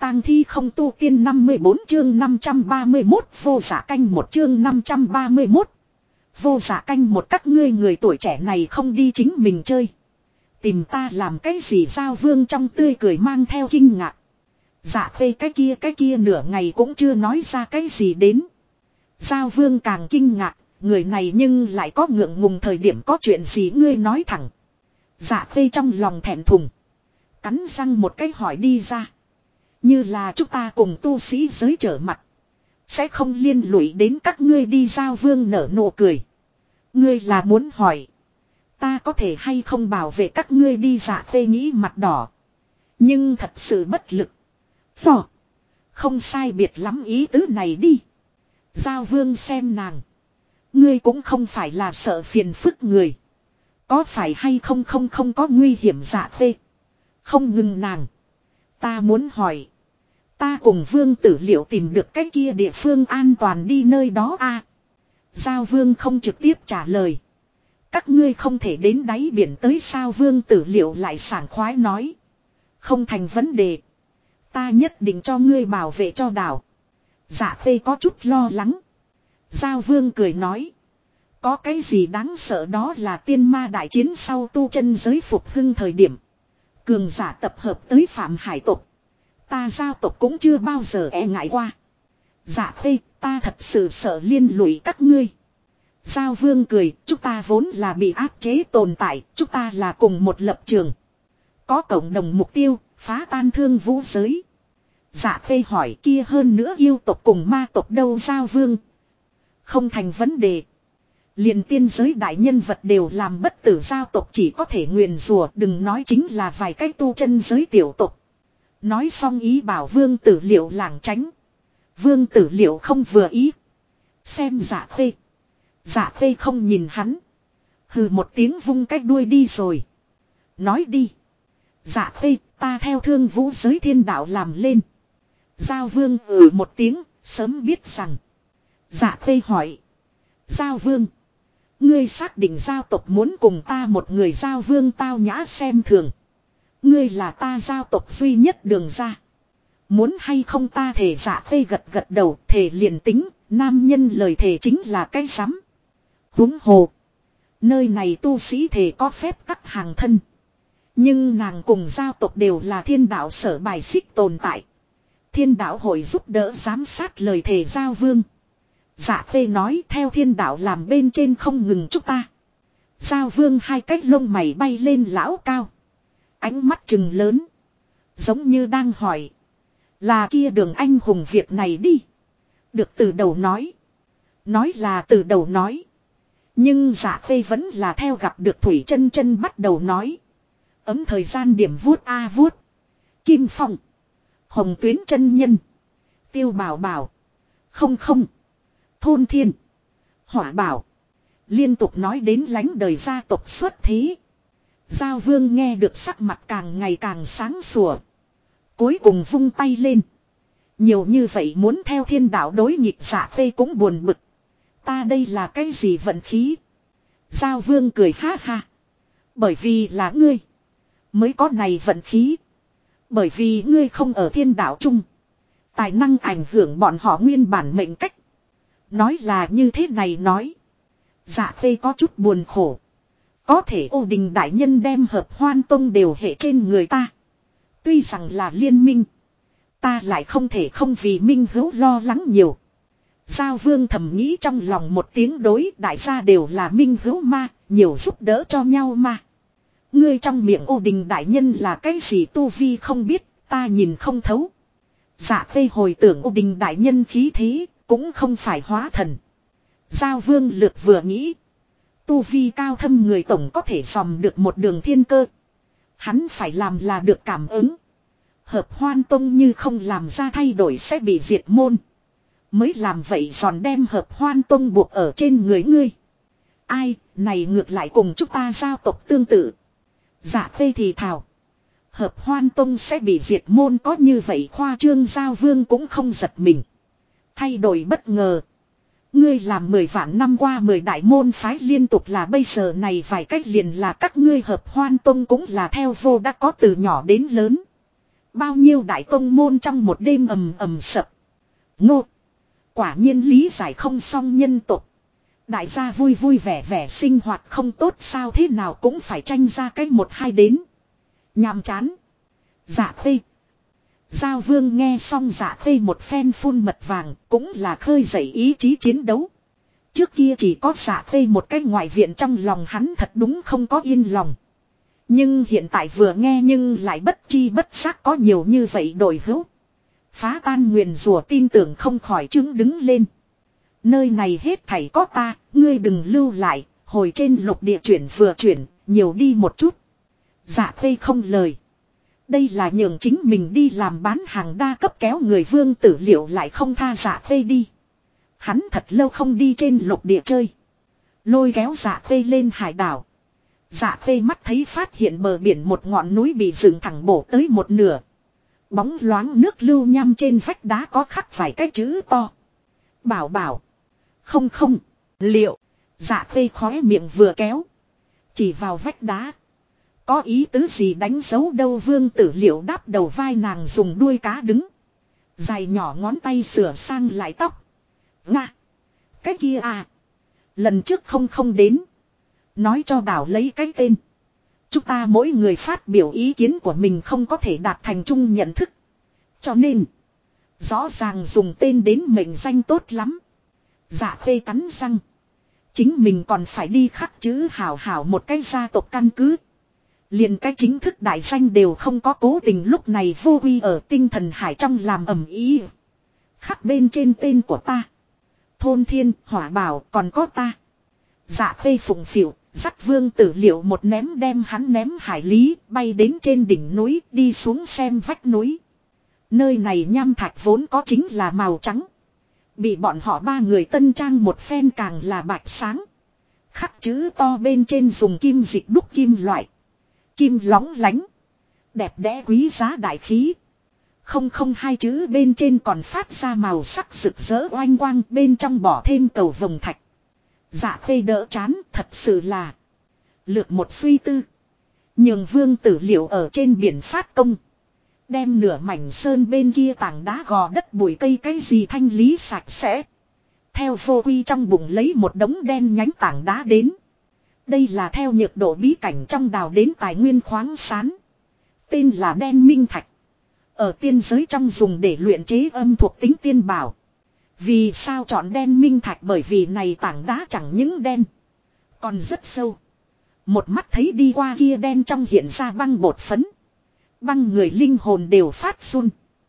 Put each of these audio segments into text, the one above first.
tang thi không tu tiên 54 chương 531 vô giả canh một chương 531. Vô giả canh một các ngươi người tuổi trẻ này không đi chính mình chơi. Tìm ta làm cái gì Giao Vương trong tươi cười mang theo kinh ngạc. Dạ phê cái kia nửa ngày cũng chưa nói ra cái gì đến. Giao Vương càng kinh ngạc, người này nhưng lại có ngượng ngùng thời điểm có chuyện gì ngươi nói thẳng. Dạ phê trong lòng thẹn thùng. Cắn răng một cái hỏi đi ra. Như là chúng ta cùng tu sĩ giới trở mặt. Sẽ không liên lụy đến các ngươi đi Giao Vương nở nụ cười. Ngươi là muốn hỏi. Ta có thể hay không bảo vệ các ngươi đi Dạ phê nghĩ mặt đỏ. Nhưng thật sự bất lực. Phò. Không sai biệt lắm ý tứ này đi. Giao Vương xem nàng. Ngươi cũng không phải là sợ phiền phức người. Có phải hay không có nguy hiểm Dạ phê. Không ngừng nàng. Ta muốn hỏi. Ta cùng Vương Tử Liệu tìm được cái kia địa phương an toàn đi nơi đó a. Giao Vương không trực tiếp trả lời. Các ngươi không thể đến đáy biển tới sao Vương Tử Liệu lại sảng khoái nói. Không thành vấn đề. Ta nhất định cho ngươi bảo vệ cho đảo. Dạ phê có chút lo lắng. Giao Vương cười nói. Có cái gì đáng sợ đó là tiên ma đại chiến sau tu chân giới phục hưng thời điểm. Cường giả tập hợp tới Phạm Hải tộc. Ta Giao tộc cũng chưa bao giờ e ngại qua. Dạ phê ta thật sự sợ liên lụy các ngươi. Giao Vương cười, chúng ta vốn là bị áp chế tồn tại, chúng ta là cùng một lập trường. Có cộng đồng mục tiêu, phá tan thương vũ giới. Dạ phê hỏi kia hơn nữa yêu tộc cùng ma tộc đâu Giao Vương. Không thành vấn đề. Liền tiên giới đại nhân vật đều làm bất tử giao tộc chỉ có thể nguyền rủa, đừng nói chính là vài cái tu chân giới tiểu tộc. Nói xong ý bảo Vương Tử Liệu lảng tránh. Vương Tử Liệu không vừa ý. Xem Dạ phê. Dạ phê không nhìn hắn. Hừ một tiếng vung cái đuôi đi rồi. Nói đi. Dạ phê ta theo thương vũ giới thiên đạo làm lên. Giao Vương một tiếng sớm biết rằng. Dạ phê hỏi. Giao Vương. Ngươi xác định giao tộc muốn cùng ta một người Giao Vương tao nhã xem thường. Ngươi là ta giao tộc duy nhất đường ra. Muốn hay không ta thề Dạ phê gật đầu thề liền tính. Nam nhân lời thề chính là cái rắm. Huống hồ. Nơi này tu sĩ thề có phép tắc hàng thân. Nhưng nàng cùng giao tộc đều là thiên đạo sở bài xích tồn tại. Thiên đạo hội giúp đỡ giám sát lời thề Giao Vương. Dạ phê nói theo thiên đạo làm bên trên không ngừng chúng ta. Giao Vương hai cái lông mày bay lên lão cao. Ánh mắt trừng lớn. Giống như đang hỏi. Là kia đường anh hùng việc này đi. Được từ đầu nói. Nói là từ đầu nói. Nhưng Dạ phê vẫn là theo gặp được Thủy Chân Chân bắt đầu nói. Ấm thời gian điểm vuốt a vuốt. Kim Phong. Hồng Tuyến chân nhân. Tiêu Bảo Bảo. Không. Thôn Thiên. Hỏa Bảo. Liên tục nói đến lánh đời gia tộc xuất thế. Giao Vương nghe được sắc mặt càng ngày càng sáng sủa. Cuối cùng vung tay lên. Nhiều như vậy muốn theo thiên đạo đối nghịch Dạ phê cũng buồn bực. Ta đây là cái gì vận khí? Giao Vương cười ha ha. Bởi vì là ngươi. Mới có này vận khí. Bởi vì ngươi không ở thiên đạo chung. Tài năng ảnh hưởng bọn họ nguyên bản mệnh cách. Nói là như thế này nói. Dạ phê có chút buồn khổ. Có thể Ô Đình đại nhân đem Hợp Hoan Tông đều hệ trên người ta. Tuy rằng là liên minh. Ta lại không thể không vì minh hữu lo lắng nhiều. Giao Vương thầm nghĩ trong lòng một tiếng đối đại gia đều là minh hữu ma. Nhiều giúp đỡ cho nhau ma. Ngươi trong miệng Ô Đình đại nhân là cái gì tu vi không biết. Ta nhìn không thấu. Dạ phê hồi tưởng Ô Đình đại nhân khí thế. Cũng không phải hóa thần. Giao Vương lược vừa nghĩ. Tu vi cao thâm người tổng có thể dòm được một đường thiên cơ. Hắn phải làm là được cảm ứng. Hợp Hoan Tông như không làm ra thay đổi sẽ bị diệt môn. Mới làm vậy giòn đem Hợp Hoan Tông buộc ở trên người ngươi. Ai, này ngược lại cùng chúng ta giao tộc tương tự. Dạ phê thì thảo. Hợp Hoan Tông sẽ bị diệt môn có như vậy khoa trương Giao Vương cũng không giật mình. Thay đổi bất ngờ. Ngươi làm 10 vạn năm qua 10 đại môn phái liên tục là bây giờ này vài cách liền là các ngươi Hợp Hoan Tông cũng là theo vô đã có từ nhỏ đến lớn. Bao nhiêu đại tông môn trong một đêm ầm ầm sập. Ngô. Quả nhiên lý giải không xong nhân tục. Đại gia vui vui vẻ vẻ sinh hoạt không tốt sao thế nào cũng phải tranh ra cái một hai đến. Nhàm chán. Dạ khê. Giao vương nghe xong dạ khê một phen phun mật vàng cũng là khơi dậy ý chí chiến đấu. Trước kia chỉ có dạ khê một cái ngoại viện trong lòng hắn thật đúng không có yên lòng. Nhưng hiện tại vừa nghe nhưng lại bất chi bất giác có nhiều như vậy đổi hữu. Phá tan nguyền rủa tin tưởng không khỏi chứng đứng lên. Nơi này hết thảy có ta, ngươi đừng lưu lại, hồi trên lục địa chuyển vừa chuyển, nhiều đi một chút. Dạ khê không lời. Đây là nhường chính mình đi làm bán hàng đa cấp kéo người vương tử liệu lại không tha dạ khê đi. Hắn thật lâu không đi trên lục địa chơi. Lôi kéo dạ khê lên hải đảo. Dạ khê mắt thấy phát hiện bờ biển một ngọn núi bị dựng thẳng bổ tới một nửa. Bóng loáng nước lưu nham trên vách đá có khắc vài cái chữ to. Bảo bảo. Không không. Liệu. Dạ khê khóe miệng vừa kéo. Chỉ vào vách đá. Có ý tứ gì đánh dấu đâu vương tử liệu đáp đầu vai nàng dùng đuôi cá đứng. Dài nhỏ ngón tay sửa sang lại tóc. Nga. Cái kia à. Lần trước không đến. Nói cho đảo lấy cái tên. Chúng ta mỗi người phát biểu ý kiến của mình không có thể đạt thành chung nhận thức. Cho nên. Rõ ràng dùng tên đến mệnh danh tốt lắm. Dạ khê cắn răng. Chính mình còn phải đi khắc chữ hảo hảo một cái gia tộc căn cứ. Liền cái chính thức đại danh đều không có cố tình lúc này vô quy ở tinh thần hải trong làm ầm ý. Khắc bên trên tên của ta. Thôn thiên, hỏa bảo còn có ta. Dạ khê phụng phịu, dắt vương tử liệu một ném đem hắn ném hải lý, bay đến trên đỉnh núi, đi xuống xem vách núi. Nơi này nham thạch vốn có chính là màu trắng. Bị bọn họ ba người tân trang một phen càng là bạch sáng. Khắc chữ to bên trên dùng kim dịch đúc kim loại. Kim lóng lánh. Đẹp đẽ quý giá đại khí. Không không hai chữ bên trên còn phát ra màu sắc rực rỡ oanh quang bên trong bỏ thêm cầu vồng thạch. Dạ khê đỡ chán thật sự là. Lược một suy tư. Nhường vương tử liệu ở trên biển phát công. Đem nửa mảnh sơn bên kia tảng đá gò đất bụi cây cái gì thanh lý sạch sẽ. Theo vô quy trong bụng lấy một đống đen nhánh tảng đá đến. Đây là theo nhược độ bí cảnh trong đào đến tài nguyên khoáng sán. Tên là đen minh thạch. Ở tiên giới trong dùng để luyện chế âm thuộc tính tiên bảo. Vì sao chọn đen minh thạch bởi vì này tảng đá chẳng những đen. Còn rất sâu. Một mắt thấy đi qua kia đen trong hiện ra băng bột phấn. Băng người linh hồn đều phát run.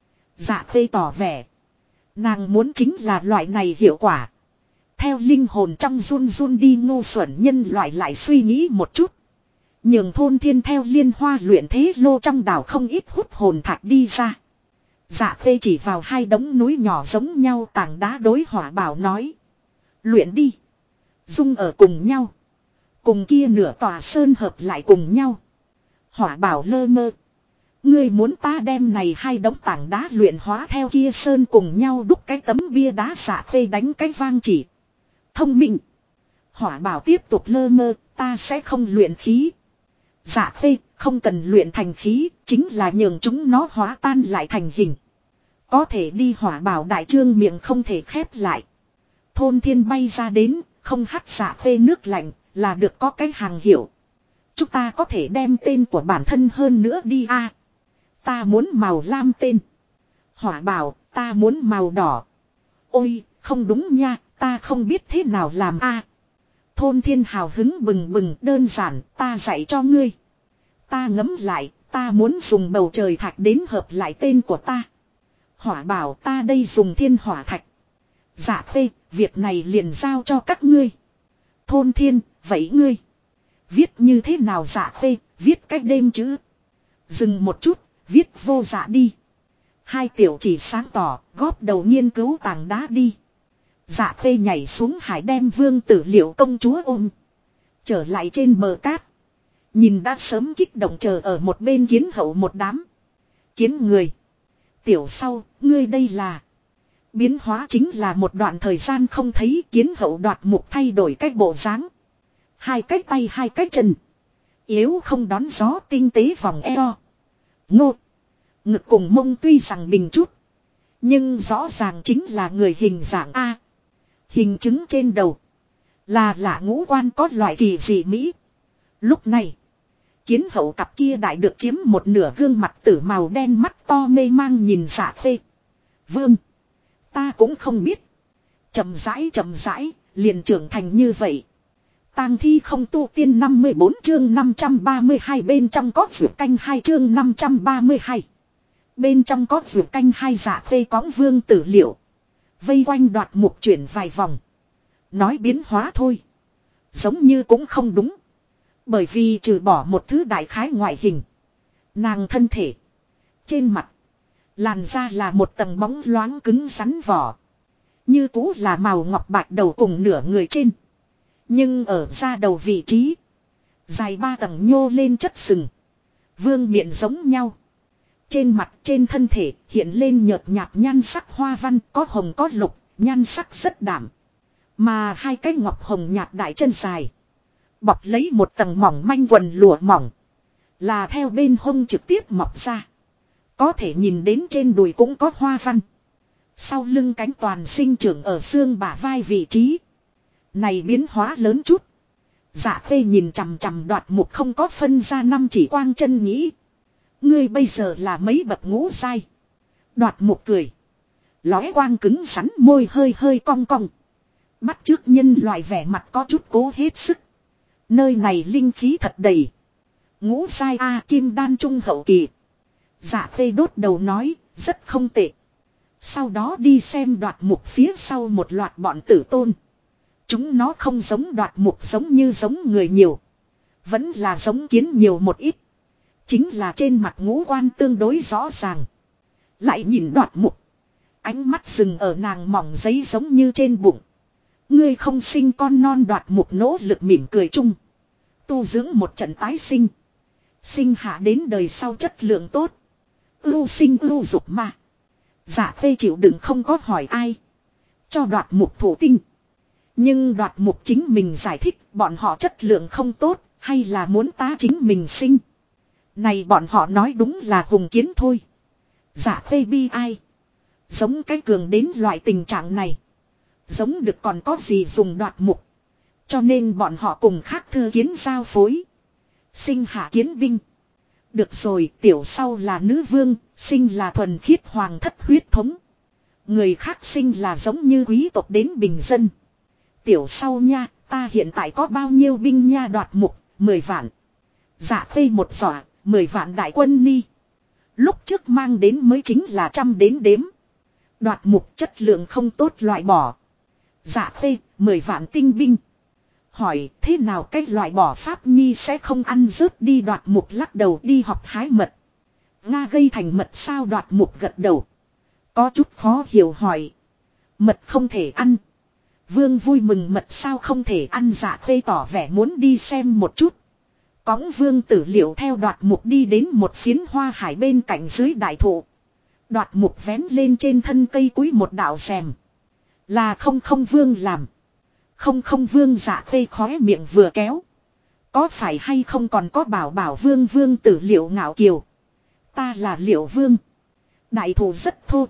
Dạ khê tỏ vẻ. Nàng muốn chính là loại này hiệu quả. Theo linh hồn trong run run đi ngu xuẩn nhân loại lại suy nghĩ một chút. Nhường thôn thiên theo liên hoa luyện thế lô trong đảo không ít hút hồn thạch đi ra. Dạ khê chỉ vào hai đống núi nhỏ giống nhau tảng đá đối hỏa bảo nói. Luyện đi. Dung ở cùng nhau. Cùng kia nửa tòa sơn hợp lại cùng nhau. Hỏa bảo lơ mơ. Ngươi muốn ta đem này hai đống tảng đá luyện hóa theo kia sơn cùng nhau đúc cái tấm bia đá dạ khê đánh cái vang chỉ. Thông minh. Hỏa bảo tiếp tục lơ mơ, ta sẽ không luyện khí. Dạ khê, không cần luyện thành khí, chính là nhường chúng nó hóa tan lại thành hình. Có thể đi hỏa bảo đại trương miệng không thể khép lại. Thôn thiên bay ra đến, không hắt dạ khê nước lạnh, là được có cái hàng hiệu. Chúng ta có thể đem tên của bản thân hơn nữa đi a. Ta muốn màu lam tên. Hỏa bảo, ta muốn màu đỏ. Ôi, không đúng nha, ta không biết thế nào làm a. Thôn thiên hào hứng bừng bừng đơn giản, ta dạy cho ngươi. Ta ngấm lại, ta muốn dùng bầu trời thạch đến hợp lại tên của ta. Hỏa bảo ta đây dùng thiên hỏa thạch. Dạ khê, việc này liền giao cho các ngươi. Thôn thiên, vậy ngươi. Viết như thế nào dạ khê, viết cách đêm chữ. Dừng một chút, viết vô dạ đi. Hai tiểu chỉ sáng tỏ, góp đầu nghiên cứu tảng đá đi. Dạ khê nhảy xuống hải đem vương tử liệu công chúa ôm. Trở lại trên bờ cát. Nhìn đã sớm kích động chờ ở một bên kiến hậu một đám. Kiến người. Tiểu sau, ngươi đây là. Biến hóa chính là một đoạn thời gian không thấy kiến hậu đoạt mục thay đổi cách bộ dáng. Hai cái tay hai cái chân. Yếu không đón gió tinh tế vòng eo. Ngô. Ngực cùng mông tuy rằng bình chút. Nhưng rõ ràng chính là người hình dạng A. Hình chứng trên đầu. Là lạ ngũ quan có loại kỳ dị mỹ. Lúc này. Kiến hậu cặp kia đại được chiếm một nửa gương mặt tử màu đen mắt to mê mang nhìn Dạ Phê. Vương. Ta cũng không biết. Chậm rãi liền trưởng thành như vậy. Tang thi không tu tiên 54 chương 532 bên trong có vượt canh 2 chương 532. Bên trong có vượt canh 2 Dạ Phê cõng vương tử liệu. Vây quanh Đoạt Mục chuyển vài vòng. Nói biến hóa thôi. Giống như cũng không đúng. Bởi vì trừ bỏ một thứ đại khái ngoại hình. Nàng thân thể. Trên mặt. Làn da là một tầng bóng loáng cứng rắn vỏ. Như cũ là màu ngọc bạch đầu cùng nửa người trên. Nhưng ở da đầu vị trí. Dài 3 tầng nhô lên chất sừng. Vương miện giống nhau. Trên mặt trên thân thể hiện lên nhợt nhạt nhan sắc hoa văn có hồng có lục. Nhan sắc rất đảm. Mà hai cái ngọc hồng nhạt đại chân dài. Bọc lấy một tầng mỏng manh quần lụa mỏng. Là theo bên hông trực tiếp mọc ra. Có thể nhìn đến trên đùi cũng có hoa văn. Sau lưng cánh toàn sinh trưởng ở xương bả vai vị trí. Này biến hóa lớn chút. Dạ Phê nhìn chằm chằm Đoạt Mục không có phân ra năm chỉ quang chân nghĩ. Ngươi bây giờ là mấy bậc ngũ sai. Đoạt Mục cười. Lóe quang cứng rắn môi hơi cong cong. Bắt trước nhân loại vẻ mặt có chút cố hết sức. Nơi này linh khí thật đầy. Ngũ sai A kim đan trung hậu kỳ. Dạ Phê đốt đầu nói, rất không tệ. Sau đó đi xem Đoạt Mục phía sau một loạt bọn tử tôn. Chúng nó không giống Đoạt Mục giống như giống người nhiều. Vẫn là giống kiến nhiều một ít. Chính là trên mặt ngũ quan tương đối rõ ràng. Lại nhìn Đoạt Mục. Ánh mắt dừng ở nàng mỏng giấy giống như trên bụng. Ngươi không sinh con non. Đoạt Mục nỗ lực mỉm cười chung. Tu dưỡng một trận tái sinh. Sinh hạ đến đời sau chất lượng tốt. Ưu sinh ưu dục mà. Dạ Phê chịu đựng không có hỏi ai. Cho Đoạt Mục thủ tinh. Nhưng Đoạt Mục chính mình giải thích bọn họ chất lượng không tốt. Hay là muốn ta chính mình sinh. Này bọn họ nói đúng là hùng kiến thôi. Dạ Phê bi ai. Giống cái cường đến loại tình trạng này. Giống được còn có gì dùng Đoạt Mục. Cho nên bọn họ cùng khác thư kiến giao phối. Sinh hạ kiến binh. Được rồi, tiểu sau là nữ vương, sinh là thuần khiết hoàng thất huyết thống. Người khác sinh là giống như quý tộc đến bình dân. Tiểu sau nha, ta hiện tại có bao nhiêu binh nha. Đoạt Mục, 10 vạn. Dạ Phê một giỏ, 10 vạn đại quân ni. Lúc trước mang đến mới chính là trăm đến đếm. Đoạt Mục chất lượng không tốt loại bỏ. Dạ Phê, 10 vạn tinh binh. Hỏi thế nào cái loại bỏ pháp nhi sẽ không ăn rớt đi. Đoạt Mục lắc đầu đi học hái mật. Nga gây thành mật sao. Đoạt Mục gật đầu. Có chút khó hiểu hỏi. Mật không thể ăn. Vương vui mừng mật sao không thể ăn. Dạ Phê tỏ vẻ muốn đi xem một chút. Cõng vương tử liệu theo Đoạt Mục đi đến một phiến hoa hải bên cạnh dưới đại thụ. Đoạt Mục vén lên trên thân cây cúi một đạo rèm. Là không vương làm. Không vương. Dạ Phê khóe miệng vừa kéo. Có phải hay không còn có bảo vương. Vương tử liệu ngạo kiều. Ta là Liệu vương. Đại thù rất thô.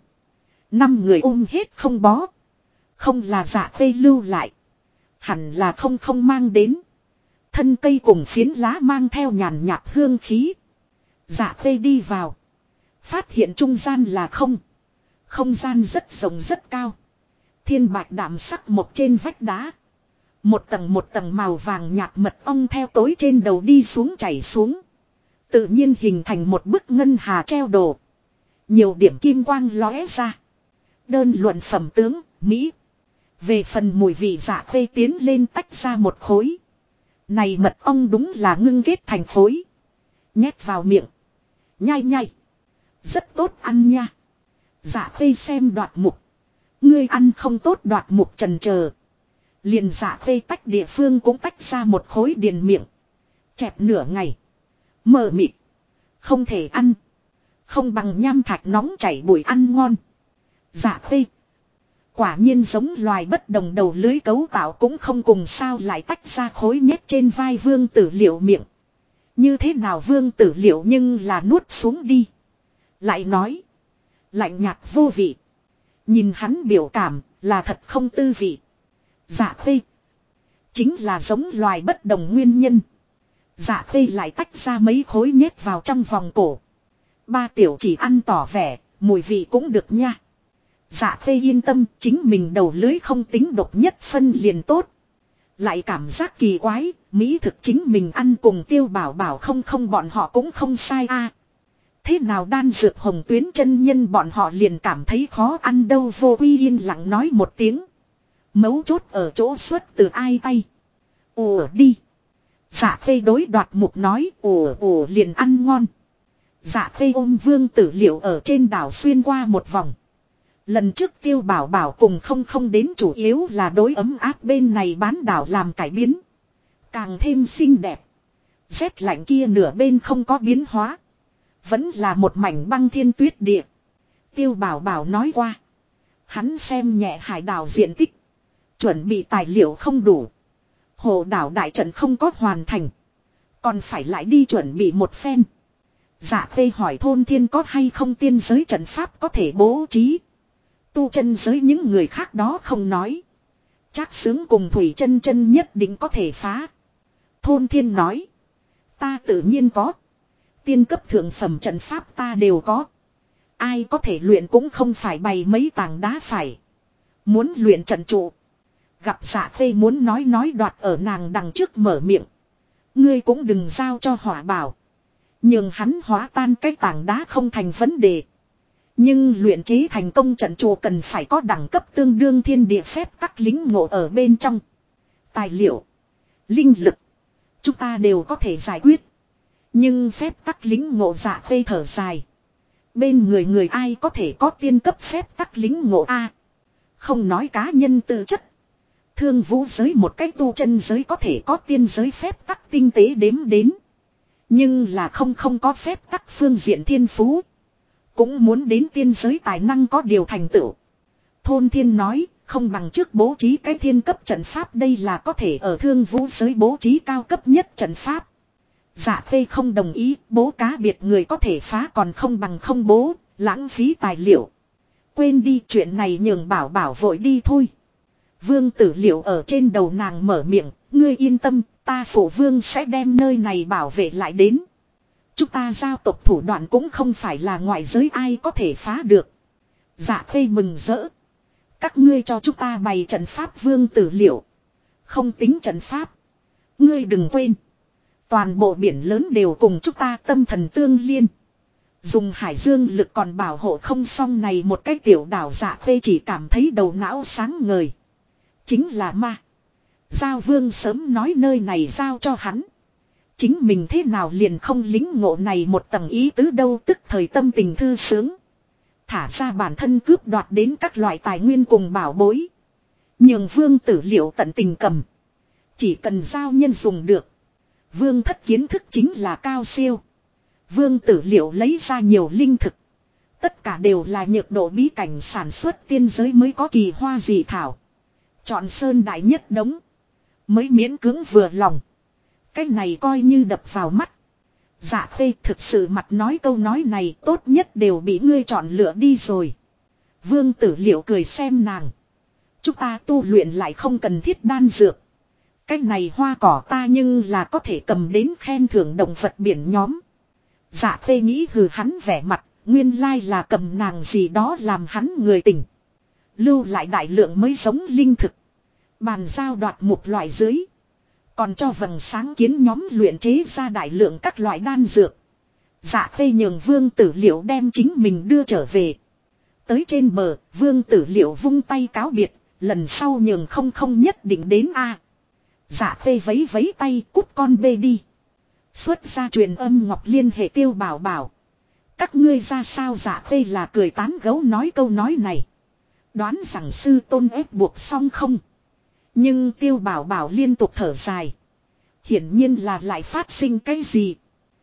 5 người ôm hết không bó. Không là Dạ Phê lưu lại. Hẳn là không mang đến. Thân cây cùng phiến lá mang theo nhàn nhạt hương khí. Dạ Phê đi vào. Phát hiện trung gian là không. Không gian rất rộng rất cao. Thiên bạch đạm sắc một trên vách đá. Một tầng màu vàng nhạt mật ong theo tối trên đầu đi xuống chảy xuống. Tự nhiên hình thành một bức ngân hà treo đồ. Nhiều điểm kim quang lóe ra. Đơn luận phẩm tướng, Mỹ. Về phần mùi vị Dạ Phê tiến lên tách ra một khối. Này mật ong đúng là ngưng kết thành khối. Nhét vào miệng. Nhai. Rất tốt ăn nha. Dạ Phê xem Đoạt Mục. Ngươi ăn không tốt. Đoạt Mục chần chờ. Liền Dạ Phê tách địa phương cũng tách ra một khối điền miệng. Chẹp nửa ngày. Mờ mịt. Không thể ăn. Không bằng nham thạch nóng chảy bụi ăn ngon. Dạ Phê. Quả nhiên giống loài bất đồng đầu lưới cấu tạo cũng không cùng sao lại tách ra khối nhét trên vai vương tử liệu miệng. Như thế nào vương tử liệu nhưng là nuốt xuống đi. Lại nói. Lạnh nhạt vô vị. Nhìn hắn biểu cảm là thật không tư vị. Dạ khê. Chính là giống loài bất đồng nguyên nhân. Dạ khê lại tách ra mấy khối nhét vào trong vòng cổ. Ba tiểu chỉ ăn tỏ vẻ, mùi vị cũng được nha. Dạ khê yên tâm, chính mình đầu lưới không tính độc nhất phân liền tốt. Lại cảm giác kỳ quái, mỹ thực chính mình ăn cùng Tiêu Bảo Bảo không bọn họ cũng không sai a. Thế nào đan dược hồng tuyến chân nhân bọn họ liền cảm thấy khó ăn đâu. Vô Quy yên lặng nói một tiếng. Mấu chốt ở chỗ xuất từ ai tay. Ủa đi. Dạ khê đối đoạt mục nói ủa liền ăn ngon. Dạ khê ôm Vương Tử Liệu ở trên đảo xuyên qua một vòng. Lần trước Tiêu Bảo Bảo cùng không đến chủ yếu là đối ấm áp bên này bán đảo làm cải biến. Càng thêm xinh đẹp. Rét lạnh kia nửa bên không có biến hóa. Vẫn là một mảnh băng thiên tuyết địa. Tiêu Bảo Bảo nói qua. Hắn xem nhẹ hải đảo diện tích. Chuẩn bị tài liệu không đủ. Hồ đảo đại trận không có hoàn thành. Còn phải lại đi chuẩn bị một phen. Dạ khê hỏi thôn thiên có hay không tiên giới trận pháp có thể bố trí. Tu chân giới những người khác đó không nói. Trác Xướng cùng Thủy Chân Chân nhất định có thể phá. Thôn thiên nói. Ta tự nhiên có. Tiên cấp thượng phẩm trận pháp ta đều có. Ai có thể luyện cũng không phải bày mấy tảng đá phải. Muốn luyện trận trụ. Gặp Dạ khê muốn nói đoạt ở nàng đằng trước mở miệng. Ngươi cũng đừng giao cho Hỏa Bảo. Nhưng hắn hóa tan cái tảng đá không thành vấn đề. Nhưng luyện chế thành công trận chùa cần phải có đẳng cấp tương đương thiên địa phép tắc lính ngộ ở bên trong. Tài liệu, linh lực, chúng ta đều có thể giải quyết. Nhưng phép tắc lính ngộ Dạ khê thở dài. Bên người ai có thể có tiên cấp phép tắc lính ngộ a? Không nói cá nhân tư chất. Thương vũ giới một cách tu chân giới có thể có tiên giới phép tắc tinh tế đếm đến. Nhưng là không có phép tắc phương diện thiên phú. Cũng muốn đến tiên giới tài năng có điều thành tựu. Thôn thiên nói, không bằng trước bố trí cái thiên cấp trận pháp đây là có thể ở thương vũ giới bố trí cao cấp nhất trận pháp. Dạ khê không đồng ý, bố cá biệt người có thể phá còn không bằng không bố, lãng phí tài liệu. Quên đi chuyện này nhường Bảo Bảo vội đi thôi. Vương Tử Liệu ở trên đầu nàng mở miệng, ngươi yên tâm, ta phụ vương sẽ đem nơi này bảo vệ lại đến. Chúng ta giao tộc thủ đoạn cũng không phải là ngoại giới ai có thể phá được. Dạ khê mừng rỡ. Các ngươi cho chúng ta bày trận pháp. Vương Tử Liệu. Không tính trận pháp. Ngươi đừng quên. Toàn bộ biển lớn đều cùng chúng ta tâm thần tương liên. Dùng hải dương lực còn bảo hộ không xong này một cái tiểu đảo. Dạ khê chỉ cảm thấy đầu não sáng ngời. Chính là ma. Giao vương sớm nói nơi này giao cho hắn. Chính mình thế nào liền không lính ngộ này một tầng ý tứ đâu. Tức thời tâm tình thư sướng. Thả ra bản thân cướp đoạt đến các loại tài nguyên cùng bảo bối. Nhường Vương Tử Liệu tận tình cầm. Chỉ cần giao nhân dùng được. Vương thất kiến thức chính là cao siêu. Vương Tử Liệu lấy ra nhiều linh thực. Tất cả đều là nhược độ bí cảnh sản xuất tiên giới mới có kỳ hoa dị thảo. Chọn sơn đại nhất đống. Mới miễn cưỡng vừa lòng. Cái này coi như đập vào mắt. Dạ khê thực sự mặt nói câu nói này tốt nhất đều bị ngươi chọn lựa đi rồi. Vương Tử Liệu cười xem nàng. Chúng ta tu luyện lại không cần thiết đan dược. Cái này hoa cỏ ta nhưng là có thể cầm đến khen thưởng động vật biển nhóm. Dạ khê nghĩ hừ hắn vẻ mặt. Nguyên lai là cầm nàng gì đó làm hắn người tỉnh. Lưu lại đại lượng mới giống linh thực. Bàn giao đoạt một loại dưới. Còn cho vầng sáng kiến nhóm luyện chế ra đại lượng các loại đan dược. Dạ khê nhường Vương Tử Liệu đem chính mình đưa trở về. Tới trên bờ, Vương Tử Liệu vung tay cáo biệt. Lần sau nhường không nhất định đến a. Dạ khê vấy vấy tay cút con bê đi. Xuất ra truyền âm ngọc liên hệ Tiêu Bảo Bảo. Các ngươi ra sao? Dạ khê là cười tán gấu nói câu nói này. Đoán rằng sư tôn ép buộc xong không. Nhưng Tiêu Bảo Bảo liên tục thở dài. Hiển nhiên là lại phát sinh cái gì.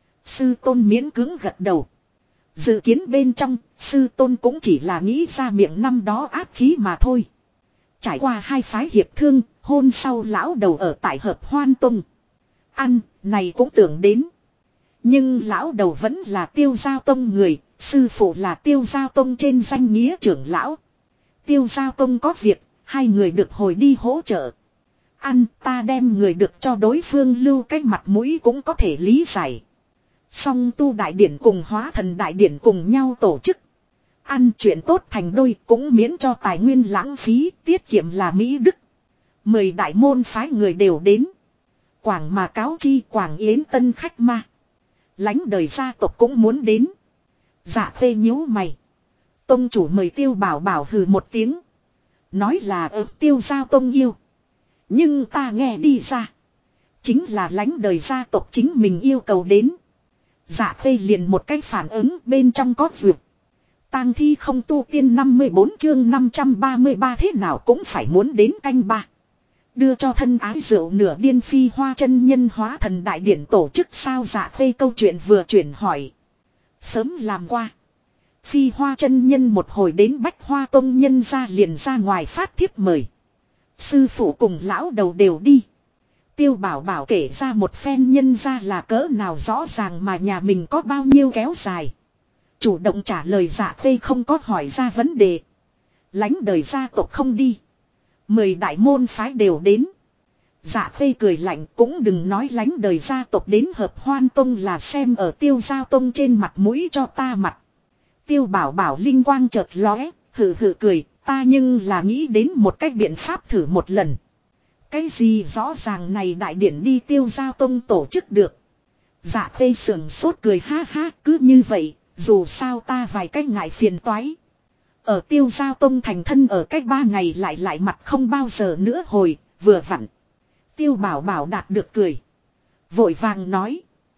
Sư tôn miễn cưỡng gật đầu. Dự kiến bên trong, sư tôn cũng chỉ là nghĩ ra miệng năm đó áp khí mà thôi. Trải qua hai phái hiệp thương, hôn sau lão đầu ở tại Hợp Hoan Tông. Ăn, này cũng tưởng đến. Nhưng lão đầu vẫn là Tiêu Giao Tông người, Sư phụ là Tiêu Giao Tông trên danh nghĩa trưởng lão. Tiêu Giao Tông có việc, hai người được hồi đi hỗ trợ. Ăn ta đem người được cho đối phương lưu cái mặt mũi cũng có thể lý giải. Song tu đại điển cùng hóa thần đại điển cùng nhau tổ chức. Ăn chuyện tốt thành đôi cũng miễn cho tài nguyên lãng phí, tiết kiệm là Mỹ Đức. 10 đại môn phái người đều đến. Quảng mà cáo chi Quảng Yến tân khách ma. Lánh đời gia tộc cũng muốn đến. Dạ Khê nhíu mày. Tông chủ mời Tiêu Bảo Bảo hừ một tiếng. Nói là Tiêu Giao Tông yêu. Nhưng ta nghe đi ra. Chính là lánh đời gia tộc chính mình yêu cầu đến. Dạ Khê liền một cách phản ứng bên trong có vượt. Tang thi không tu tiên 54 chương 533 thế nào cũng phải muốn đến canh ba. Đưa cho thân ái rượu nửa điên Phi Hoa chân nhân hóa thần đại điển tổ chức sao. Dạ Khê câu chuyện vừa chuyển hỏi. Sớm làm qua. Phi Hoa chân nhân một hồi đến Bách Hoa Tông nhân ra liền ra ngoài phát thiếp mời. Sư phụ cùng lão đầu đều đi. Tiêu Bảo Bảo kể ra một phen nhân ra là cỡ nào rõ ràng mà nhà mình có bao nhiêu kéo dài. Chủ động trả lời Dạ Khê không có hỏi ra vấn đề. Lánh đời gia tộc không đi. 10 đại môn phái đều đến. Dạ Khê cười lạnh cũng đừng nói lánh đời gia tộc đến Hợp Hoan Tông là xem ở Tiêu Giao Tông trên mặt mũi cho ta mặt. Tiêu Bảo Bảo linh quang chợt lóe, hừ hừ cười, ta nhưng là nghĩ đến một cách biện pháp thử một lần. Cái gì rõ ràng này đại điển đi Tiêu Giao Tông tổ chức được. Dạ Khê sườn sốt cười ha ha, cứ như vậy, dù sao ta vài cách ngại phiền toái. Ở Tiêu Giao Tông thành thân ở cách 3 ngày lại mặt không bao giờ nữa hồi, vừa vặn. Tiêu Bảo Bảo đạt được cười. Vội vàng nói.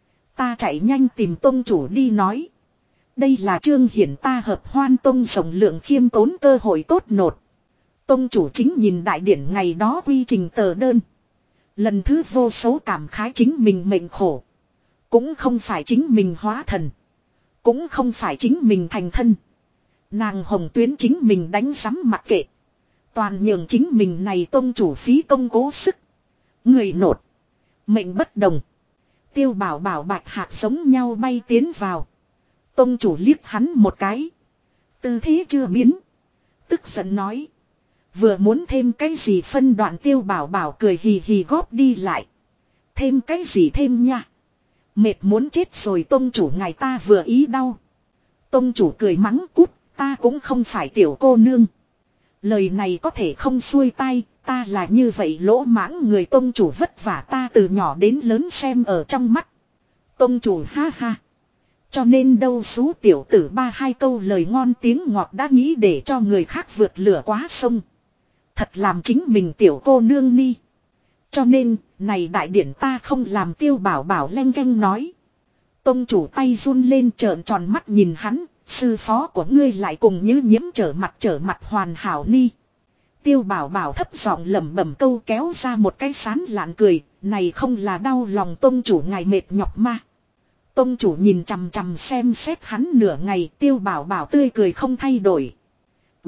Ta chạy nhanh tìm tông chủ đi nói. Đây là trương hiển ta Hợp Hoan Tông rộng lượng khiêm tốn cơ hội tốt nột. Tông chủ chính nhìn đại điển ngày đó quy trình tờ đơn. Lần thứ vô số cảm khái chính mình mệnh khổ. Cũng không phải chính mình hóa thần. Cũng không phải chính mình thành thân. Nàng Hồng Tuyến chính mình đánh sắm mặc kệ. Toàn nhường chính mình này tông chủ phí công cố sức. Người nột. Mệnh bất đồng. Tiêu Bảo Bảo bạch hạt giống nhau bay tiến vào. Tông chủ liếc hắn một cái. Tư thế chưa biến. Tức giận nói. Vừa muốn thêm cái gì phân đoạn Tiêu Bảo Bảo cười hì hì góp đi lại. Thêm cái gì thêm nha. Mệt muốn chết rồi tông chủ ngài ta vừa ý đau. Tông chủ cười mắng cút, ta cũng không phải tiểu cô nương. Lời này có thể không xuôi tai, ta là như vậy lỗ mãng người tông chủ vất vả ta từ nhỏ đến lớn xem ở trong mắt. Tông chủ ha ha. Cho nên đâu xú tiểu tử 3-2 câu lời ngon tiếng ngọt đã nghĩ để cho người khác vượt lửa quá sông. Thật làm chính mình tiểu cô nương ni. Cho nên, này đại điển ta không làm Tiêu Bảo Bảo leng keng nói. Tông chủ tay run lên trợn tròn mắt nhìn hắn, sư phó của ngươi lại cùng như nhiễm trở mặt hoàn hảo ni. Tiêu Bảo Bảo thấp giọng lẩm bẩm câu kéo ra một cái sán lạn cười, này không là đau lòng tông chủ ngài mệt nhọc ma. Tông chủ nhìn chằm chằm xem xét hắn nửa ngày, Tiêu Bảo Bảo tươi cười không thay đổi. B.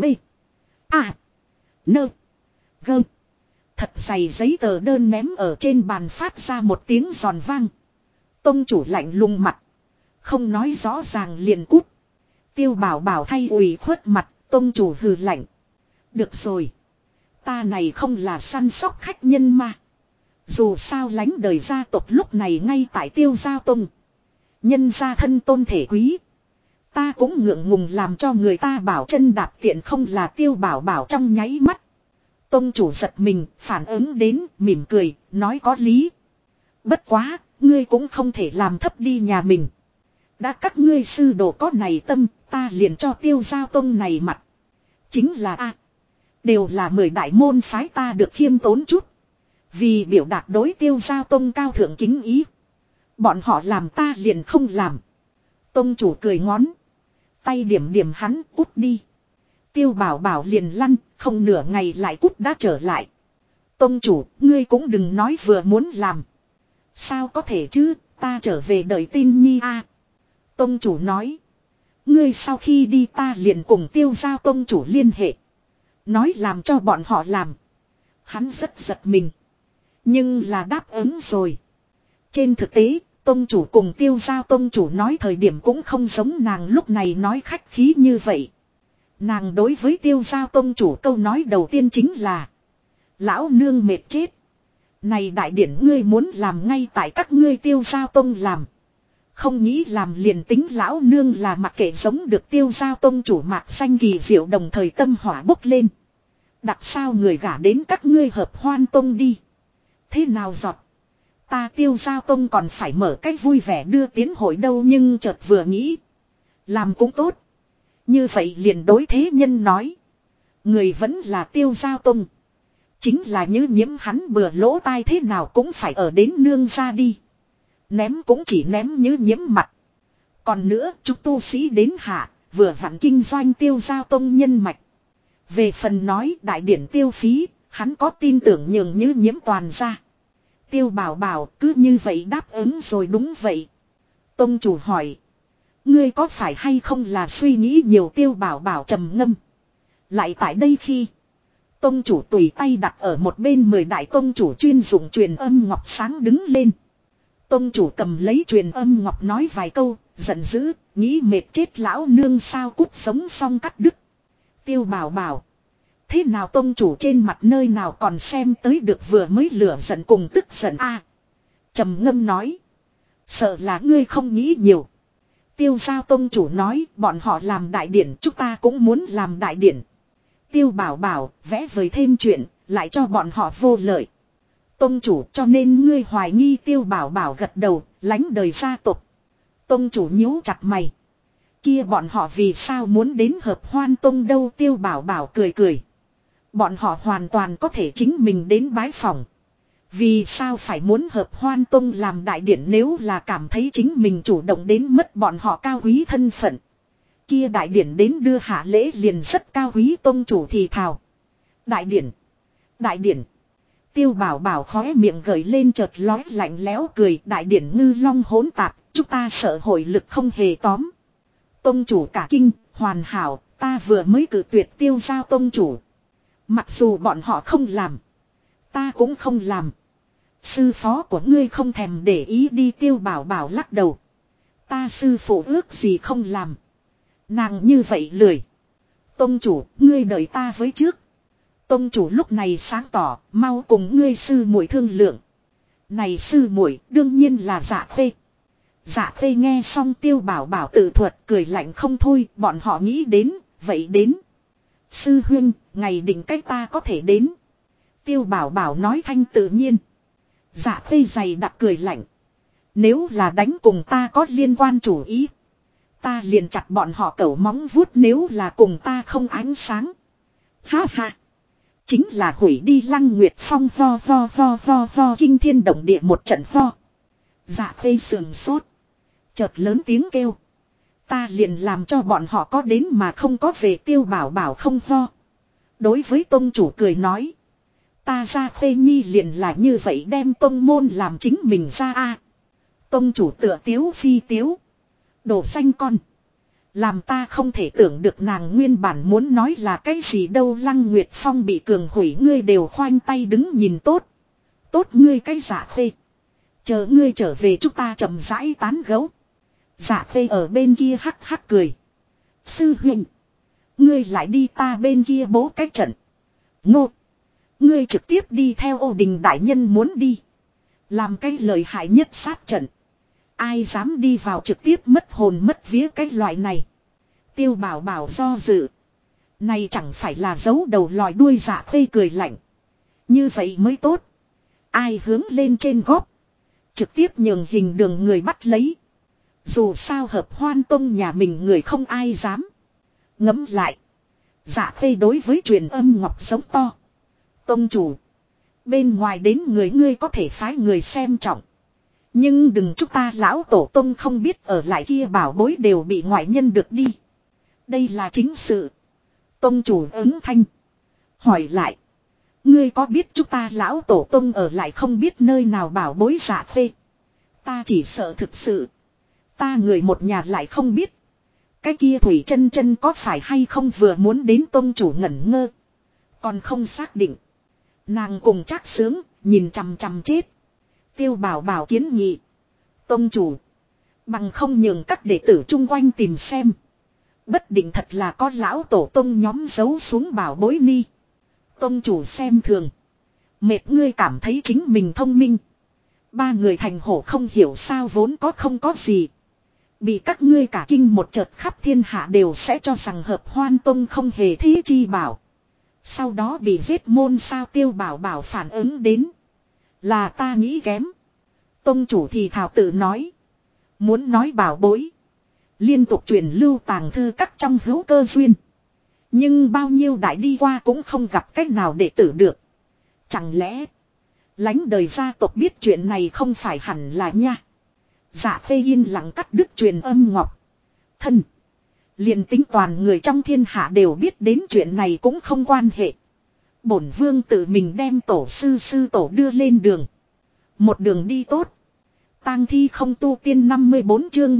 A. Nơ. Gơ. Thật dày giấy tờ đơn ném ở trên bàn phát ra một tiếng giòn vang. Tông chủ lạnh lùng mặt. Không nói rõ ràng liền cút. Tiêu Bảo Bảo thay ủy khuất mặt, tông chủ hừ lạnh. Được rồi. Ta này không là săn sóc khách nhân mà. Dù sao lánh đời gia tộc lúc này ngay tại Tiêu Giao Tông. Nhân gia thân tôn thể quý. Ta cũng ngượng ngùng làm cho người ta bảo chân đạp tiện không là Tiêu Bảo Bảo trong nháy mắt. Tông chủ giật mình, phản ứng đến, mỉm cười, nói có lý. Bất quá, ngươi cũng không thể làm thấp đi nhà mình. Đã các ngươi sư đồ có này tâm, ta liền cho Tiêu Giao Tông này mặt. Chính là A. Đều là 10 đại môn phái ta được khiêm tốn chút. Vì biểu đạt đối Tiêu Giao Tông cao thượng kính ý. Bọn họ làm ta liền không làm. Tông chủ cười ngón. Tay điểm điểm hắn cút đi. Tiêu Bảo Bảo liền lăn, không nửa ngày lại cút đã trở lại. Tông chủ, ngươi cũng đừng nói vừa muốn làm. Sao có thể chứ, ta trở về đợi tin nhi a. Tông chủ nói. Ngươi sau khi đi ta liền cùng Tiêu Giao tông chủ liên hệ. Nói làm cho bọn họ làm. Hắn rất giật mình. Nhưng là đáp ứng rồi. Trên thực tế, Tông chủ cùng Tiêu Giao tông chủ nói thời điểm cũng không giống nàng lúc này nói khách khí như vậy. Nàng đối với Tiêu Giao tông chủ câu nói đầu tiên chính là: lão nương mệt chết. Này đại điển ngươi muốn làm ngay tại các ngươi Tiêu Giao tông làm. Không nghĩ làm liền tính lão nương là mặc kệ giống được Tiêu Giao tông chủ mạc xanh kỳ diệu đồng thời tâm hỏa bốc lên. Đặt sao người gả đến các ngươi hợp hoan tông đi. Thế nào giọt. Ta Tiêu Giao tông còn phải mở cách vui vẻ đưa tiến hội đâu, nhưng chợt vừa nghĩ. Làm cũng tốt. Như vậy liền đối thế nhân nói. Người vẫn là Tiêu Giao tông. Chính là như nhiễm hắn bừa lỗ tai thế nào cũng phải ở đến nương ra đi. Ném cũng chỉ ném như nhiễm mặt. Còn nữa chúng tu sĩ đến hạ, vừa vặn kinh doanh Tiêu Giao tông nhân mạch. Về phần nói đại điển tiêu phí, hắn có tin tưởng nhường như nhiễm toàn ra. Tiêu Bảo Bảo cứ như vậy đáp ứng rồi. Đúng vậy. Tông chủ hỏi. Ngươi có phải hay không là suy nghĩ nhiều? Tiêu Bảo Bảo trầm ngâm. Lại tại đây khi tông chủ tùy tay đặt ở một bên 10 đại tông chủ chuyên dụng truyền âm ngọc sáng đứng lên. Tông chủ cầm lấy truyền âm ngọc nói vài câu, giận dữ, nghĩ mệt chết lão nương sao, cút sống xong cắt đứt. Tiêu Bảo Bảo. Thế nào tông chủ trên mặt nơi nào còn xem tới được vừa mới lửa giận cùng tức giận a? Trầm ngâm nói. Sợ là ngươi không nghĩ nhiều. Tiêu Giao tông chủ nói bọn họ làm đại điển, chúng ta cũng muốn làm đại điển. Tiêu Bảo Bảo vẽ vời thêm chuyện, lại cho bọn họ vô lợi. Tông chủ cho nên ngươi hoài nghi? Tiêu Bảo Bảo gật đầu, lánh đời gia tộc. Tông chủ nhíu chặt mày. Kia bọn họ vì sao muốn đến hợp hoan tông đâu? Tiêu Bảo Bảo cười cười. Bọn họ hoàn toàn có thể chính mình đến bái phòng. Vì sao phải muốn hợp hoan tông làm đại điển? Nếu là cảm thấy chính mình chủ động đến mất bọn họ cao quý thân phận. Kia đại điển đến đưa hạ lễ liền rất cao quý. Tông chủ thì thào. Đại điển. Đại điển. Tiêu Bảo Bảo khóe miệng gợi lên chợt lói lạnh lẽo cười. Đại điển ngư long hỗn tạp. Chúng ta sợ hội lực không hề tóm. Tông chủ cả kinh. Hoàn hảo. Ta vừa mới cử tuyệt Tiêu Giao tông chủ. Mặc dù bọn họ không làm. Ta cũng không làm. Sư phó của ngươi không thèm để ý đi. Tiêu Bảo Bảo lắc đầu. Ta sư phụ ước gì không làm. Nàng như vậy lười. Tông chủ, ngươi đợi ta với trước. Tông chủ lúc này sáng tỏ, mau cùng ngươi sư muội thương lượng. Này sư muội đương nhiên là Dạ Khê. Dạ Khê nghe xong Tiêu Bảo Bảo tự thuật cười lạnh không thôi. Bọn họ nghĩ đến, vậy đến. Sư huynh, ngày định cách ta có thể đến. Tiêu Bảo Bảo nói thanh tự nhiên. Dạ Khê dày đặc cười lạnh. Nếu là đánh cùng ta có liên quan chủ ý, ta liền chặt bọn họ cẩu móng vuốt. Nếu là cùng ta không ánh sáng, ha ha, chính là hủy đi Lăng Nguyệt Phong. Ho ho ho ho ho, kinh thiên động địa một trận ho. Dạ Khê sườn sốt, chợt lớn tiếng kêu. Ta liền làm cho bọn họ có đến mà không có về. Tiêu Bảo Bảo không ho. Đối với tông chủ cười nói. Ta Ra Khê Nhi liền là như vậy đem tông môn làm chính mình ra a. Tông chủ tựa tiếu phi tiếu. Đồ xanh con. Làm ta không thể tưởng được nàng nguyên bản muốn nói là cái gì đâu. Lăng Nguyệt Phong bị cường hủy ngươi đều khoanh tay đứng nhìn tốt. Tốt ngươi cái Dạ Khê. Chờ ngươi trở về chúng ta chậm rãi tán gẫu. Dạ Khê ở bên kia hắc hắc cười. Sư huynh, ngươi lại đi ta bên kia bố cách trận. Ngô, ngươi trực tiếp đi theo Ô Đình đại nhân muốn đi. Làm cái lợi hại nhất sát trận. Ai dám đi vào trực tiếp mất hồn mất vía cái loại này. Tiêu Bảo Bảo do dự. Này chẳng phải là giấu đầu lòi đuôi. Dạ Khê cười lạnh. Như vậy mới tốt. Ai hướng lên trên góp. Trực tiếp nhường hình đường người bắt lấy. Dù sao hợp hoan tông nhà mình người không ai dám. Ngẫm lại. Dạ Khê đối với truyền âm ngọc giống to. Tông chủ. Bên ngoài đến người ngươi có thể phái người xem trọng. Nhưng đừng chúng ta lão tổ tông không biết ở lại kia bảo bối đều bị ngoại nhân được đi. Đây là chính sự. Tông chủ ứng thanh. Hỏi lại. Ngươi có biết chúng ta lão tổ tông ở lại không biết nơi nào bảo bối? Dạ Khê. Ta chỉ sợ thực sự. Ta người một nhà lại không biết. Cái kia Thủy Chân Chân có phải hay không vừa muốn đến tông chủ ngẩn ngơ. Còn không xác định. Nàng cùng Trác Sướng nhìn chằm chằm chết. Tiêu Bảo Bảo kiến nghị. Tông chủ. Bằng không nhường các đệ tử chung quanh tìm xem. Bất định thật là có lão tổ tông nhóm giấu xuống bảo bối ni. Tông chủ xem thường. Mệt ngươi cảm thấy chính mình thông minh. Ba người thành hổ không hiểu sao vốn có không có gì. Bị các ngươi cả kinh một chợt khắp thiên hạ đều sẽ cho rằng hợp hoan tông không hề thí chi bảo. Sau đó bị giết môn sao Tiêu Bảo Bảo phản ứng đến. Là ta nghĩ kém. Tông chủ thì thảo tự nói. Muốn nói bảo bối. Liên tục truyền lưu tàng thư các trong hữu cơ duyên. Nhưng bao nhiêu đại đi qua cũng không gặp cách nào đệ tử được. Chẳng lẽ. Lánh đời gia tộc biết chuyện này không phải hẳn là nha. Dạ Phê yên lặng cắt đứt truyền âm ngọc. Thân. Liền tính toàn người trong thiên hạ đều biết đến chuyện này cũng không quan hệ. Bổn vương tự mình đem tổ sư tổ đưa lên đường. Một đường đi tốt. Tang thi không tu tiên 54 chương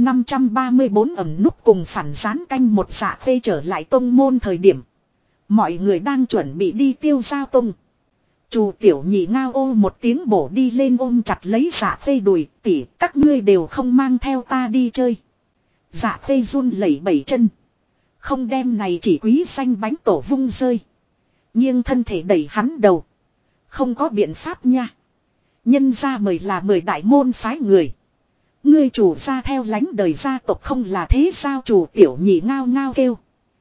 534 ẩm núp cùng phản gián canh một. Dạ Phê trở lại tông môn thời điểm. Mọi người đang chuẩn bị đi Tiêu Giao tông. Chu Tiểu Nhị ngao ô một tiếng bổ đi lên ôm chặt lấy Dạ Phê đùi. Tỉ các ngươi đều không mang theo ta đi chơi. Dạ Phê run lẩy bẩy chân. Không đem này chỉ quý xanh bánh tổ vung rơi. Nhưng thân thể đẩy hắn đầu. Không có biện pháp nha. Nhân ra mời là mời đại môn phái người. Ngươi chủ ra theo lánh đời gia tộc không là thế sao? Chủ Tiểu Nhị ngao ngao kêu.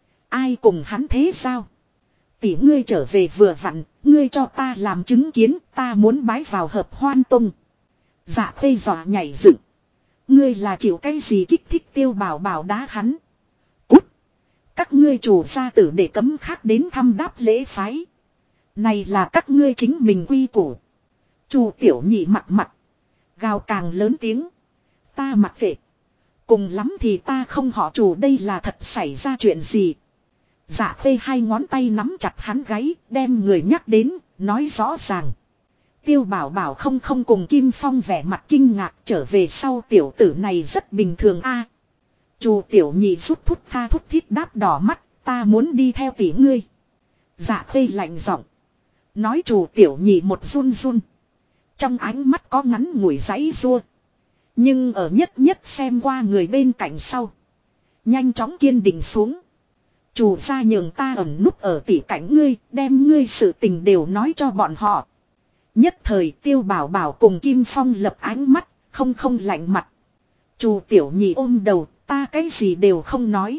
Ai cùng hắn thế sao? Tỷ ngươi trở về vừa vặn. Ngươi cho ta làm chứng kiến. Ta muốn bái vào hợp hoan tông. Dạ Phê dọa nhảy dựng. Ngươi là chịu cái gì kích thích Tiêu Bảo Bảo đá hắn. Cút. Các ngươi chủ gia tử để cấm khác đến thăm đáp lễ phái. Này là các ngươi chính mình quy củ. Chu Tiểu Nhị mặt. Gào càng lớn tiếng. Ta mặc kệ. Cùng lắm thì ta không họ chủ, đây là thật xảy ra chuyện gì. Dạ Phê hai ngón tay nắm chặt hắn gáy, đem người nhắc đến, nói rõ ràng. Tiêu Bảo Bảo không cùng Kim Phong vẻ mặt kinh ngạc, trở về sau tiểu tử này rất bình thường a. Chu Tiểu Nhị rút thút tha thút thít đáp đỏ mắt, ta muốn đi theo tỷ ngươi. Dạ Phê lạnh giọng. Nói Chu Tiểu Nhị một run run. Trong ánh mắt có ngắn ngủi giãy giụa. Nhưng ở nhất xem qua người bên cạnh sau. Nhanh chóng kiên định xuống. Chủ gia nhường ta ẩn núp ở tỷ cạnh ngươi, đem ngươi sự tình đều nói cho bọn họ. Nhất thời Tiêu Bảo Bảo cùng Kim Phong lập ánh mắt, không lạnh mặt. Chu Tiểu Nhị ôm đầu, ta cái gì đều không nói.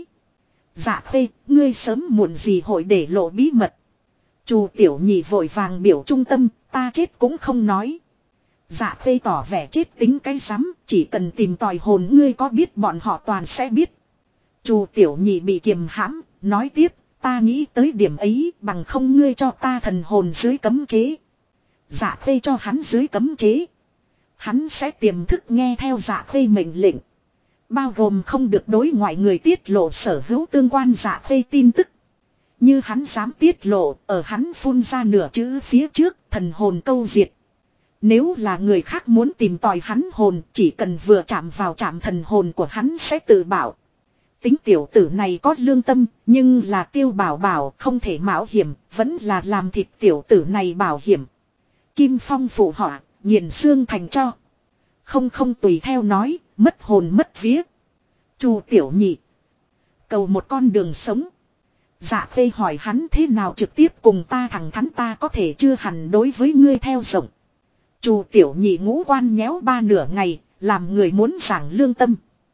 Dạ Phê, ngươi sớm muộn gì hội để lộ bí mật. Chu Tiểu Nhị vội vàng biểu trung tâm, ta chết cũng không nói. Dạ Phê tỏ vẻ chết tính cái rắm, chỉ cần tìm tòi hồn ngươi có biết bọn họ toàn sẽ biết. Chu Tiểu Nhị bị kiềm hãm, nói tiếp, ta nghĩ tới điểm ấy, bằng không ngươi cho ta thần hồn dưới cấm chế. Dạ Phê cho hắn dưới cấm chế. Hắn sẽ tiềm thức nghe theo Dạ Phê mệnh lệnh. Bao gồm không được đối ngoại người tiết lộ sở hữu tương quan Dạ Phê tin tức. Như hắn dám tiết lộ, ở hắn phun ra nửa chữ phía trước, thần hồn câu diệt. Nếu là người khác muốn tìm tòi hắn hồn, chỉ cần vừa chạm vào chạm thần hồn của hắn sẽ tự bảo. Tính tiểu tử này có lương tâm, nhưng là Tiêu Bảo Bảo không thể mạo hiểm, vẫn là làm thịt tiểu tử này bảo hiểm. Kim Phong phụ họa, nghiền xương thành cho. Không tùy theo nói, mất hồn mất vía. Chu Tiểu Nhị cầu một con đường sống. Dạ Phê hỏi hắn thế nào trực tiếp cùng ta thẳng thắn, ta có thể chưa hẳn đối với ngươi theo rộng. Chu Tiểu Nhị ngũ quan nhéo ba nửa ngày, làm người muốn giảng lương tâm.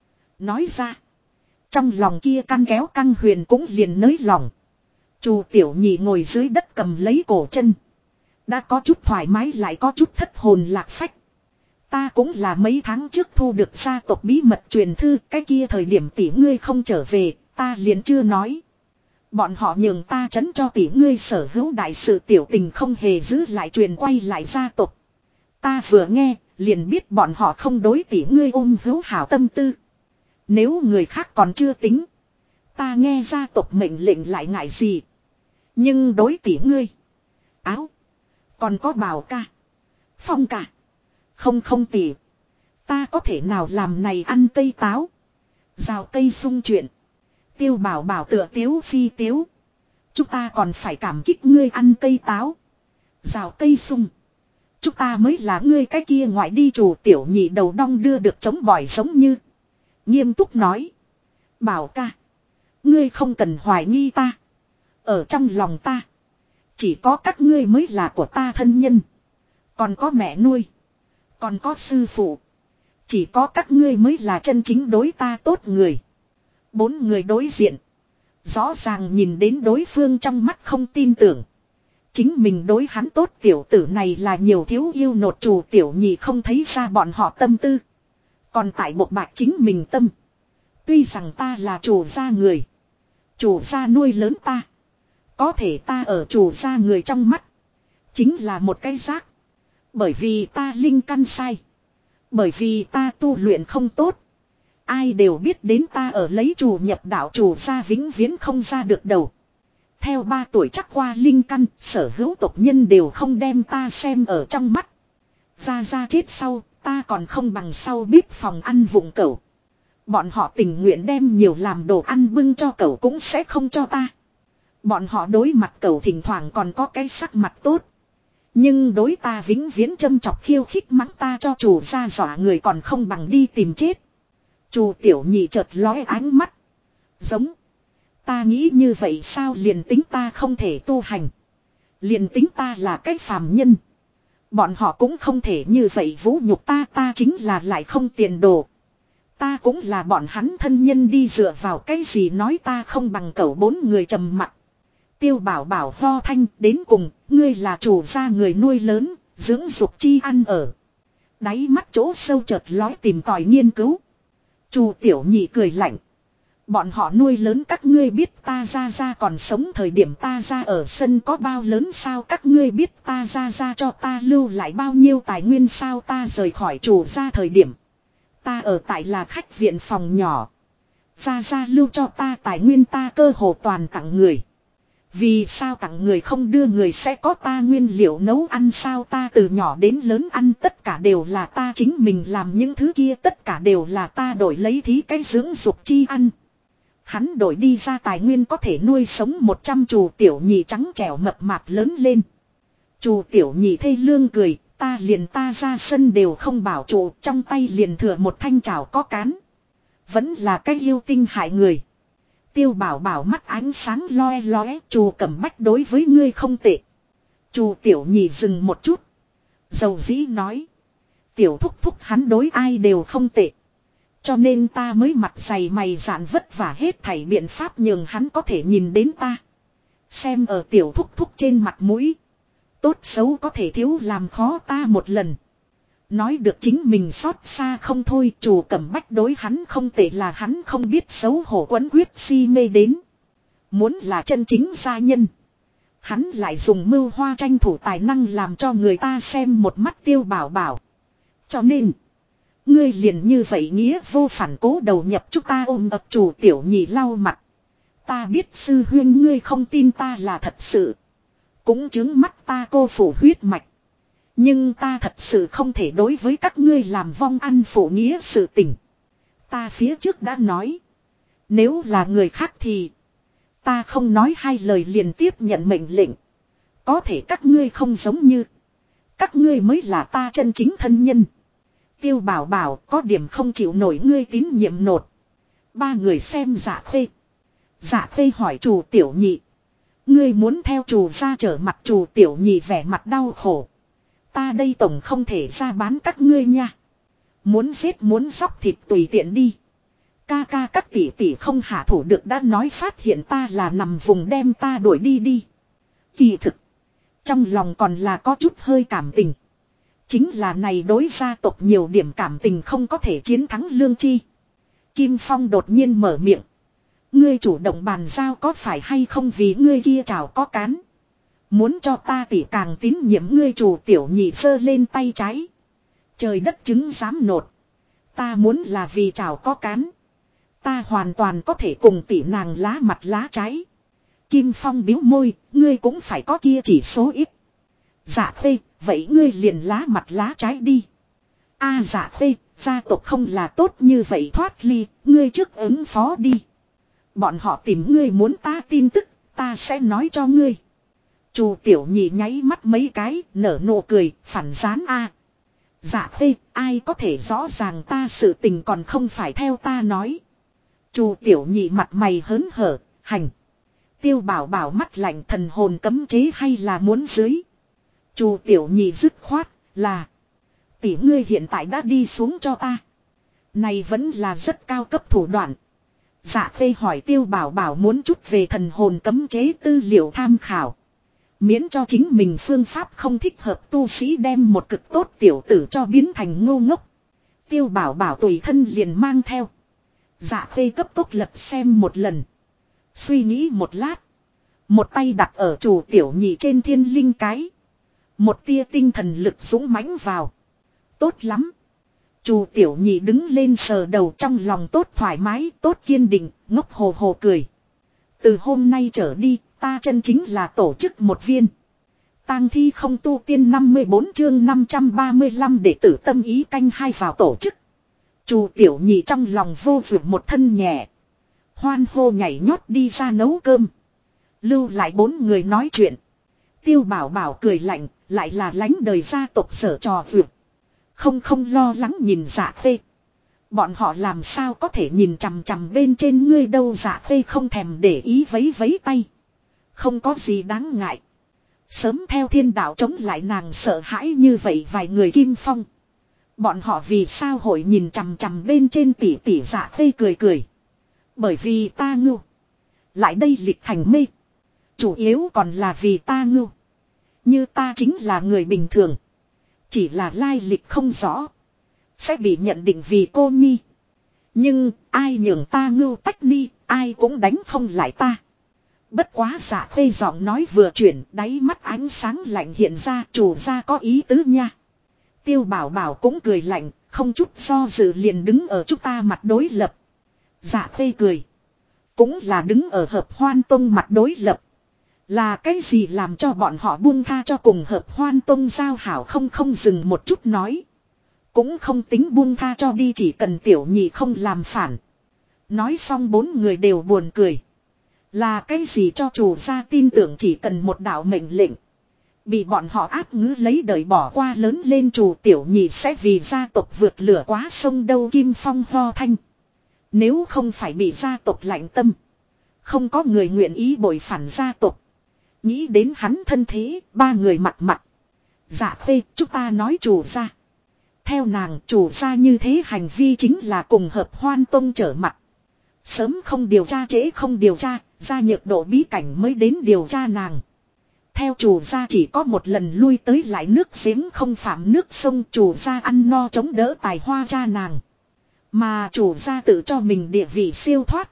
Nói ra, trong lòng kia căn kéo căng huyền cũng liền nới lòng. Chu Tiểu Nhị ngồi dưới đất cầm lấy cổ chân. Đã có chút thoải mái lại có chút thất hồn lạc phách. Ta cũng là mấy tháng trước thu được gia tộc bí mật truyền thư, cái kia thời điểm tỷ ngươi không trở về, ta liền chưa nói. Bọn họ nhường ta trấn cho tỷ ngươi sở hữu đại sự tiểu tình không hề giữ lại truyền quay lại gia tộc. Ta vừa nghe, liền biết bọn họ không đối tỷ ngươi ôm hữu hảo tâm tư. Nếu người khác còn chưa tính, ta nghe gia tộc mệnh lệnh lại ngại gì. Nhưng đối tỷ ngươi, áo, còn có Bảo ca, Phong ca, không tỷ. Ta có thể nào làm này ăn cây táo, rào cây sung chuyện. Tiêu Bảo Bảo tựa tiếu phi tiếu. Chúng ta còn phải cảm kích ngươi ăn cây táo, rào cây sung. Chúng ta mới là ngươi cái kia ngoại đi chủ tiểu nhị đầu đong đưa được chống bỏi giống như. Nghiêm túc nói. Bảo ca. Ngươi không cần hoài nghi ta. Ở trong lòng ta. Chỉ có các ngươi mới là của ta thân nhân. Còn có mẹ nuôi. Còn có sư phụ. Chỉ có các ngươi mới là chân chính đối ta tốt người. Bốn người đối diện. Rõ ràng nhìn đến đối phương trong mắt không tin tưởng. Chính mình đối hắn tốt tiểu tử này là nhiều thiếu yêu nột chủ tiểu nhị không thấy ra bọn họ tâm tư. Còn tại một bạch chính mình tâm. Tuy rằng ta là chủ gia người. Chủ gia nuôi lớn ta. Có thể ta ở chủ gia người trong mắt. Chính là một cái rác. Bởi vì ta linh căn sai. Bởi vì ta tu luyện không tốt. Ai đều biết đến ta ở lấy chủ nhập đạo chủ gia vĩnh viễn không ra được đầu. Theo 3 tuổi chắc qua linh căn, sở hữu tộc nhân đều không đem ta xem ở trong mắt. Ra chết sau, ta còn không bằng sau bếp phòng ăn vụng cẩu. Bọn họ tình nguyện đem nhiều làm đồ ăn bưng cho cẩu cũng sẽ không cho ta. Bọn họ đối mặt cẩu thỉnh thoảng còn có cái sắc mặt tốt. Nhưng đối ta vĩnh viễn châm chọc khiêu khích mắng ta cho chủ gia dọa người còn không bằng đi tìm chết. Chủ tiểu nhị chợt lóe ánh mắt. Giống. Ta nghĩ như vậy sao liền tính ta không thể tu hành. Liền tính ta là cái phàm nhân. Bọn họ cũng không thể như vậy vũ nhục ta chính là lại không tiền đồ. Ta cũng là bọn hắn thân nhân đi dựa vào cái gì nói ta không bằng cẩu. 4 người trầm mặc. Tiêu bảo bảo ho thanh đến cùng, ngươi là chủ gia người nuôi lớn, dưỡng dục chi ăn ở. Đáy mắt chỗ sâu chợt lói tìm tòi nghiên cứu. Chu tiểu nhị cười lạnh. Bọn họ nuôi lớn các ngươi biết ta ra còn sống thời điểm ta ra ở sân có bao lớn sao các ngươi biết ta ra cho ta lưu lại bao nhiêu tài nguyên sao ta rời khỏi chủ gia thời điểm. Ta ở tại là khách viện phòng nhỏ. Ra lưu cho ta tài nguyên ta cơ hồ toàn tặng người. Vì sao tặng người không đưa người sẽ có ta nguyên liệu nấu ăn sao ta từ nhỏ đến lớn ăn tất cả đều là ta chính mình làm những thứ kia tất cả đều là ta đổi lấy thí cái dưỡng dục chi ăn. Hắn đổi đi ra tài nguyên có thể nuôi sống 100 chù tiểu nhị trắng trẻo mập mạp lớn lên. Chù tiểu nhị thê lương cười, ta liền ta ra sân đều không bảo trụ, trong tay liền thừa một thanh chảo có cán. Vẫn là cái yêu tinh hại người. Tiêu bảo bảo mắt ánh sáng loe loé, chù Cẩm Bách đối với ngươi không tệ. Chù tiểu nhị dừng một chút. Dầu dĩ nói. Tiểu thúc thúc hắn đối ai đều không tệ. Cho nên ta mới mặt dày mày dạn vất vả hết thảy biện pháp nhường hắn có thể nhìn đến ta. Xem ở tiểu thúc thúc trên mặt mũi. Tốt xấu có thể thiếu làm khó ta một lần. Nói được chính mình xót xa không thôi. Chủ Cẩm Bách đối hắn không tệ là hắn không biết xấu hổ quấn quyết si mê đến. Muốn là chân chính gia nhân. Hắn lại dùng mưu hoa tranh thủ tài năng làm cho người ta xem một mắt tiêu bảo bảo. Cho nên. Ngươi liền như vậy nghĩa vô phản cố đầu nhập chúng ta ôm ập chủ tiểu nhị lau mặt. Ta biết sư huyên ngươi không tin ta là thật sự. Cũng chứng mắt ta cô phủ huyết mạch. Nhưng ta thật sự không thể đối với các ngươi làm vong ăn phụ nghĩa sự tình. Ta phía trước đã nói. Nếu là người khác thì. Ta không nói 2 lời liền tiếp nhận mệnh lệnh. Có thể các ngươi không giống như. Các ngươi mới là ta chân chính thân nhân. Tiêu bảo bảo có điểm không chịu nổi ngươi tín nhiệm nột. 3 người xem Dạ Khê. Dạ Khê hỏi chủ tiểu nhị. Ngươi muốn theo chủ ra trở mặt chủ tiểu nhị vẻ mặt đau khổ. Ta đây tổng không thể ra bán các ngươi nha. Muốn giết muốn dóc thịt tùy tiện đi. Ca các tỷ tỷ không hạ thủ được đã nói phát hiện ta là nằm vùng đem ta đuổi đi. Kỳ thực. Trong lòng còn là có chút hơi cảm tình. Chính là này đối gia tộc nhiều điểm cảm tình không có thể chiến thắng lương chi. Kim Phong đột nhiên mở miệng. Ngươi chủ động bàn giao có phải hay không vì ngươi kia chào có cán. Muốn cho ta tỉ càng tín nhiệm ngươi chủ tiểu nhị sơ lên tay trái. Trời đất chứng dám nột. Ta muốn là vì chào có cán. Ta hoàn toàn có thể cùng tỉ nàng lá mặt lá trái. Kim Phong biếu môi, ngươi cũng phải có kia chỉ số ít. Dạ Khê, vậy ngươi liền lá mặt lá trái đi. Dạ Khê, gia tộc không là tốt như vậy thoát ly, ngươi trước ứng phó đi. Bọn họ tìm ngươi muốn ta tin tức, ta sẽ nói cho ngươi. Chu Tiểu Nhị nháy mắt mấy cái, nở nụ cười, phản gián a. Dạ Khê, ai có thể rõ ràng ta sự tình còn không phải theo ta nói. Chu Tiểu Nhị mặt mày hớn hở, hành. Tiêu Bảo Bảo mắt lạnh, thần hồn cấm chế hay là muốn dưới. Chu Tiểu Nhị dứt khoát là: tỷ ngươi hiện tại đã đi xuống cho ta. Này vẫn là rất cao cấp thủ đoạn. Dạ Khê hỏi Tiêu Bảo Bảo muốn chút về thần hồn cấm chế tư liệu tham khảo. Miễn cho chính mình phương pháp không thích hợp, tu sĩ đem một cực tốt tiểu tử cho biến thành ngu ngốc. Tiêu Bảo Bảo tùy thân liền mang theo. Dạ Khê cấp tốc lật xem một lần. Suy nghĩ một lát. Một tay đặt ở Chu Tiểu Nhị trên thiên linh cái. Một tia tinh thần lực dũng mãnh vào. Tốt lắm. Chu Tiểu Nhị đứng lên sờ đầu, trong lòng tốt thoải mái, tốt kiên định, ngốc hồ hồ cười. Từ hôm nay trở đi, ta chân chính là tổ chức một viên. Tang thi không tu tiên 54 chương 535 đệ tử tâm ý canh hai vào tổ chức. Chu Tiểu Nhị trong lòng vô vượt một thân nhẹ. Hoan hô nhảy nhót đi ra nấu cơm. Lưu lại 4 người nói chuyện. Tiêu Bảo Bảo cười lạnh, lại là lánh đời gia tộc sở trò vượt. Không lo lắng nhìn Dạ Khê. Bọn họ làm sao có thể nhìn chằm chằm bên trên ngươi đâu. Dạ Khê không thèm để ý, vấy vấy tay. Không có gì đáng ngại. Sớm theo thiên đạo chống lại nàng sợ hãi như vậy vài người Kim Phong. Bọn họ vì sao hội nhìn chằm chằm bên trên tỷ tỷ. Dạ Khê cười cười. Bởi vì ta ngưu. Lại đây lịch thành mê. Chủ yếu còn là vì ta ngưu. Như ta chính là người bình thường. Chỉ là lai lịch không rõ. Sẽ bị nhận định vì cô nhi. Nhưng ai nhường ta ngưu tách ni, ai cũng đánh không lại ta. Bất quá Dạ Khê giọng nói vừa chuyển, đáy mắt ánh sáng lạnh hiện ra, chủ gia có ý tứ nha. Tiêu Bảo Bảo cũng cười lạnh, không chút do dự liền đứng ở chúng ta mặt đối lập. Dạ Khê cười. Cũng là đứng ở Hợp Hoan Tông mặt đối lập. Là cái gì làm cho bọn họ buông tha cho cùng Hợp Hoan Tông giao hảo không dừng một chút nói. Cũng không tính buông tha cho đi, chỉ cần Tiểu Nhị không làm phản. Nói xong 4 người đều buồn cười. Là cái gì cho chủ gia tin tưởng chỉ cần một đạo mệnh lệnh. Bị bọn họ áp ngữ lấy đời bỏ qua lớn lên Chu Tiểu Nhị sẽ vì gia tộc vượt lửa quá sông đâu. Kim Phong ho thanh. Nếu không phải bị gia tộc lạnh tâm. Không có người nguyện ý bội phản gia tộc. Nghĩ đến hắn thân thế, 3 người mặt. Dạ Khê, chúng ta nói chủ gia. Theo nàng, chủ gia như thế hành vi chính là cùng Hợp Hoan Tông trở mặt. Sớm không điều tra trễ không điều tra, gia nhược độ bí cảnh mới đến điều tra nàng. Theo chủ gia chỉ có một lần lui tới lại nước giếng không phạm nước sông, chủ gia ăn no chống đỡ tài hoa cha nàng. Mà chủ gia tự cho mình địa vị siêu thoát.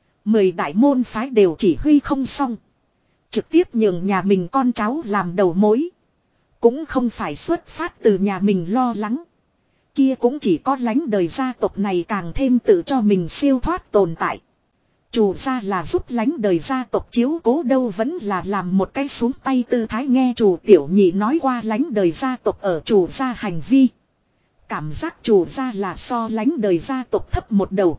10 đại môn phái đều chỉ huy không xong. Trực tiếp nhường nhà mình con cháu làm đầu mối. Cũng không phải xuất phát từ nhà mình lo lắng. Kia cũng chỉ có lánh đời gia tộc này càng thêm tự cho mình siêu thoát tồn tại. Chủ gia là giúp lánh đời gia tộc chiếu cố đâu, vẫn là làm một cái xuống tay tư thái. Nghe Chu Tiểu Nhị nói qua lánh đời gia tộc ở chủ gia hành vi. Cảm giác chủ gia là so lánh đời gia tộc thấp một đầu.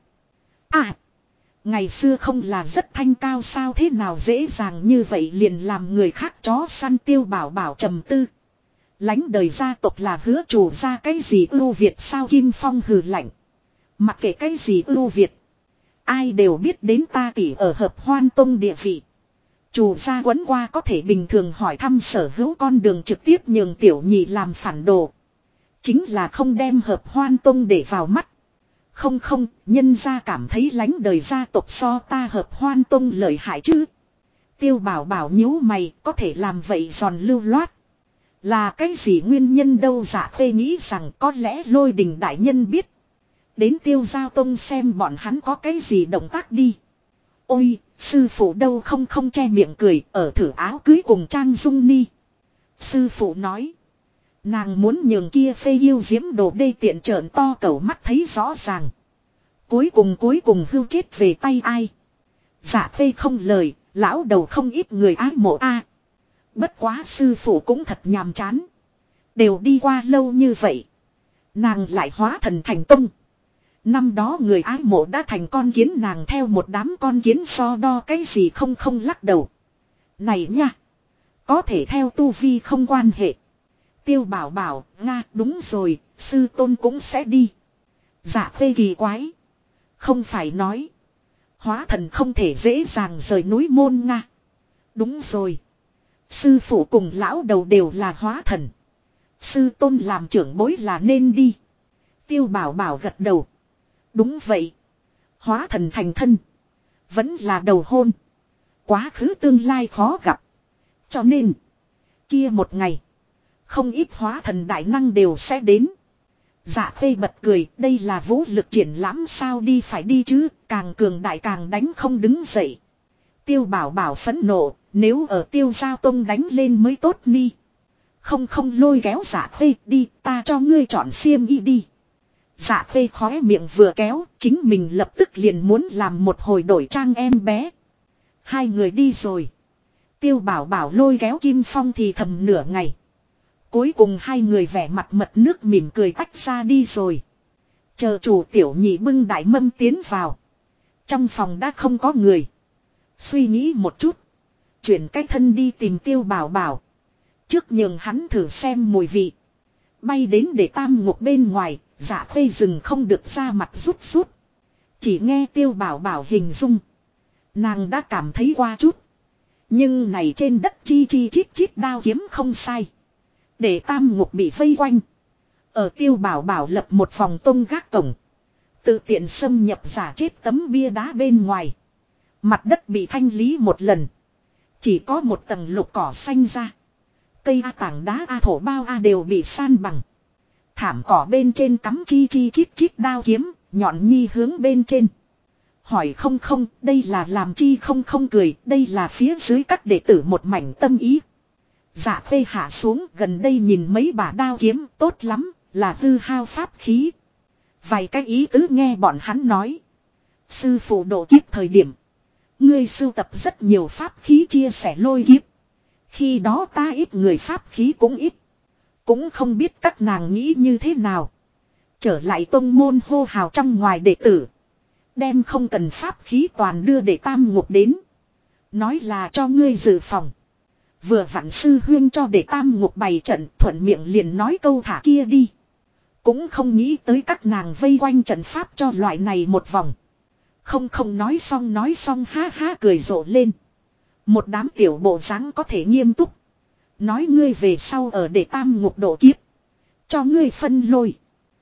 À, ngày xưa không là rất thanh cao sao, thế nào dễ dàng như vậy liền làm người khác chó săn. Tiêu Bảo Bảo trầm tư. Lánh đời gia tộc là hứa chủ gia cái gì ưu việt sao? Kim Phong hừ lạnh. Mặc kệ cái gì ưu việt. Ai đều biết đến ta tỷ ở Hợp Hoan Tông địa vị. Chủ gia quấn qua có thể bình thường hỏi thăm sở hữu con đường trực tiếp nhường Tiểu Nhị làm phản đồ. Chính là không đem Hợp Hoan Tông để vào mắt. Không, nhân gia cảm thấy lánh đời gia tộc so ta Hợp Hoan Tông lợi hại chứ. Tiêu Bảo Bảo nhíu mày, có thể làm vậy giòn lưu loát. Là cái gì nguyên nhân đâu? Dạ Khê nghĩ rằng có lẽ Lôi Đình đại nhân biết. Đến Tiêu Giao Tông xem bọn hắn có cái gì động tác đi. Ôi, sư phụ đâu không che miệng cười, ở thử áo cưới cùng Trang Dung Ni. Sư phụ nói. Nàng muốn nhường kia phê yêu diễm đồ đê tiện trợn to cẩu mắt thấy rõ ràng. Cuối cùng hưu chết về tay ai. Dạ Khê không lời, lão đầu không ít người ái mộ a. Bất quá sư phụ cũng thật nhàm chán. Đều đi qua lâu như vậy. Nàng lại hóa thần thành công. Năm đó người ái mộ đã thành con kiến, nàng theo một đám con kiến so đo cái gì không lắc đầu. Này nha. Có thể theo tu vi không quan hệ. Tiêu Bảo bảo, Nga đúng rồi, sư tôn cũng sẽ đi. Dạ Khê kỳ quái. Không phải nói. Hóa thần không thể dễ dàng rời núi môn Nga. Đúng rồi. Sư phụ cùng lão đầu đều là hóa thần. Sư tôn làm trưởng bối là nên đi. Tiêu Bảo bảo gật đầu. Đúng vậy. Hóa thần thành thân. Vẫn là đầu hôn. Quá khứ tương lai khó gặp. Cho nên. Kia một ngày. Không ít hóa thần đại năng đều sẽ đến. Dạ Khê bật cười. Đây là vũ lực triển lãm sao đi phải đi chứ. Càng cường đại càng đánh không đứng dậy. Tiêu Bảo bảo phẫn nộ. Nếu ở Tiêu Giao Tông đánh lên mới tốt ni. Không lôi kéo Dạ Khê đi. Ta cho ngươi chọn xiêm y đi. Dạ Khê khóe miệng vừa kéo. Chính mình lập tức liền muốn làm một hồi đổi trang em bé. Hai người đi rồi. Tiêu Bảo bảo lôi kéo Kim Phong thì thầm nửa ngày. Cuối cùng hai người vẻ mặt mật nước mỉm cười tách ra đi rồi. Chờ chủ tiểu nhị bưng đại mâm tiến vào. Trong phòng đã không có người. Suy nghĩ một chút. Chuyển cái thân đi tìm Tiêu Bảo bảo. Trước nhường hắn thử xem mùi vị. Bay đến để tam ngục bên ngoài. Dạ Khê rừng không được ra mặt rút rút. Chỉ nghe Tiêu Bảo bảo hình dung. Nàng đã cảm thấy qua chút. Nhưng này trên đất chi chít chít đao kiếm không sai. Để tam ngục bị vây quanh. Ở Tiêu Bảo bảo lập một vòng tông gác cổng. Tự tiện xâm nhập giả chết tấm bia đá bên ngoài. Mặt đất bị thanh lý một lần. Chỉ có một tầng lục cỏ xanh ra. Cây A tảng đá A thổ bao A đều bị san bằng. Thảm cỏ bên trên cắm chi chít chít đao kiếm. Nhọn nhi hướng bên trên. Hỏi không, đây là làm chi không cười. Đây là phía dưới các đệ tử một mảnh tâm ý. Dạ Khê hạ xuống gần đây nhìn mấy bả đao kiếm tốt lắm. Là hư hao pháp khí. Vài cái ý tứ nghe bọn hắn nói. Sư phụ độ kiếp thời điểm. Ngươi sưu tập rất nhiều pháp khí chia sẻ lôi kiếp. Khi đó ta ít người pháp khí cũng ít. Cũng không biết các nàng nghĩ như thế nào. Trở lại tông môn hô hào trong ngoài đệ tử. Đem không cần pháp khí toàn đưa để tam ngục đến. Nói là cho ngươi dự phòng. Vừa vặn sư huyên cho để tam ngục bày trận thuận miệng liền nói câu thả kia đi. Cũng không nghĩ tới các nàng vây quanh trận pháp cho loại này một vòng. Không nói xong ha ha cười rộ lên. Một đám tiểu bộ dáng có thể nghiêm túc. Nói ngươi về sau ở để tam ngục độ kiếp. Cho ngươi phân lôi.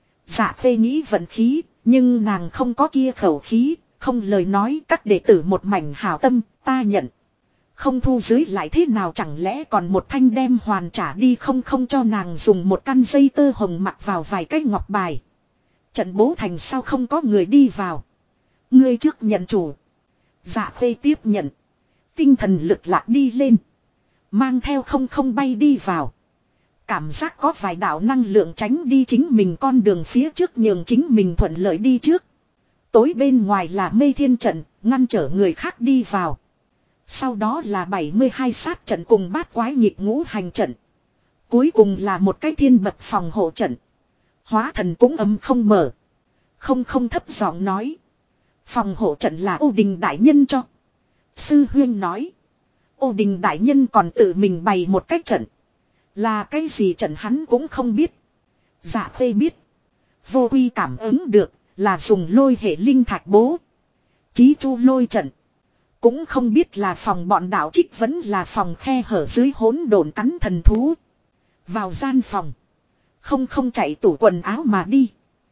Dạ Khê nghĩ vận khí. Nhưng nàng không có kia khẩu khí. Không lời nói các đệ tử một mảnh hảo tâm ta nhận. Không thu dưới lại thế nào chẳng lẽ còn một thanh đem hoàn trả đi không cho nàng dùng một căn dây tơ hồng mặc vào vài cái ngọc bài. Trận bố thành sao không có người đi vào. Ngươi trước nhận chủ. Dạ Khê tiếp nhận. Tinh thần lực lạc đi lên. Mang theo không bay đi vào. Cảm giác có vài đạo năng lượng tránh đi chính mình con đường phía trước nhường chính mình thuận lợi đi trước. Tối bên ngoài là mê thiên trận, ngăn trở người khác đi vào. Sau đó là 72 sát trận cùng bát quái nhịp ngũ hành trận. Cuối cùng là một cái thiên bậc phòng hộ trận. Hóa thần cũng ấm không mở. Không thấp giọng nói. Phòng hộ trận là Ô Đình đại nhân cho. Sư huyên nói. Ô Đình đại nhân còn tự mình bày một cái trận. Là cái gì trận hắn cũng không biết. Dạ Khê biết. Vô Quy cảm ứng được là dùng lôi hệ linh thạch bố. Chí chu lôi trận. Cũng không biết là phòng bọn đạo trích vẫn là phòng khe hở dưới hỗn độn cắn thần thú. Vào gian phòng. Không chạy tủ quần áo mà đi.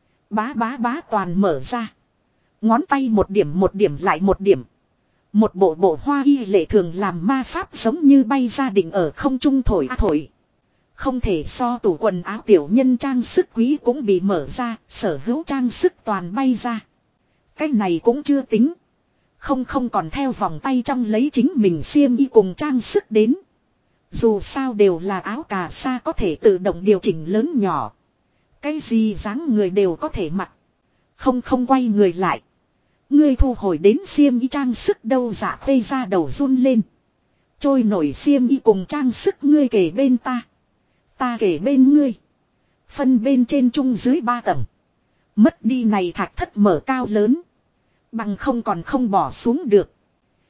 Bá toàn mở ra. Ngón tay một điểm lại một điểm. Một bộ hoa y lệ thường làm ma pháp giống như bay ra định ở không trung thổi. Không thể so tủ quần áo tiểu nhân trang sức quý cũng bị mở ra. Sở hữu trang sức toàn bay ra. Cái này cũng chưa tính. Không còn theo vòng tay trong lấy chính mình xiêm y cùng trang sức đến. Dù sao đều là áo cà sa có thể tự động điều chỉnh lớn nhỏ. Cái gì dáng người đều có thể mặc. Không quay người lại. Ngươi thu hồi đến xiêm y trang sức đâu Dạ Khê ra đầu run lên. Trôi nổi xiêm y cùng trang sức ngươi kể bên ta. Ta kể bên ngươi. Phân bên trên trung dưới 3 tầng. Mất đi này thạch thất mở cao lớn. Bằng không còn không bỏ xuống được.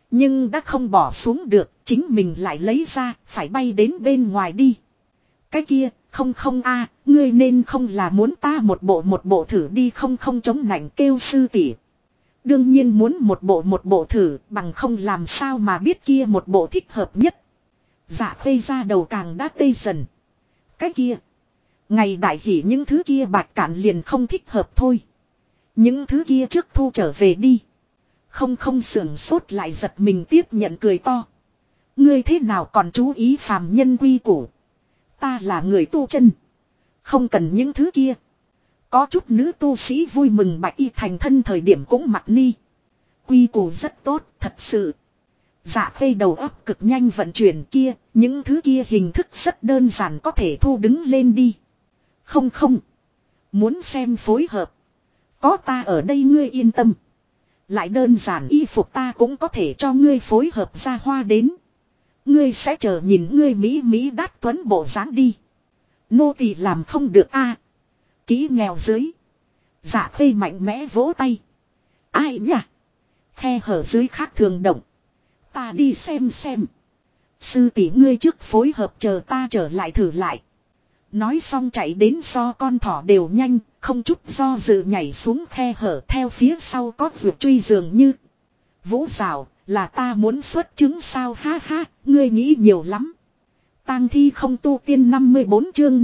Nhưng đã không bỏ xuống được, chính mình lại lấy ra, phải bay đến bên ngoài đi. Cái kia, không a, ngươi nên không là muốn ta một bộ thử đi không chống nạnh kêu sư tỷ. Đương nhiên muốn một bộ thử, bằng không làm sao mà biết kia một bộ thích hợp nhất. Dạ Khê ra đầu càng đã tê dần. Cái kia, ngày đại hỉ những thứ kia Bạch Cản liền không thích hợp thôi. Những thứ kia trước thu trở về đi. Không sưởng sốt lại giật mình tiếp nhận cười to. Ngươi thế nào còn chú ý phàm nhân quy củ. Ta là người tu chân. Không cần những thứ kia. Có chút nữ tu sĩ vui mừng bạch y thành thân thời điểm cũng mặc ni. Quy củ rất tốt, thật sự. Dạ Khê đầu óc cực nhanh vận chuyển kia, những thứ kia hình thức rất đơn giản có thể thu đứng lên đi. Không. Muốn xem phối hợp. Có ta ở đây ngươi yên tâm. Lại đơn giản y phục ta cũng có thể cho ngươi phối hợp ra hoa đến. Ngươi sẽ chờ nhìn ngươi Mỹ đát tuấn bộ dáng đi. Nô tỳ làm không được a. Kỹ nghèo dưới. Dạ Khê mạnh mẽ vỗ tay. Ai nhỉ? Khe hở dưới khác thường động. Ta đi xem. Sư tỷ ngươi trước phối hợp chờ ta trở lại thử lại. Nói xong chạy đến so con thỏ đều nhanh, không chút do dự nhảy xuống khe hở theo phía sau có vượt truy dường như. Vũ rào, là ta muốn xuất chứng sao ha ha, ngươi nghĩ nhiều lắm. Tang thi không tu tiên 54 chương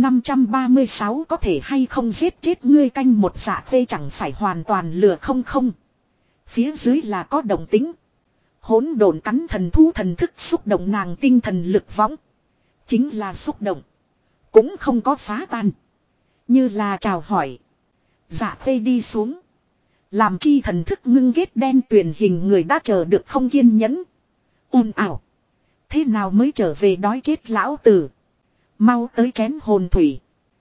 536 có thể hay không giết chết ngươi canh một Dạ Khê chẳng phải hoàn toàn lừa không. Phía dưới là có động tính. Hỗn độn cắn thần thú thần thức xúc động nàng tinh thần lực võng. Chính là xúc động. Cũng không có phá tan. Như là chào hỏi. Dạ Khê đi xuống. Làm chi thần thức ngưng ghét đen tuyền hình người đã chờ được không kiên nhẫn. Ồn ào. Thế nào mới trở về đói chết lão tử. Mau tới chén hồn thủy.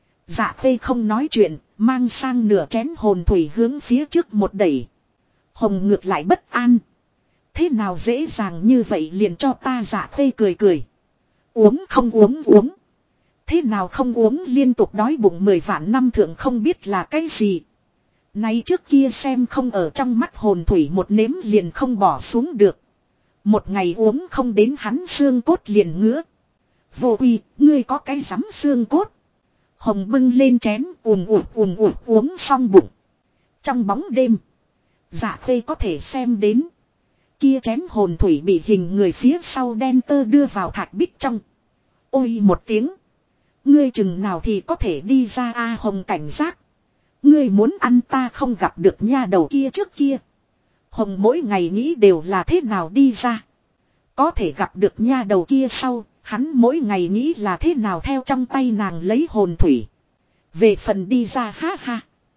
Dạ Khê không nói chuyện. Mang sang nửa chén hồn thủy hướng phía trước một đẩy. Hồng ngược lại bất an. Thế nào dễ dàng như vậy liền cho ta Dạ Khê cười. Uống không uống. Thế nào không uống liên tục đói bụng 10 vạn năm thượng không biết là cái gì. Nay trước kia xem không ở trong mắt hồn thủy một nếm liền không bỏ xuống được. Một ngày uống không đến hắn xương cốt liền ngứa. Vô uy, ngươi có cái rắm xương cốt. Hồng bưng lên chén ùm uống xong bụng. Trong bóng đêm. Dạ Khê có thể xem đến. Kia chén hồn thủy bị hình người phía sau đen tơ đưa vào thạch bích trong. Ôi một tiếng. Ngươi chừng nào thì có thể đi ra a Hồng cảnh giác. Ngươi muốn ăn ta không gặp được nha đầu kia trước kia. Hồng mỗi ngày nghĩ đều là thế nào đi ra. Có thể gặp được nha đầu kia sau, hắn mỗi ngày nghĩ là thế nào theo trong tay nàng lấy hồn thủy. Về phần đi ra ha.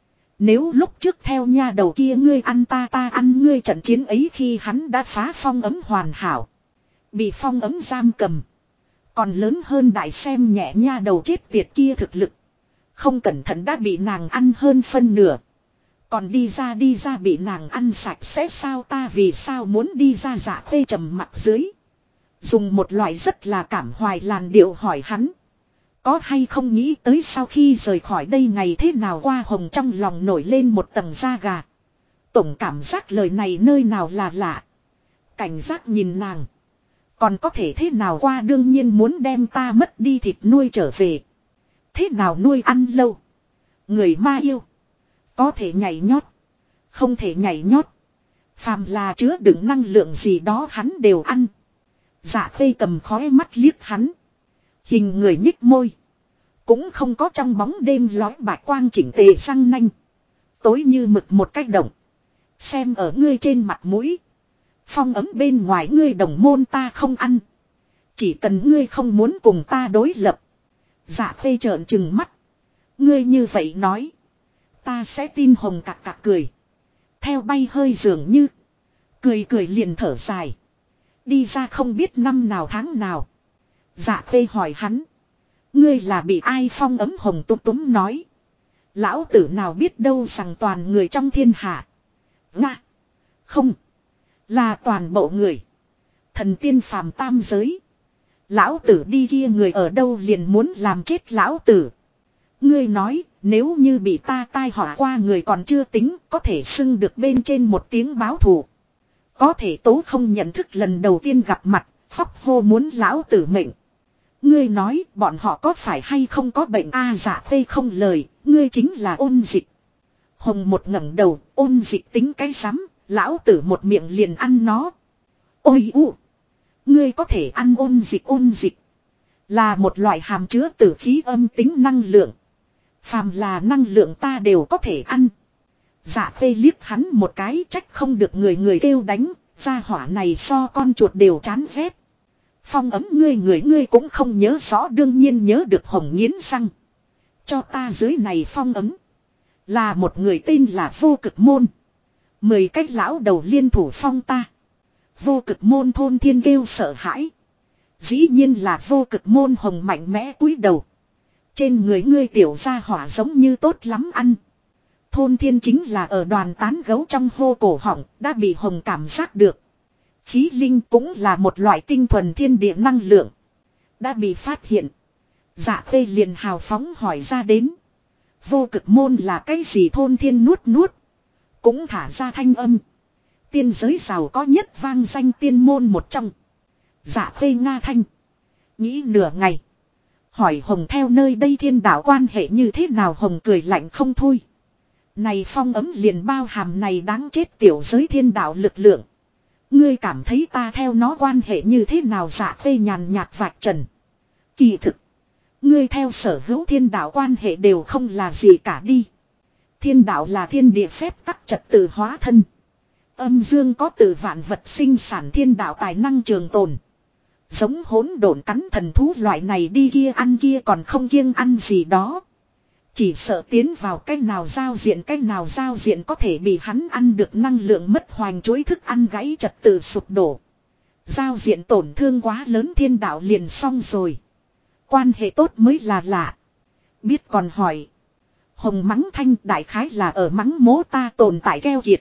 Nếu lúc trước theo nha đầu kia ngươi ăn ta ăn ngươi trận chiến ấy khi hắn đã phá phong ấm hoàn hảo. Bị phong ấm giam cầm. Còn lớn hơn đại xem nhẹ nha đầu chết tiệt kia thực lực. Không cẩn thận đã bị nàng ăn hơn phân nửa. Còn đi ra bị nàng ăn sạch sẽ sao ta vì sao muốn đi ra Dạ Khê trầm mặt dưới. Dùng một loại rất là cảm hoài làn điệu hỏi hắn. Có hay không nghĩ tới sau khi rời khỏi đây ngày thế nào qua Hồng trong lòng nổi lên một tầng da gà. Tổng cảm giác lời này nơi nào là lạ. Cảnh giác nhìn nàng. Còn có thể thế nào qua đương nhiên muốn đem ta mất đi thịt nuôi trở về. Thế nào nuôi ăn lâu. Người ma yêu. Có thể nhảy nhót. Không thể nhảy nhót. Phàm là chứa đựng năng lượng gì đó hắn đều ăn. Dạ Khê cầm khói mắt liếc hắn. Hình người nhích môi. Cũng không có trong bóng đêm lói bạch quang chỉnh tề răng nanh. Tối như mực một cách động. Xem ở ngươi trên mặt mũi. Phong ấm bên ngoài ngươi đồng môn ta không ăn. Chỉ cần ngươi không muốn cùng ta đối lập. Dạ Khê trợn trừng mắt. Ngươi như vậy nói. Ta sẽ tin Hồng cạc cười. Theo bay hơi dường như. Cười liền thở dài. Đi ra không biết năm nào tháng nào. Dạ Khê hỏi hắn. Ngươi là bị ai phong ấm Hồng túm nói. Lão tử nào biết đâu rằng toàn người trong thiên hạ. Nga. Không. Là toàn bộ người. Thần tiên phàm tam giới. Lão tử đi kia người ở đâu liền muốn làm chết lão tử. Ngươi nói nếu như bị ta tai họa qua người còn chưa tính có thể xưng được bên trên một tiếng báo thù. Có thể Tố không nhận thức lần đầu tiên gặp mặt, phóc hô muốn lão tử mệnh. Ngươi nói bọn họ có phải hay không có bệnh Dạ Tây không lời, ngươi chính là Ôn Dịch. Hồng một ngẩng đầu, Ôn Dịch tính cái rắm, lão tử một miệng liền ăn nó. Ôi u, ngươi có thể ăn Ôn Dịch là một loại hàm chứa tử khí âm tính năng lượng. Phàm là năng lượng ta đều có thể ăn. Dạ Tây liếc hắn một cái, trách không được người kêu đánh, gia hỏa này so con chuột đều chán ghét. Phong ấm ngươi cũng không nhớ rõ, đương nhiên nhớ được. Hồng nghiến răng. Cho ta dưới này phong ấm. Là một người tên là Vô Cực Môn. 10 cái lão đầu liên thủ phong ta. Vô Cực Môn thôn thiên kêu sợ hãi. Dĩ nhiên là Vô Cực Môn. Hồng mạnh mẽ cúi đầu. Trên người ngươi tiểu gia hỏa giống như tốt lắm ăn. Thôn thiên chính là ở đoàn tán gấu trong hô cổ họng, đã bị Hồng cảm giác được. Khí linh cũng là một loại tinh thuần thiên địa năng lượng. Đã bị phát hiện. Dạ Tây liền hào phóng hỏi ra đến. Vô Cực Môn là cái gì? Thôn thiên nuốt. Cũng thả ra thanh âm. Tiên giới giàu có nhất vang danh tiên môn một trong. Dạ Tây nga thanh. Nghĩ nửa ngày. Hỏi Hồng theo nơi đây thiên đạo quan hệ như thế nào? Hồng cười lạnh không thôi. Này phong ấm liền bao hàm này đáng chết tiểu giới thiên đạo lực lượng. Ngươi cảm thấy ta theo nó quan hệ như thế nào? Dạ Tây nhàn nhạt vạch trần. Kỳ thực. Ngươi theo sở hữu thiên đạo quan hệ đều không là gì cả đi. Thiên đạo là thiên địa phép tắc trật tự hóa thân. Âm dương có từ vạn vật sinh sản, thiên đạo tài năng trường tồn. Giống hỗn độn cắn thần thú loại này đi kia ăn kia còn không kiêng ăn gì đó. Chỉ sợ tiến vào cách nào giao diện có thể bị hắn ăn được năng lượng mất hoành chuỗi thức ăn gãy trật tự sụp đổ. Giao diện tổn thương quá lớn thiên đạo liền xong rồi. Quan hệ tốt mới là lạ. Biết còn hỏi. Hồng mắng thanh đại khái là ở mắng mố ta tồn tại keo kiệt.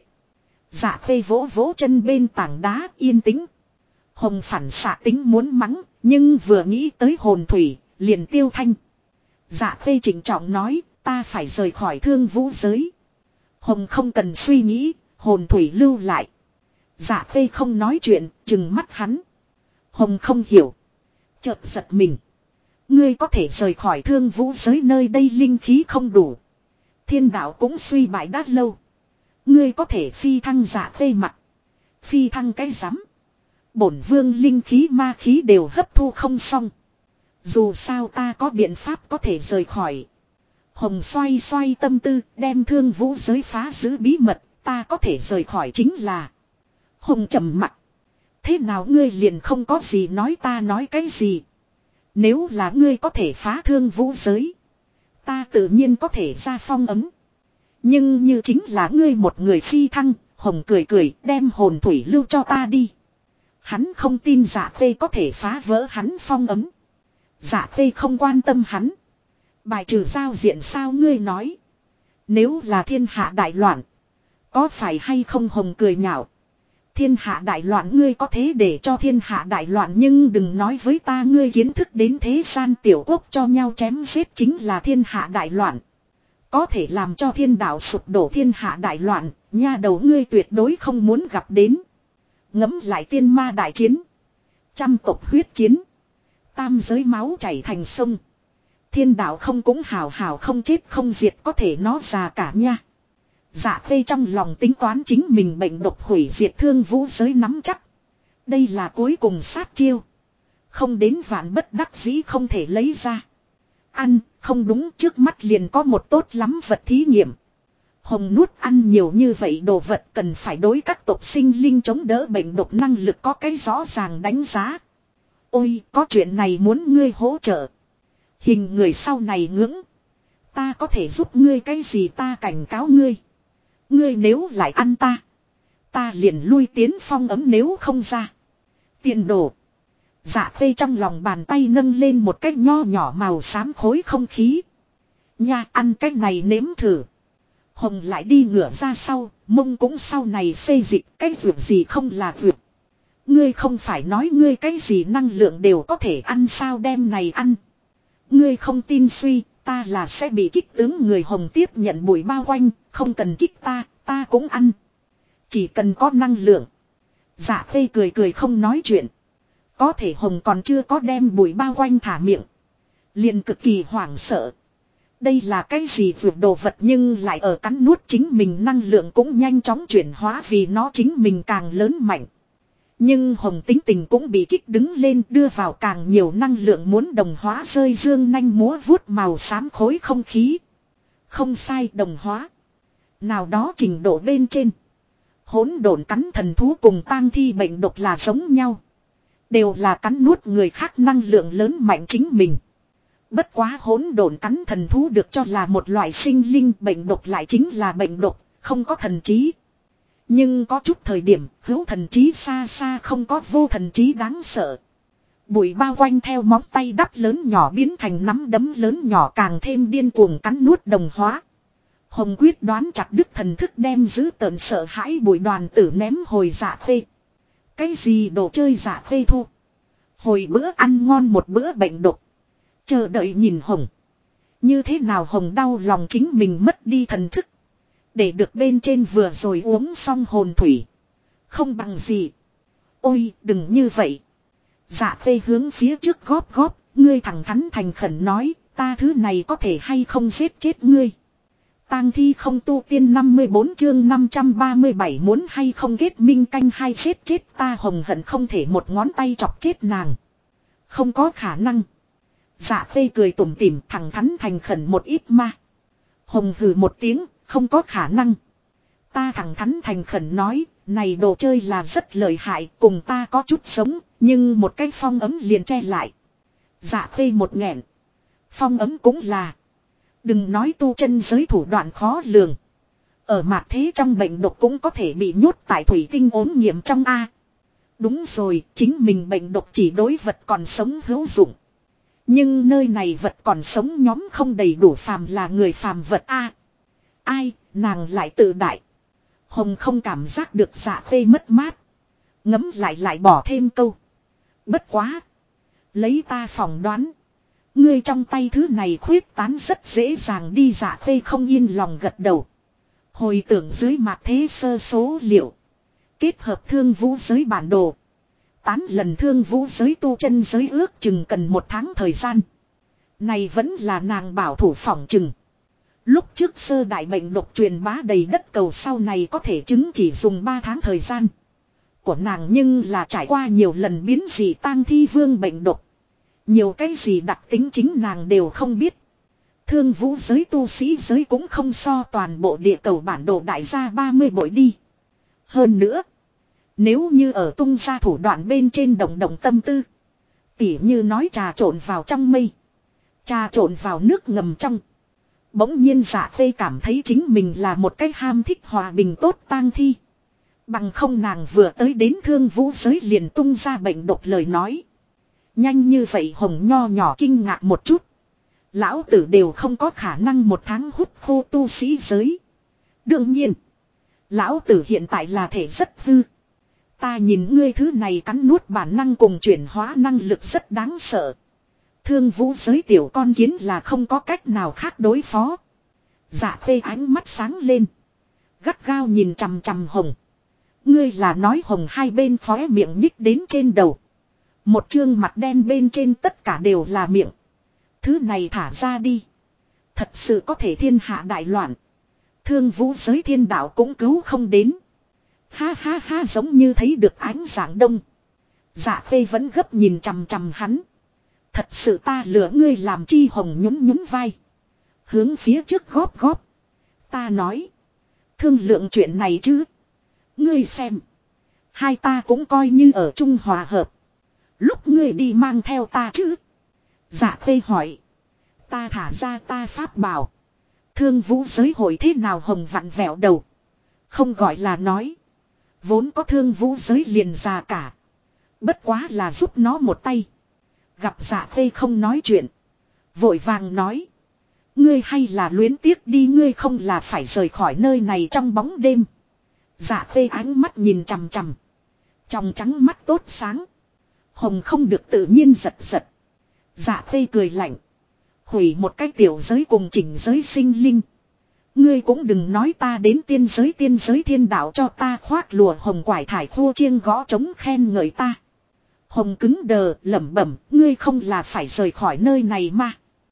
Dạ Khê vỗ vỗ chân bên tảng đá yên tĩnh. Hồng phản xạ tính muốn mắng, nhưng vừa nghĩ tới hồn thủy, liền tiêu thanh. Dạ Khê trịnh trọng nói, ta phải rời khỏi Thương Vũ giới. Hồng không cần suy nghĩ, hồn thủy lưu lại. Dạ Khê không nói chuyện, chừng mắt hắn. Hồng không hiểu. Chợt giật mình. Ngươi có thể rời khỏi Thương Vũ giới, nơi đây linh khí không đủ. Thiên đạo cũng suy bại đã lâu. Ngươi có thể phi thăng. Dạ Khê mặt. Phi thăng cái rắm. Bổn vương linh khí ma khí đều hấp thu không xong. Dù sao ta có biện pháp có thể rời khỏi. Hồng xoay xoay tâm tư, đem Thương Vũ giới phá giữ bí mật, ta có thể rời khỏi chính là. Hồng trầm mặt. Thế nào ngươi liền không có gì nói? Ta nói cái gì? Nếu là ngươi có thể phá Thương Vũ giới, ta tự nhiên có thể ra phong ấm. Nhưng như chính là ngươi một người phi thăng. Hồng cười cười, đem hồn thủy lưu cho ta đi. Hắn không tin Dạ Khê có thể phá vỡ hắn phong ấm. Dạ Khê không quan tâm hắn. Bài trừ giao diện sao? Ngươi nói. Nếu là thiên hạ đại loạn, có phải hay không? Hồng cười nhạo. Thiên hạ đại loạn ngươi có thế để cho thiên hạ đại loạn, nhưng đừng nói với ta ngươi kiến thức đến thế gian tiểu quốc cho nhau chém giết chính là thiên hạ đại loạn. Có thể làm cho thiên đạo sụp đổ thiên hạ đại loạn, nha đầu ngươi tuyệt đối không muốn gặp đến. Ngẫm lại tiên ma đại chiến, trăm tộc huyết chiến, tam giới máu chảy thành sông. Thiên đạo không cũng hào hào không chết không diệt, có thể nó già cả nha. Dạ Khê trong lòng tính toán chính mình bệnh độc hủy diệt Thương Vũ giới nắm chắc. Đây là cuối cùng sát chiêu. Không đến vạn bất đắc dĩ không thể lấy ra. Ăn, không đúng, trước mắt liền có một tốt lắm vật thí nghiệm. Hồng nuốt ăn nhiều như vậy đồ vật, cần phải đối các tộc sinh linh chống đỡ bệnh độc năng lực có cái rõ ràng đánh giá. Ôi, có chuyện này muốn ngươi hỗ trợ. Hình người sau này ngưỡng. Ta có thể giúp ngươi cái gì? Ta cảnh cáo ngươi. Ngươi nếu lại ăn ta liền lui tiến phong ấm nếu không ra. Tiền đồ. Dạ Khê trong lòng bàn tay nâng lên một cái nho nhỏ màu xám khối không khí. Nha, ăn cái này nếm thử. Hồng lại đi ngửa ra sau, mông cũng sau này xê dịch, cái việc gì không là việc. Ngươi không phải nói ngươi cái gì năng lượng đều có thể ăn sao? Đem này ăn. Ngươi không tin suy, ta là sẽ bị kích tướng. Người Hồng tiếp nhận bụi bao quanh, không cần kích ta cũng ăn. Chỉ cần có năng lượng. Dạ Khê cười cười không nói chuyện. Có thể Hồng còn chưa có đem bụi bao quanh thả miệng. Liền cực kỳ hoảng sợ. Đây là cái gì vượt đồ vật nhưng lại ở cắn nuốt chính mình, năng lượng cũng nhanh chóng chuyển hóa vì nó chính mình càng lớn mạnh. Nhưng Hồng tính tình cũng bị kích đứng lên, đưa vào càng nhiều năng lượng muốn đồng hóa, rơi dương nanh múa vuốt màu xám khối không khí. Không sai, đồng hóa. Nào đó trình độ bên trên. Hỗn độn cắn thần thú cùng tang thi bệnh độc là giống nhau. Đều là cắn nuốt người khác năng lượng lớn mạnh chính mình. Bất quá hỗn độn cắn thần thú được cho là một loại sinh linh, bệnh độc lại chính là bệnh độc, không có thần trí. Nhưng có chút thời điểm, hữu thần trí xa xa không có vô thần trí đáng sợ. Bụi bao quanh theo móng tay đắp lớn nhỏ biến thành nắm đấm lớn nhỏ, càng thêm điên cuồng cắn nuốt đồng hóa. Hồng quyết đoán chặt đứt thần thức, đem giữ tợn sợ hãi bụi đoàn tử ném hồi Dạ Khê. Cái gì đồ chơi Dạ Khê thu. Hồi bữa ăn ngon một bữa bệnh độc. Chờ đợi nhìn Hồng. Như thế nào Hồng đau lòng chính mình mất đi thần thức. Để được bên trên vừa rồi uống xong hồn thủy. Không bằng gì. Ôi đừng như vậy. Dạ Khê hướng phía trước góp góp. Ngươi thẳng thắn thành khẩn nói. Ta thứ này có thể hay không giết chết ngươi. Tang thi không tu tiên 54 chương 537 muốn hay không kết minh canh hai giết chết ta. Hồng hận không thể một ngón tay chọc chết nàng. Không có khả năng. Dạ Khê cười tủm tỉm, thẳng thắn thành khẩn một ít mà. Hồng hừ một tiếng, không có khả năng. Ta thẳng thắn thành khẩn nói, này đồ chơi là rất lợi hại, cùng ta có chút sống, nhưng một cái phong ấm liền che lại. Dạ Khê một nghẹn. Phong ấm cũng là. Đừng nói tu chân giới thủ đoạn khó lường. Ở mặt thế trong bệnh độc cũng có thể bị nhốt tại thủy tinh ốm nghiệm trong A. Đúng rồi, chính mình bệnh độc chỉ đối vật còn sống hữu dụng. Nhưng nơi này vật còn sống nhóm không đầy đủ, phàm là người phàm vật A. Ai, nàng lại tự đại. Hồng không cảm giác được Dạ Khê mất mát. Ngấm lại bỏ thêm câu. Bất quá. Lấy ta phỏng đoán. Ngươi trong tay thứ này khuyết tán rất dễ dàng đi. Dạ Khê không yên lòng gật đầu. Hồi tưởng dưới mặt thế sơ số liệu. Kết hợp thương vũ giới bản đồ. Tán lần thương vũ giới tu chân giới ước chừng cần 1 tháng thời gian. Này vẫn là nàng bảo thủ phỏng chừng. Lúc trước sơ đại bệnh độc truyền bá đầy đất cầu, sau này có thể chứng chỉ dùng 3 tháng thời gian. Của nàng nhưng là trải qua nhiều lần biến dị tang thi vương bệnh độc. Nhiều cái gì đặc tính chính nàng đều không biết. Thương vũ giới tu sĩ giới cũng không so toàn bộ địa cầu bản đồ đại gia 30 bội đi. Hơn nữa. Nếu như ở tung ra thủ đoạn bên trên động tâm tư. Tỉ như nói trà trộn vào trong mây. Trà trộn vào nước ngầm trong. Bỗng nhiên Dạ Khê cảm thấy chính mình là một cái ham thích hòa bình tốt tang thi. Bằng không nàng vừa tới đến thương vũ giới liền tung ra bệnh độc lời nói. Nhanh như vậy Hồng nho nhỏ kinh ngạc một chút. Lão tử đều không có khả năng 1 tháng hút khô tu sĩ giới. Đương nhiên. Lão tử hiện tại là thể rất hư. Ta nhìn ngươi thứ này cắn nuốt bản năng cùng chuyển hóa năng lực rất đáng sợ. Thương vũ giới tiểu con kiến là không có cách nào khác đối phó. Dạ Khê ánh mắt sáng lên. Gắt gao nhìn chằm chằm Hồng. Ngươi là nói Hồng hai bên khóe miệng nhích đến trên đầu. Một chương mặt đen bên trên tất cả đều là miệng. Thứ này thả ra đi. Thật sự có thể thiên hạ đại loạn. Thương vũ giới thiên đạo cũng cứu không đến. Ha ha ha, giống như thấy được ánh sáng đông. Dạ Khê vẫn gấp nhìn chằm chằm hắn. Thật sự ta lừa ngươi làm chi? Hồng nhún nhún vai. Hướng phía trước góp góp. Ta nói. Thương lượng chuyện này chứ. Ngươi xem. Hai ta cũng coi như ở chung hòa hợp. Lúc ngươi đi mang theo ta chứ. Dạ Khê hỏi. Ta thả ra ta pháp bảo. Thương vũ giới hội thế nào? Hồng vặn vẹo đầu. Không gọi là nói. Vốn có thương vũ giới liền già cả. Bất quá là giúp nó một tay. Gặp Dạ Khê không nói chuyện. Vội vàng nói. Ngươi hay là luyến tiếc đi, ngươi không là phải rời khỏi nơi này trong bóng đêm. Dạ Khê ánh mắt nhìn chằm chằm. Trong trắng mắt tốt sáng. Hồng không được tự nhiên giật giật. Dạ Khê cười lạnh. Hủy một cái tiểu giới cùng chỉnh giới sinh linh. Ngươi cũng đừng nói ta đến tiên giới thiên đạo cho ta khoác lùa hồng quải thải khô chiêng gõ trống khen ngợi ta. Hồng cứng đờ lẩm bẩm, ngươi không là phải rời khỏi nơi này mà.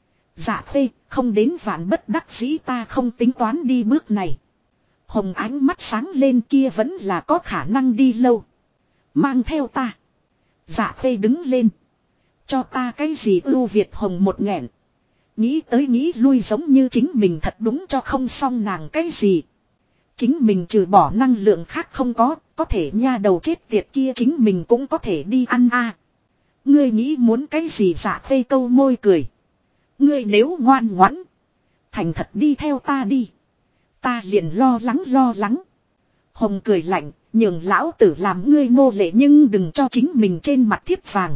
Dạ Khê, không đến vạn bất đắc dĩ ta không tính toán đi bước này. Hồng ánh mắt sáng lên kia vẫn là có khả năng đi lâu. Mang theo ta. Dạ Khê đứng lên. Cho ta cái gì ưu Việt Hồng một nghẹn. Nghĩ tới nghĩ lui giống như chính mình thật đúng cho không xong nàng cái gì. Chính mình trừ bỏ năng lượng khác không có thể nha đầu chết tiệt kia chính mình cũng có thể đi ăn a. Ngươi nghĩ muốn cái gì Dạ Khê câu môi cười. Ngươi nếu ngoan ngoãn. Thành thật đi theo ta đi. Ta liền lo lắng. Hồng cười lạnh, nhường lão tử làm ngươi nô lệ nhưng đừng cho chính mình trên mặt thiếp vàng.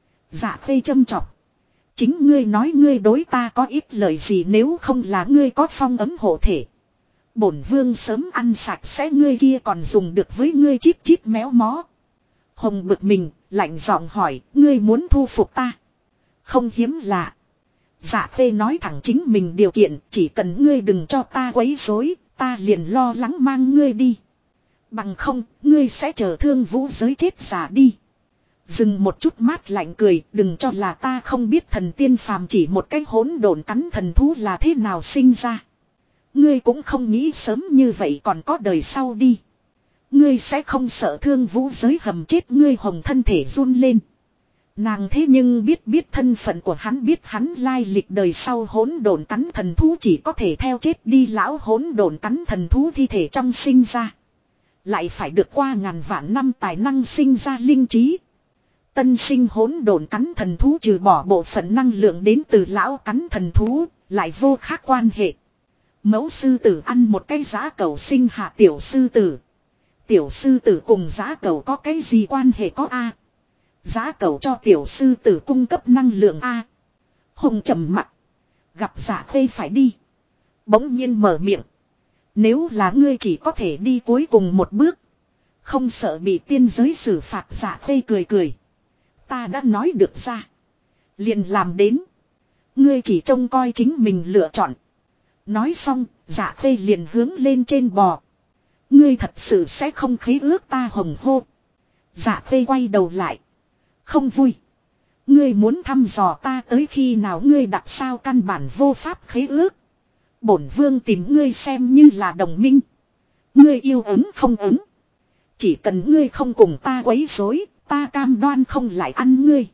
Dạ Khê châm chọc. Chính ngươi nói ngươi đối ta có ít lời gì nếu không là ngươi có phong ấm hộ thể. Bổn vương sớm ăn sạch sẽ ngươi kia còn dùng được với ngươi chít chít méo mó. Hồng bực mình, lạnh giọng hỏi, ngươi muốn thu phục ta. Không hiếm lạ. Dạ Khê nói thẳng chính mình điều kiện, chỉ cần ngươi đừng cho ta quấy rối, ta liền lo lắng mang ngươi đi. Bằng không, ngươi sẽ chờ thương vũ giới chết già đi. Dừng một chút mát lạnh cười, đừng cho là ta không biết thần tiên phàm chỉ một cái hỗn độn cắn thần thú là thế nào sinh ra. Ngươi cũng không nghĩ sớm như vậy còn có đời sau đi. Ngươi sẽ không sợ thương vũ giới hầm chết ngươi Hồng thân thể run lên. Nàng thế nhưng biết thân phận của hắn biết hắn lai lịch đời sau hỗn độn cắn thần thú chỉ có thể theo chết đi lão hỗn độn cắn thần thú thi thể trong sinh ra. Lại phải được qua ngàn vạn năm tài năng sinh ra linh trí. Tân sinh hỗn độn cắn thần thú trừ bỏ bộ phận năng lượng đến từ lão cắn thần thú, lại vô khác quan hệ. Mẫu sư tử ăn một cái giá cẩu sinh hạ tiểu sư tử. Tiểu sư tử cùng giá cẩu có cái gì quan hệ có a? Giá cẩu cho tiểu sư tử cung cấp năng lượng a. Hồng trầm mặt. Gặp Dạ Khê phải đi. Bỗng nhiên mở miệng. Nếu là ngươi chỉ có thể đi cuối cùng một bước. Không sợ bị tiên giới xử phạt Dạ Khê cười. Ta đã nói được ra. Liền làm đến. Ngươi chỉ trông coi chính mình lựa chọn. Nói xong, Dạ Khê liền hướng lên trên bò. Ngươi thật sự sẽ không khế ước ta Hồng hô. Dạ Khê quay đầu lại. Không vui. Ngươi muốn thăm dò ta tới khi nào ngươi đặt sao căn bản vô pháp khế ước. Bổn vương tìm ngươi xem như là đồng minh. Ngươi yêu ứng không ứng. Chỉ cần ngươi không cùng ta quấy rối, ta cam đoan không lại ăn ngươi.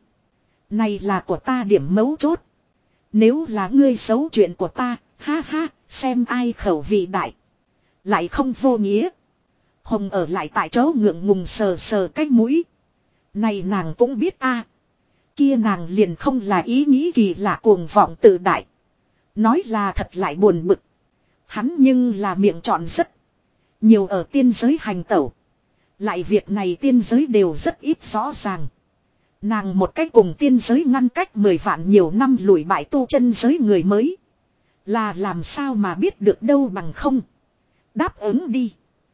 Này là của ta điểm mấu chốt. Nếu là ngươi xấu chuyện của ta, ha ha, xem ai khẩu vị đại. Lại không vô nghĩa. Hồng ở lại tại chỗ ngượng ngùng sờ cái mũi. Này nàng cũng biết a. Kia nàng liền không là ý nghĩ kỳ lạ cuồng vọng tự đại. Nói là thật lại buồn bực. Hắn nhưng là miệng trọn rất. Nhiều ở tiên giới hành tẩu. Lại việc này tiên giới đều rất ít rõ ràng. Nàng một cách cùng tiên giới ngăn cách 10 vạn nhiều năm lùi bại tu chân giới người mới. Là làm sao mà biết được đâu bằng không. Đáp ứng đi.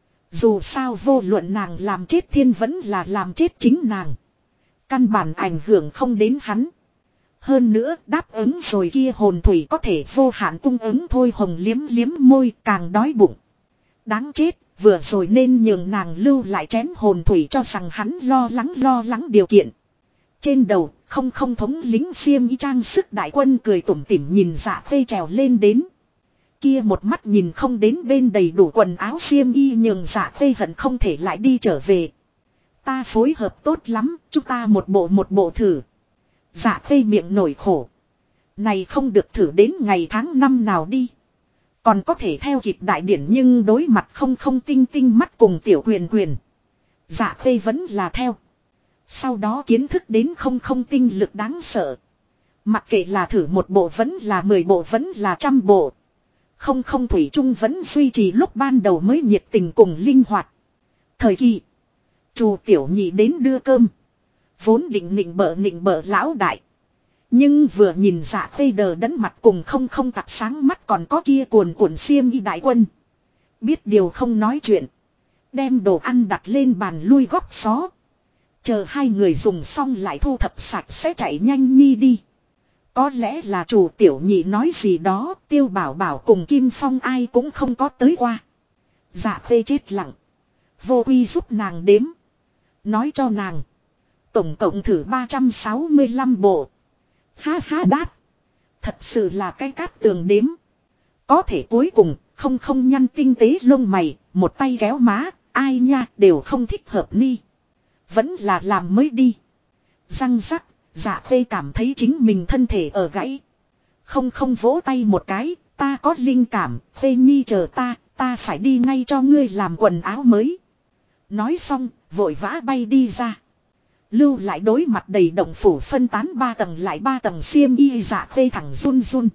Dù sao vô luận nàng làm chết thiên vẫn là làm chết chính nàng. Căn bản ảnh hưởng không đến hắn. Hơn nữa đáp ứng rồi kia hồn thủy có thể vô hạn cung ứng thôi. Hồng liếm môi càng đói bụng. Đáng chết, vừa rồi nên nhường nàng lưu lại chén hồn thủy cho rằng hắn lo lắng điều kiện. Trên đầu, không thống lính xiêm y trang sức đại quân cười tủm tỉm nhìn Dạ Khê trèo lên đến. Kia một mắt nhìn không đến bên đầy đủ quần áo xiêm y nhường Dạ Khê hận không thể lại đi trở về. Ta phối hợp tốt lắm, chúng ta một bộ thử. Dạ Khê miệng nổi khổ. Này không được thử đến ngày tháng năm nào đi. Còn có thể theo kịp đại điển nhưng đối mặt không tinh mắt cùng tiểu quyền. Dạ Khê vẫn là theo. Sau đó kiến thức đến không tinh lực đáng sợ. Mặc kệ là thử một bộ vẫn là 10 bộ vẫn là 100 bộ. Không thủy chung vẫn duy trì lúc ban đầu mới nhiệt tình cùng linh hoạt. Thời kỳ. Chu tiểu nhị đến đưa cơm. Vốn định nịnh bợ lão đại. Nhưng vừa nhìn Dạ Khê đờ đẫn mặt cùng không tặc sáng mắt còn có kia cuồn xiêm y đại quân. Biết điều không nói chuyện. Đem đồ ăn đặt lên bàn lui góc xó. Chờ hai người dùng xong lại thu thập sạch sẽ chạy nhanh nhi đi. Có lẽ là chủ tiểu nhị nói gì đó, Tiêu Bảo Bảo cùng Kim Phong ai cũng không có tới qua. Dạ Khê chết lặng. Vô Uy giúp nàng đếm. Nói cho nàng. Tổng cộng thử 365 bộ. Ha ha đát. Thật sự là cái cát tường đếm. Có thể cuối cùng không nhăn tinh tế lông mày, một tay kéo má, ai nha đều không thích hợp ni. Vẫn là làm mới đi. Răng rắc, Dạ Khê cảm thấy chính mình thân thể ở gãy. Không vỗ tay một cái, ta có linh cảm, Khê Nhi chờ ta phải đi ngay cho ngươi làm quần áo mới. Nói xong, vội vã bay đi ra. Lưu lại đối mặt đầy động phủ phân tán 3 tầng lại 3 tầng xiêm y. Dạ Khê thẳng run run.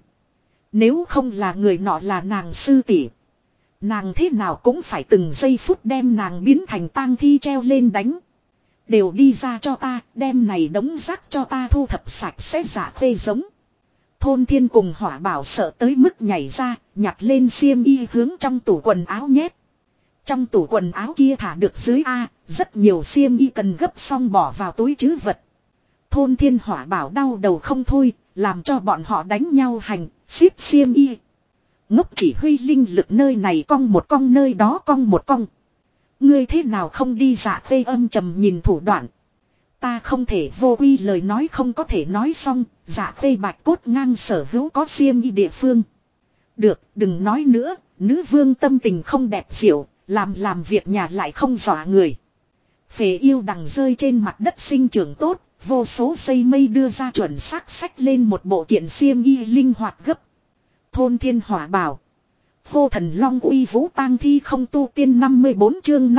Nếu không là người nọ là nàng sư tỷ, nàng thế nào cũng phải từng giây phút đem nàng biến thành tang thi treo lên đánh. Đều đi ra cho ta, đem này đống rác cho ta thu thập sạch sẽ. Dạ Khê giống. Thôn Thiên cùng Hỏa Bảo sợ tới mức nhảy ra, nhặt lên xiêm y hướng trong tủ quần áo nhét. Trong tủ quần áo kia thả được dưới A, rất nhiều xiêm y cần gấp xong bỏ vào túi trữ vật. Thôn Thiên Hỏa Bảo đau đầu không thôi, làm cho bọn họ đánh nhau hành, xếp xiêm y. Ngốc chỉ huy linh lực nơi này cong một cong nơi đó cong một cong. Ngươi thế nào không đi? Dạ Khê âm trầm nhìn thủ đoạn. Ta không thể. Vô Uy lời nói không có thể nói xong, Dạ Khê bạch cốt ngang sở hữu có xiêm y địa phương. Được, đừng nói nữa, nữ vương tâm tình không đẹp xỉu, làm việc nhà lại không dọa người. Phệ yêu đằng rơi trên mặt đất sinh trưởng tốt, vô số dây mây đưa ra chuẩn xác sách lên một bộ kiện xiêm y linh hoạt gấp. Thôn Thiên Hỏa Bảo. Hô Thần Long uy vũ tang thi không tu tiên 54 chương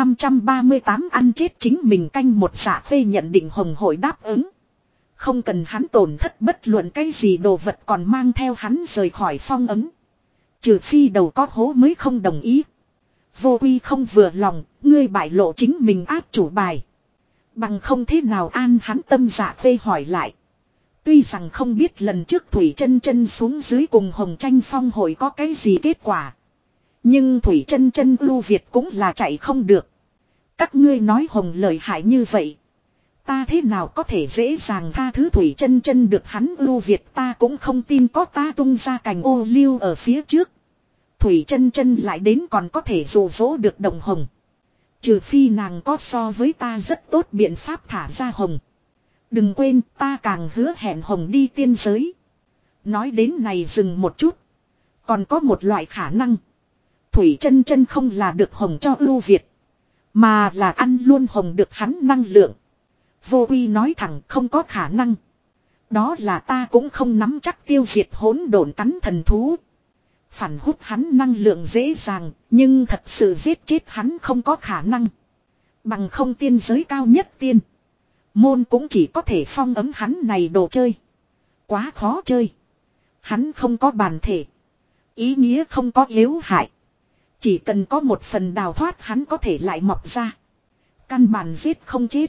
538 ăn chết chính mình canh một. Dạ Khê nhận định Hồng Hội đáp ứng. Không cần hắn tổn thất bất luận cái gì đồ vật còn mang theo hắn rời khỏi phong ấm. Trừ phi đầu có hố mới không đồng ý. Vô Uy không vừa lòng, ngươi bại lộ chính mình áp chủ bài. Bằng không thế nào an hắn tâm. Dạ Khê hỏi lại. Tuy rằng không biết lần trước Thủy Chân Chân xuống dưới cùng Hồng Tranh phong hội có cái gì kết quả. Nhưng Thủy Chân Chân ưu việt cũng là chạy không được. Các ngươi nói Hồng lợi hại như vậy. Ta thế nào có thể dễ dàng tha thứ Thủy Chân Chân được hắn ưu việt. Ta cũng không tin có ta tung ra cành ô liu ở phía trước. Thủy Chân Chân lại đến còn có thể dụ dỗ được Đồng Hồng. Trừ phi nàng có so với ta rất tốt biện pháp thả ra Hồng. Đừng quên ta càng hứa hẹn Hồng đi tiên giới. Nói đến này dừng một chút. Còn có một loại khả năng. Thủy Chân Chân không là được Hồng cho ưu việt. Mà là ăn luôn Hồng được hắn năng lượng. Vô Uy nói thẳng không có khả năng. Đó là ta cũng không nắm chắc tiêu diệt hỗn độn cắn thần thú. Phản hút hắn năng lượng dễ dàng. Nhưng thật sự giết chết hắn không có khả năng. Bằng không tiên giới cao nhất tiên môn cũng chỉ có thể phong ấm hắn này đồ chơi. Quá khó chơi. Hắn không có bản thể. Ý nghĩa không có yếu hại. Chỉ cần có một phần đào thoát hắn có thể lại mọc ra. Căn bản giết không chết.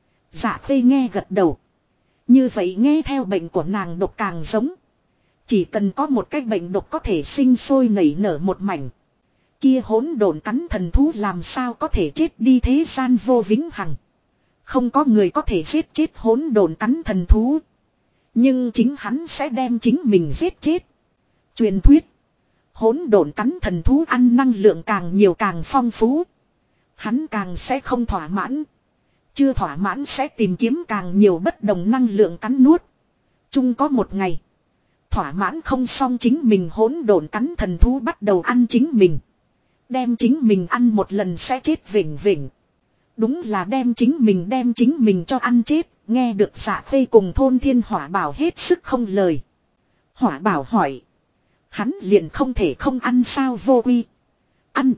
Dạ Khê nghe gật đầu. Như vậy nghe theo bệnh của nàng độc càng giống. Chỉ cần có một cái bệnh độc có thể sinh sôi nảy nở một mảnh. Kia hỗn độn cắn thần thú làm sao có thể chết đi thế gian vô vĩnh hằng. Không có người có thể giết chết hỗn độn cắn thần thú. Nhưng chính hắn sẽ đem chính mình giết chết. Truyền thuyết. Hỗn độn cắn thần thú ăn năng lượng càng nhiều càng phong phú. Hắn càng sẽ không thỏa mãn. Chưa thỏa mãn sẽ tìm kiếm càng nhiều bất đồng năng lượng cắn nuốt. Chung có một ngày. Thỏa mãn không xong chính mình hỗn độn cắn thần thú bắt đầu ăn chính mình. Đem chính mình ăn một lần sẽ chết vĩnh viễn. Đúng là đem chính mình cho ăn chết. Nghe được Dạ Khê cùng Thôn Thiên Hỏa Bảo hết sức không lời. Hỏa Bảo hỏi. Hắn liền không thể không ăn sao? Vô Uy. Ăn.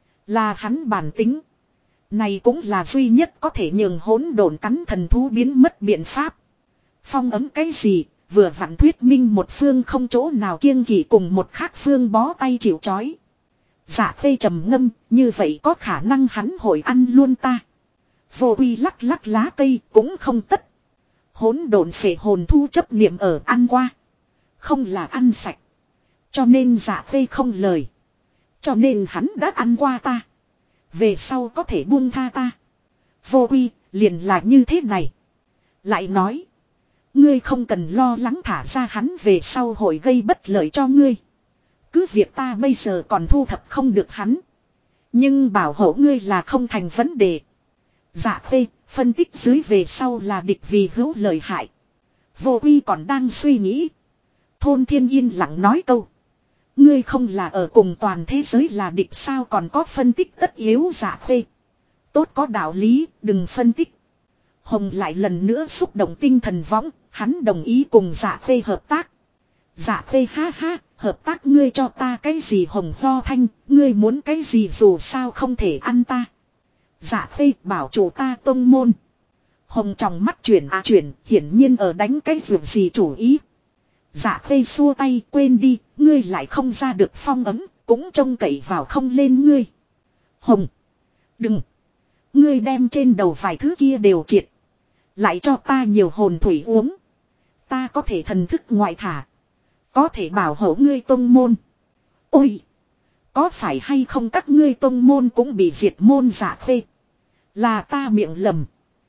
Là hắn bản tính. Này cũng là duy nhất có thể nhường hỗn độn cắn thần thú biến mất biện pháp. Phong ấm cái gì? Vừa vặn thuyết minh một phương không chỗ nào kiêng kỵ cùng một khác phương bó tay chịu chói. Dạ Khê trầm ngâm, như vậy có khả năng hắn hội ăn luôn ta. Vô Uy lắc lắc lá cây cũng không tất. Hỗn độn phệ hồn thu chấp niệm ở ăn qua. Không là ăn sạch. Cho nên Dạ Khê không lời. Cho nên hắn đã ăn qua ta. Về sau có thể buông tha ta. Vô Uy liền là như thế này. Lại nói. Ngươi không cần lo lắng thả ra hắn về sau hội gây bất lợi cho ngươi. Cứ việc ta bây giờ còn thu thập không được hắn. Nhưng bảo hộ ngươi là không thành vấn đề. Dạ Khê phân tích dưới về sau là địch vì hữu lợi hại. Vô Uy còn đang suy nghĩ. Thôn Thiên yên lặng nói câu. Ngươi không là ở cùng toàn thế giới là địch sao còn có phân tích tất yếu. Dạ Khê. Tốt có đạo lý, đừng phân tích. Hồng lại lần nữa xúc động tinh thần võng, hắn đồng ý cùng Dạ Khê hợp tác. Dạ Khê ha ha, hợp tác ngươi cho ta cái gì Hồng ho thanh, ngươi muốn cái gì dù sao không thể ăn ta. Dạ Khê bảo chủ ta tông môn. Hồng trong mắt chuyển chuyển, hiển nhiên ở đánh cái việc gì chủ ý. Dạ Khê xua tay quên đi, ngươi lại không ra được phong ấm, cũng trông cậy vào không lên ngươi. Hồng, đừng. Ngươi đem trên đầu vài thứ kia đều triệt. Lại cho ta nhiều hồn thủy uống. Ta có thể thần thức ngoại thả. Có thể bảo hộ ngươi tông môn. Ôi! Có phải hay không các ngươi tông môn cũng bị diệt môn. Dạ Khê? Là ta miệng lầm.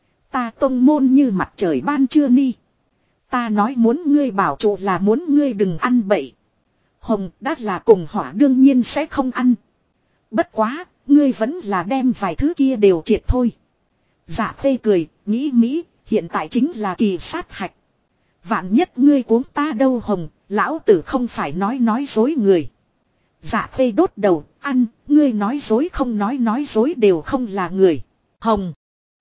Ta tông môn như mặt trời ban trưa ni. Ta nói muốn ngươi bảo trụ là muốn ngươi đừng ăn bậy. Hồng đã là cùng hỏa đương nhiên sẽ không ăn. Bất quá, ngươi vẫn là đem vài thứ kia đều triệt thôi. Dạ Khê cười, nghĩ mỹ, hiện tại chính là kỳ sát hạch. Vạn nhất ngươi cuống ta đâu Hồng, lão tử không phải nói dối người. Dạ Khê đốt đầu, ăn, ngươi nói dối không nói dối đều không là người. Hồng.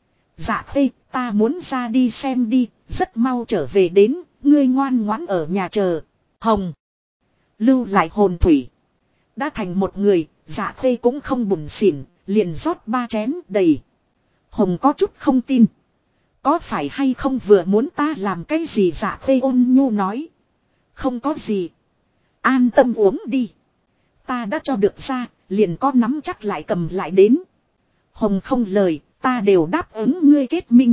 Dạ Khê, ta muốn ra đi xem đi, rất mau trở về đến, ngươi ngoan ngoãn ở nhà chờ. Hồng. Lưu lại hồn thủy. Đã thành một người, Dạ Khê cũng không buồn xỉn, liền rót 3 chén đầy. Hồng có chút không tin. Có phải hay không vừa muốn ta làm cái gì. Dạ Khê ôn nhu nói. Không có gì. An tâm uống đi. Ta đã cho được ra, liền có nắm chắc lại cầm lại đến. Hồng không lời, ta đều đáp ứng ngươi kết minh.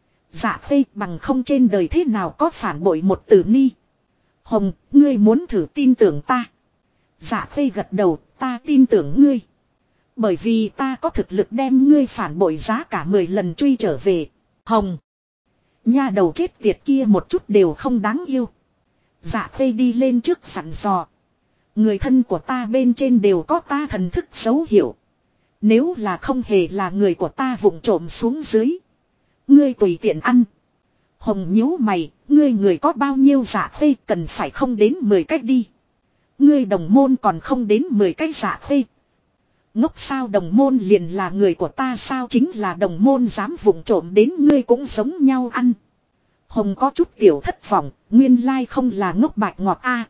Dạ Khê bằng không trên đời thế nào có phản bội một tử ni. Hồng, ngươi muốn thử tin tưởng ta. Dạ Khê gật đầu, ta tin tưởng ngươi. Bởi vì ta có thực lực đem ngươi phản bội giá cả 10 lần truy trở về. Hồng. Nha đầu chết tiệt kia một chút đều không đáng yêu. Dạ Khê đi lên trước sẵn dò. Người thân của ta bên trên đều có ta thần thức dấu hiệu. Nếu là không hề là người của ta vụng trộm xuống dưới. Ngươi tùy tiện ăn. Hồng nhíu mày, ngươi người có bao nhiêu. Dạ Khê cần phải không đến 10 cách đi. Ngươi đồng môn còn không đến 10 cách. Dạ Khê. Ngốc sao đồng môn liền là người của ta sao chính là đồng môn dám vụng trộm đến ngươi cũng giống nhau ăn. Hồng có chút tiểu thất vọng, nguyên lai không là ngốc bạch ngọt a.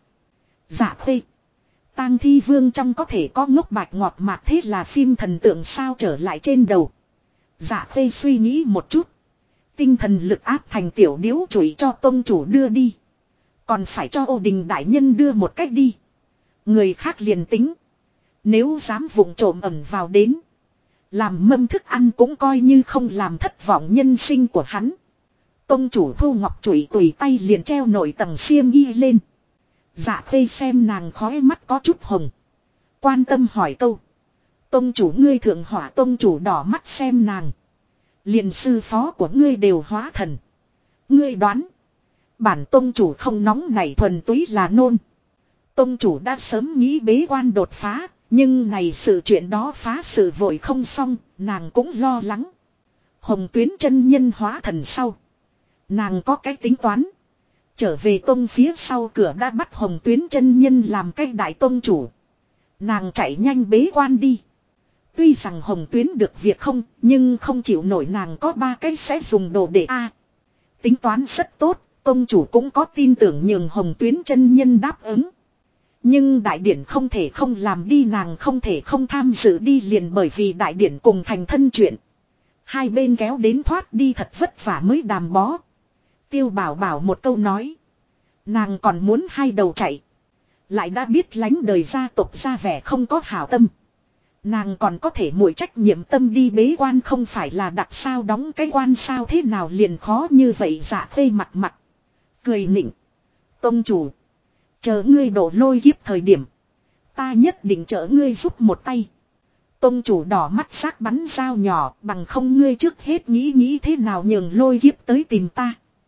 Dạ Khê. Tang Thi Vương trong có thể có ngốc bạch ngọt mà thế là phim thần tượng sao trở lại trên đầu. Dạ Khê suy nghĩ một chút. Tinh thần lực áp thành tiểu điếu chùy cho tông chủ đưa đi. Còn phải cho Ô Đình đại nhân đưa một cách đi. Người khác liền tính. Nếu dám vụng trộm ẩn vào đến. Làm mâm thức ăn cũng coi như không làm thất vọng nhân sinh của hắn. Tông chủ thu ngọc chùy tùy tay liền treo nổi tầng xiêm y lên. Dạ Khê xem nàng khói mắt có chút hồng. Quan tâm hỏi câu. Tông chủ ngươi thượng hỏa. Tông chủ đỏ mắt xem nàng. Liền sư phó của ngươi đều hóa thần. Ngươi đoán. Bản tông chủ không nóng này thuần túy là nôn. Tông chủ đã sớm nghĩ bế quan đột phá. Nhưng này sự chuyện đó phá sự vội không xong. Nàng cũng lo lắng. Hồng Tuyến chân nhân hóa thần sau. Nàng có cái tính toán. Trở về tông phía sau cửa đã bắt Hồng Tuyến chân nhân làm cái đại tông chủ. Nàng chạy nhanh bế quan đi. Tuy rằng Hồng Tuyến được việc không, nhưng không chịu nổi nàng có 3 cái sẽ dùng đồ để tính toán rất tốt, tông chủ cũng có tin tưởng nhường Hồng Tuyến chân nhân đáp ứng. Nhưng đại điển không thể không làm đi, nàng không thể không tham dự đi liền bởi vì đại điển cùng thành thân chuyện. Hai bên kéo đến thoát đi thật vất vả mới đàm bó. Tiêu Bảo Bảo một câu nói. Nàng còn muốn hai đầu chạy. Lại đã biết lánh đời gia tộc ra vẻ không có hảo tâm. Nàng còn có thể muội trách nhiệm tâm đi bế quan không phải là đặt sao đóng cái quan sao thế nào liền khó như vậy. Dạ Khê mặt mặt. Cười nịnh. Tông chủ. Chờ ngươi đổ lôi kiếp thời điểm. Ta nhất định trợ ngươi giúp một tay. Tông chủ đỏ mắt sắc bắn dao nhỏ bằng không ngươi trước hết nghĩ thế nào nhường lôi kiếp tới tìm ta.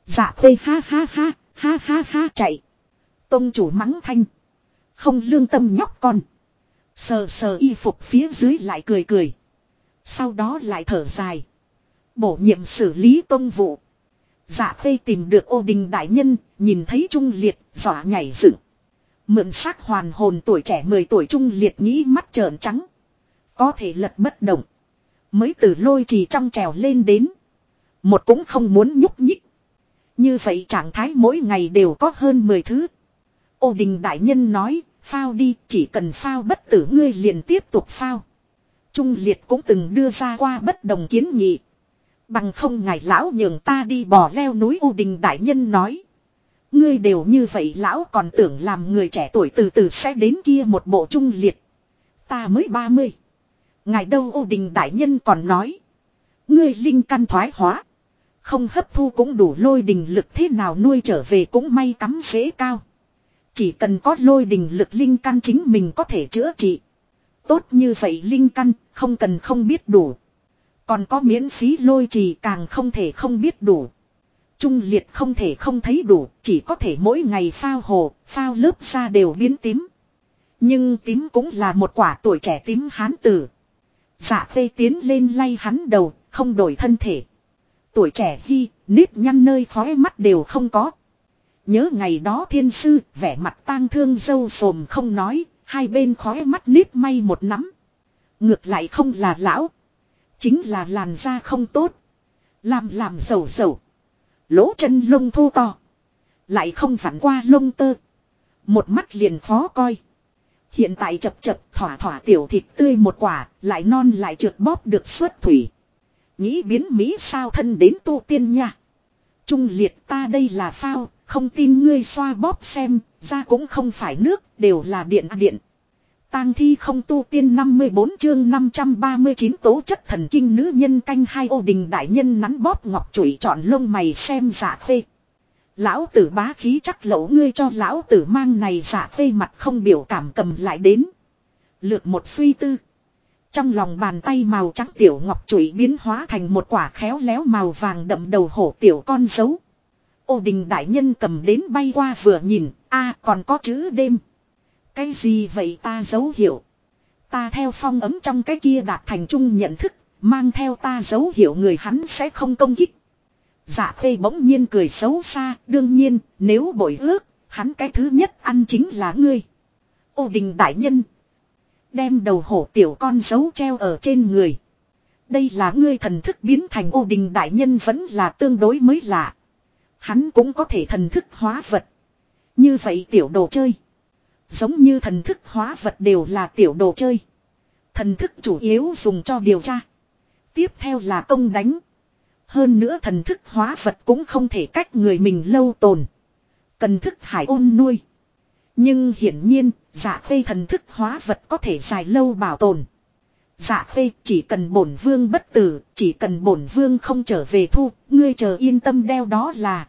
Dạ phê ha ha ha, ha ha ha chạy. Tông chủ mắng thanh. Không lương tâm nhóc con. Sờ sờ y phục phía dưới lại cười cười. Sau đó lại thở dài. Bổ nhiệm xử lý tông vụ. Dạ phê tìm được Ô Đình đại nhân, nhìn thấy Trung Liệt, dọa nhảy dựng. Mượn xác hoàn hồn tuổi trẻ 10 tuổi Trung Liệt nghĩ mắt trợn trắng. Có thể lật bất động. Mới từ lôi trì trong trèo lên đến. Một cũng không muốn nhúc nhích. Như vậy trạng thái mỗi ngày đều có hơn 10 thứ. Ô Đình đại nhân nói, phao đi, chỉ cần phao bất tử ngươi liền tiếp tục phao. Trung Liệt cũng từng đưa ra qua bất đồng kiến nghị. Bằng không ngài lão nhường ta đi bò leo núi. Ô Đình đại nhân nói. Ngươi đều như vậy lão còn tưởng làm người trẻ tuổi từ từ sẽ đến kia một bộ. Trung Liệt. Ta mới 30. Ngài đâu? Ô Đình đại nhân còn nói. Ngươi linh căn thoái hóa. Không hấp thu cũng đủ lôi đình lực, thế nào nuôi trở về cũng may cắm dễ cao. Chỉ cần có lôi đình lực linh căn chính mình có thể chữa trị. Tốt như vậy linh căn không cần không biết đủ. Còn có miễn phí lôi trì càng không thể không biết đủ. Trung Liệt không thể không thấy đủ, chỉ có thể mỗi ngày phao hồ, phao lớp da đều biến tím. Nhưng tím cũng là một quả tuổi trẻ tím hán tử. Dạ phê tiến lên lay hắn đầu, không đổi thân thể. Tuổi trẻ khi, nếp nhăn nơi khóe mắt đều không có. Nhớ ngày đó thiên sư, vẻ mặt tang thương râu sồm không nói, hai bên khóe mắt nếp may một nắm. Ngược lại không là lão. Chính là làn da không tốt. Làm dầu dầu. Lỗ chân lông thô to. Lại không vặn qua lông tơ. Một mắt liền khó coi. Hiện tại chập chập thỏa thỏa tiểu thịt tươi một quả. Lại non lại trượt bóp được xuất thủy. Nghĩ biến Mỹ sao thân đến tu tiên nha. Trung Liệt ta đây là phao. Không tin ngươi xoa bóp xem. Da cũng không phải nước. Đều là điện. Tang thi không tu tiên 54 chương 539 tố chất thần kinh nữ nhân canh hai. Ô Đình đại nhân nắn bóp ngọc chùy trọn lông mày xem Dạ phê. Lão tử bá khí chắc lẩu ngươi cho lão tử mang này. Dạ phê mặt không biểu cảm cầm lại đến. Lược một suy tư. Trong lòng bàn tay màu trắng tiểu ngọc chùy biến hóa thành một quả khéo léo màu vàng đậm đầu hổ tiểu con dấu. Ô Đình đại nhân cầm đến bay qua vừa nhìn, còn có chữ đêm. Cái gì vậy ta dấu hiệu? Ta theo phong ấm trong cái kia đạt thành chung nhận thức, mang theo ta dấu hiệu người hắn sẽ không công kích. Dạ phê bỗng nhiên cười xấu xa, đương nhiên, nếu bội ước, hắn cái thứ nhất ăn chính là ngươi. Ô Đình đại nhân. Đem đầu hổ tiểu con dấu treo ở trên người. Đây là ngươi thần thức biến thành. Ô Đình đại nhân vẫn là tương đối mới lạ. Hắn cũng có thể thần thức hóa vật. Như vậy tiểu đồ chơi. Giống như thần thức hóa vật đều là tiểu đồ chơi. Thần thức chủ yếu dùng cho điều tra. Tiếp theo là công đánh. Hơn nữa thần thức hóa vật cũng không thể cách người mình lâu tồn. Cần thức hải ôn nuôi. Nhưng hiển nhiên, Dạ phê thần thức hóa vật có thể dài lâu bảo tồn. Dạ phê chỉ cần bổn vương bất tử, chỉ cần bổn vương không trở về thu, ngươi chờ yên tâm đeo đó là.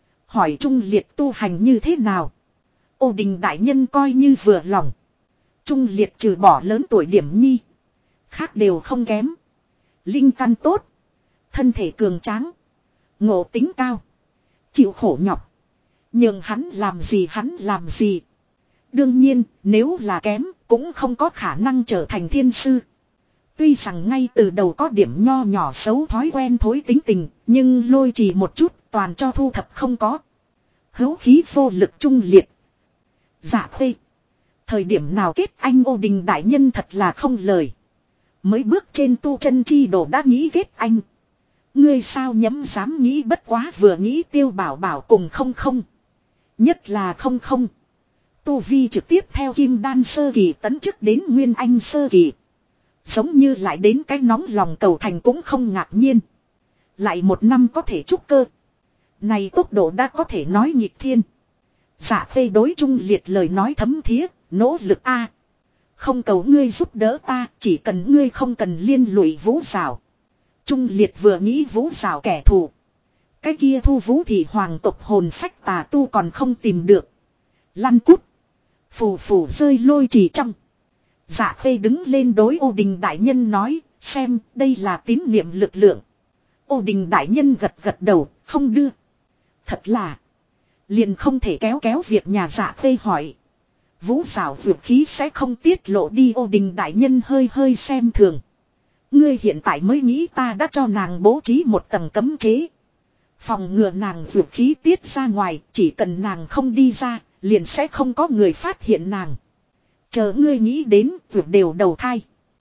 Hỏi Trung Liệt tu hành như thế nào? Ô Đình đại nhân coi như vừa lòng. Trung Liệt trừ bỏ lớn tuổi điểm nhi. Khác đều không kém. Linh căn tốt. Thân thể cường tráng. Ngộ tính cao. Chịu khổ nhọc. Nhưng hắn làm gì. Đương nhiên nếu là kém cũng không có khả năng trở thành thiên sư. Tuy rằng ngay từ đầu có điểm nho nhỏ xấu thói quen thối tính tình. Nhưng lôi trì một chút toàn cho thu thập không có. Hữu khí vô lực Trung Liệt. Dạ phê. Thời điểm nào kết anh? Ô Đình đại nhân thật là không lời. Mới bước trên tu chân chi đồ đã nghĩ kết anh. Ngươi sao nhắm dám nghĩ, bất quá vừa nghĩ Tiêu Bảo Bảo cùng không. Nhất là không. Tu vi trực tiếp theo kim đan sơ kỳ tấn chức đến nguyên anh sơ kỳ. Giống như lại đến cái nóng lòng cầu thành cũng không ngạc nhiên. Lại một năm có thể trúc cơ. Này tốc độ đã có thể nói nghịch thiên. Dạ phê đối Trung Liệt lời nói thấm thía, nỗ lực a. Không cầu ngươi giúp đỡ ta, chỉ cần ngươi không cần liên lụy Vũ Giảo. Trung Liệt vừa nghĩ Vũ Giảo kẻ thù. Cái kia thu Vũ thì hoàng tộc hồn phách tà tu còn không tìm được. Lăn cút. Phù rơi lôi trì trong. Dạ phê đứng lên đối Ô Đình đại nhân nói, xem đây là tín niệm lực lượng. Ô Đình đại nhân gật đầu, không đưa. Thật là. Liền không thể kéo kéo việc nhà Dạ Khê hỏi. Vũ xảo vượt khí sẽ không tiết lộ đi. Ô Đình đại nhân hơi hơi xem thường. Ngươi hiện tại mới nghĩ ta đã cho nàng bố trí một tầng cấm chế. Phòng ngừa nàng vượt khí tiết ra ngoài. Chỉ cần nàng không đi ra. Liền sẽ không có người phát hiện nàng. Chờ ngươi nghĩ đến vượt đều đầu thai.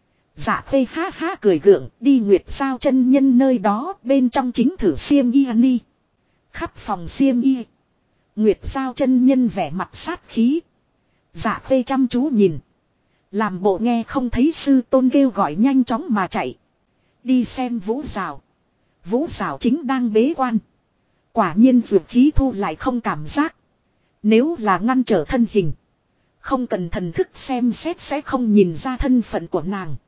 Dạ Khê ha ha cười gượng đi Nguyệt Sao chân nhân nơi đó. Bên trong chính thử xiêm y ni. Khắp phòng xiêm y. Nguyệt Sao chân nhân vẻ mặt sát khí. Dạ Khê chăm chú nhìn. Làm bộ nghe không thấy sư tôn kêu gọi nhanh chóng mà chạy. Đi xem Vũ Giảo. Vũ Giảo chính đang bế quan. Quả nhiên dược khí thu lại không cảm giác. Nếu là ngăn trở thân hình. Không cần thần thức xem xét sẽ không nhìn ra thân phận của nàng.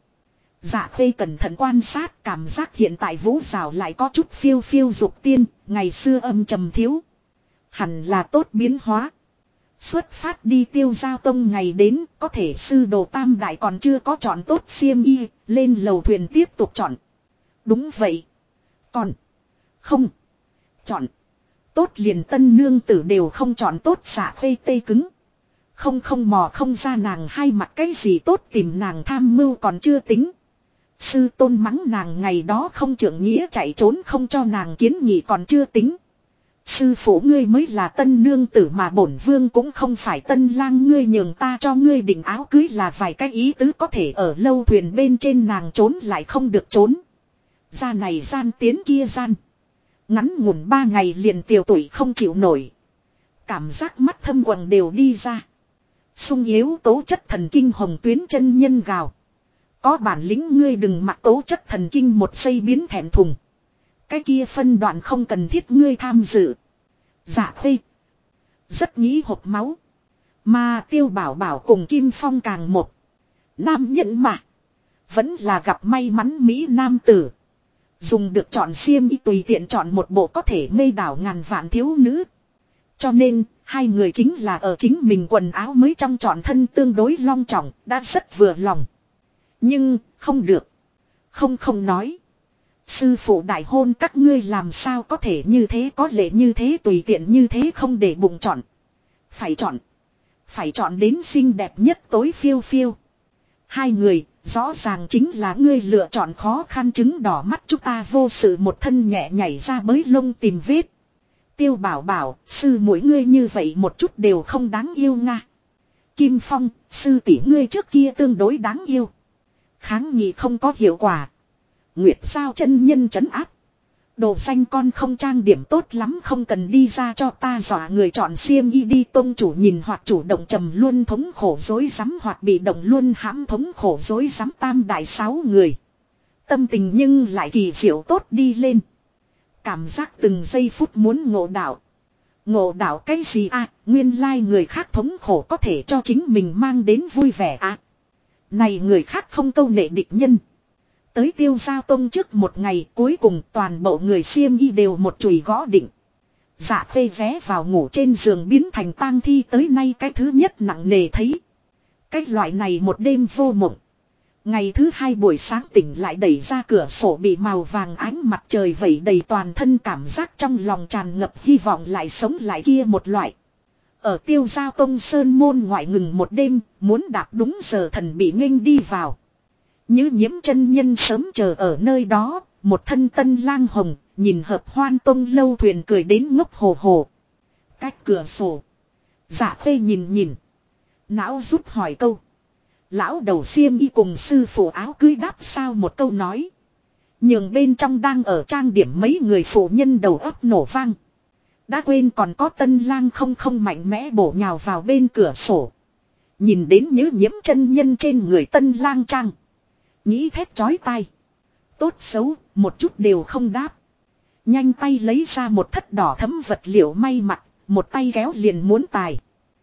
Dạ Khê cẩn thận quan sát cảm giác hiện tại Vũ Giảo lại có chút phiêu phiêu dục tiên. Ngày xưa âm trầm thiếu. Hẳn là tốt biến hóa. Xuất phát đi Tiêu Giao Tông ngày đến, có thể sư đồ tam đại còn chưa có chọn tốt xiêm y, lên lầu thuyền tiếp tục chọn. Đúng vậy. Còn. Không. Chọn. Tốt liền tân nương tử đều không chọn tốt xạ phê tê cứng. Không mò không ra nàng hai mặt cái gì tốt tìm nàng tham mưu còn chưa tính. Sư tôn mắng nàng ngày đó không trưởng nghĩa chạy trốn không cho nàng kiến nghị còn chưa tính. Sư phụ ngươi mới là tân nương tử mà bổn vương cũng không phải tân lang ngươi nhường ta cho ngươi định áo cưới là vài cái ý tứ có thể ở lâu thuyền bên trên nàng trốn lại không được trốn. Ra này gian tiến kia gian. Ngắn ngủn 3 ngày liền tiểu tuổi không chịu nổi. Cảm giác mắt thâm quầng đều đi ra. Sung yếu tố chất thần kinh hồng tuyến chân nhân gào. Có bản lĩnh ngươi đừng mặc tố chất thần kinh một giây biến thẹn thùng. Cái kia phân đoạn không cần thiết ngươi tham dự. Dạ Khê rất nghĩ hộp máu. Mà Tiêu Bảo Bảo cùng Kim Phong càng một. Nam nhân mà. Vẫn là gặp may mắn Mỹ nam tử. Dùng được chọn xiêm y tùy tiện chọn một bộ có thể mê đảo ngàn vạn thiếu nữ. Cho nên hai người chính là ở chính mình quần áo mới trong chọn thân tương đối long trọng. Đã rất vừa lòng. Nhưng không được. Không nói. Sư phụ đại hôn các ngươi làm sao có thể như thế có lệ như thế tùy tiện như thế không để bụng chọn. Phải chọn. Phải chọn đến xinh đẹp nhất tối phiêu phiêu. Hai người rõ ràng chính là ngươi lựa chọn khó khăn chứng đỏ mắt chúng ta vô sự một thân nhẹ nhảy ra bới lông tìm vết. Tiêu Bảo Bảo sư mỗi ngươi như vậy một chút đều không đáng yêu nga. Kim Phong sư tỷ ngươi trước kia tương đối đáng yêu. Kháng nghị không có hiệu quả. Nguyệt Sao chân nhân trấn áp. Đồ xanh con không trang điểm tốt lắm không cần đi ra cho ta dọa người chọn xiêm y đi tông chủ nhìn hoặc chủ động trầm luôn thống khổ dối rắm hoặc bị động luôn hãm thống khổ dối rắm tam đại 6 người. Tâm tình nhưng lại kỳ diệu tốt đi lên. Cảm giác từng giây phút muốn ngộ đạo. Ngộ đạo cái gì à, nguyên lai người khác thống khổ có thể cho chính mình mang đến vui vẻ à. Này người khác không câu nệ địch nhân. Tới Tiêu Giao Tông trước một ngày cuối cùng toàn bộ người xiêm y đều một chùy gõ định. Dạ Khê vé vào ngủ trên giường biến thành tang thi tới nay cái thứ nhất nặng nề thấy. Cái loại này một đêm vô mộng. Ngày thứ hai buổi sáng tỉnh lại đẩy ra cửa sổ bị màu vàng ánh mặt trời vẩy đầy toàn thân cảm giác trong lòng tràn ngập hy vọng lại sống lại kia một loại. Ở Tiêu Giao Tông Sơn môn ngoại ngừng một đêm muốn đạp đúng giờ thần bị nghênh đi vào. Như Nhiễm chân nhân sớm chờ ở nơi đó, một thân tân lang hồng, nhìn Hợp Hoan Tông lâu thuyền cười đến ngốc hồ hồ. Cách cửa sổ. Dạ Khê nhìn. Não rút hỏi câu. Lão đầu xiêm y cùng sư phụ áo cưới đáp sao một câu nói. Nhường bên trong đang ở trang điểm mấy người phụ nhân đầu óc nổ vang. Đã quên còn có tân lang không mạnh mẽ bổ nhào vào bên cửa sổ. Nhìn đến Như Nhiễm chân nhân trên người tân lang trang. Nghĩ thét chói tai. Tốt xấu, một chút đều không đáp. Nhanh tay lấy ra một thất đỏ thấm vật liệu may mặc, một tay kéo liền muốn tài.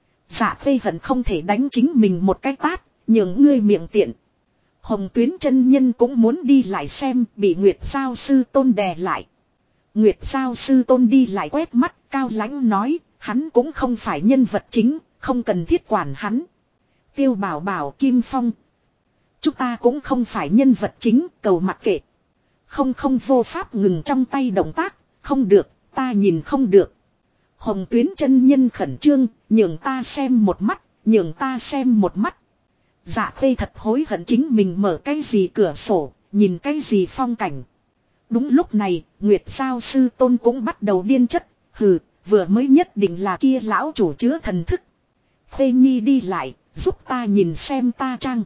Dạ Khê hận không thể đánh chính mình một cái tát, nhường ngươi miệng tiện. Hồng Tuyến chân nhân cũng muốn đi lại xem, bị Nguyệt Giao sư tôn đè lại. Nguyệt Giao sư tôn đi lại quét mắt, cao lãnh nói, hắn cũng không phải nhân vật chính, không cần thiết quản hắn. Tiêu Bảo Bảo Kim Phong. Chúng ta cũng không phải nhân vật chính, cầu mặc kệ. Không vô pháp ngừng trong tay động tác, không được, ta nhìn không được. Hồng Tuyến chân nhân khẩn trương, nhường ta xem một mắt, nhường ta xem một mắt. Dạ Khê thật hối hận chính mình mở cái gì cửa sổ, nhìn cái gì phong cảnh. Đúng lúc này, Nguyệt Giao sư tôn cũng bắt đầu điên chất, hừ, vừa mới nhất định là kia lão chủ chứa thần thức. Khê Nhi đi lại, giúp ta nhìn xem ta trang.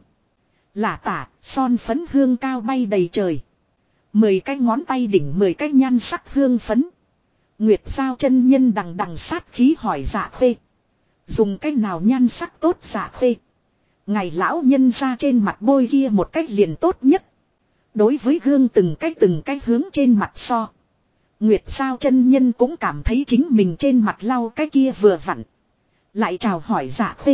Lả tả, son phấn hương cao bay đầy trời. 10 cái ngón tay đỉnh 10 cái nhan sắc hương phấn. Nguyệt Giao chân nhân đằng đằng sát khí hỏi Dạ Khê. Dùng cái nào nhan sắc tốt Dạ Khê? Ngày lão nhân ra trên mặt bôi kia một cách liền tốt nhất. Đối với gương từng cái hướng trên mặt so. Nguyệt Giao chân nhân cũng cảm thấy chính mình trên mặt lau cái kia vừa vặn. Lại chào hỏi Dạ Khê.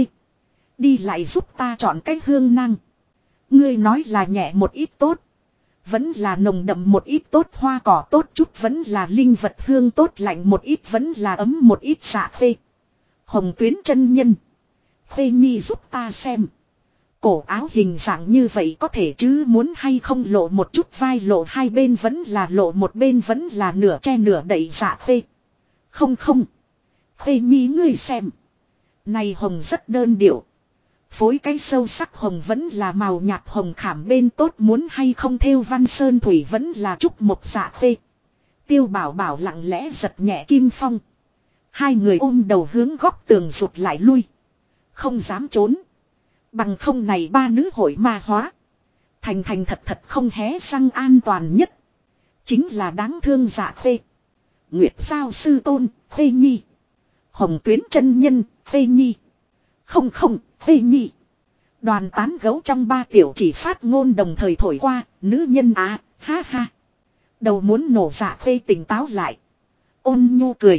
Đi lại giúp ta chọn cái hương năng. Ngươi nói là nhẹ một ít tốt. Vẫn là nồng đậm một ít tốt, hoa cỏ tốt chút, vẫn là linh vật hương tốt, lạnh một ít, vẫn là ấm một ít. Dạ Khê. Hồng Tuyến chân nhân. Khê Nhi giúp ta xem. Cổ áo hình dạng như vậy có thể chứ, muốn hay không lộ một chút vai, lộ hai bên vẫn là lộ một bên, vẫn là nửa che nửa đậy. Dạ Khê. Không không. Khê Nhi ngươi xem. Này hồng rất đơn điệu. Phối cái sâu sắc hồng vẫn là màu nhạt hồng khảm bên tốt, muốn hay không thêu văn sơn thủy vẫn là trúc một. Dạ Khê. Tiêu Bảo Bảo lặng lẽ giật nhẹ kim phong. Hai người ôm đầu hướng góc tường rụt lại lui. Không dám trốn. Bằng không này ba nữ hội ma hóa. Thành thật không hé răng an toàn nhất. Chính là đáng thương Dạ Khê. Nguyệt Giao sư tôn, Khê Nhi. Hồng Tuyến chân nhân, Khê Nhi. Không không, Khê Nhi. Đoàn tán gấu trong ba tiểu chỉ phát ngôn đồng thời thổi qua, nữ nhân á, ha ha. Đầu muốn nổ. Dạ Khê tỉnh táo lại. Ôn nhu cười.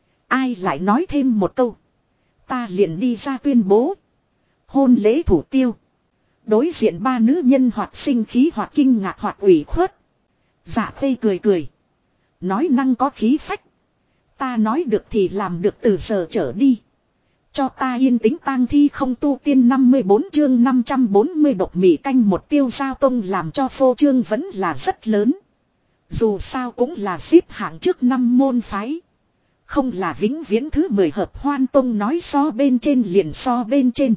Ai lại nói thêm một câu. Ta liền đi ra tuyên bố. Hôn lễ thủ tiêu. Đối diện ba nữ nhân hoặc sinh khí hoặc kinh ngạc hoặc ủy khuất. Dạ Khê cười cười. Nói năng có khí phách. Ta nói được thì làm được, từ giờ trở đi. Cho ta yên tĩnh tang thi không tu tiên. 54 chương 540 độc mị canh một. Tiêu Giao Tông làm cho phô trương vẫn là rất lớn. Dù sao cũng là xếp hạng trước 5 môn phái. Không là vĩnh viễn thứ 10 hợp Hoan Tông nói so bên trên liền so bên trên.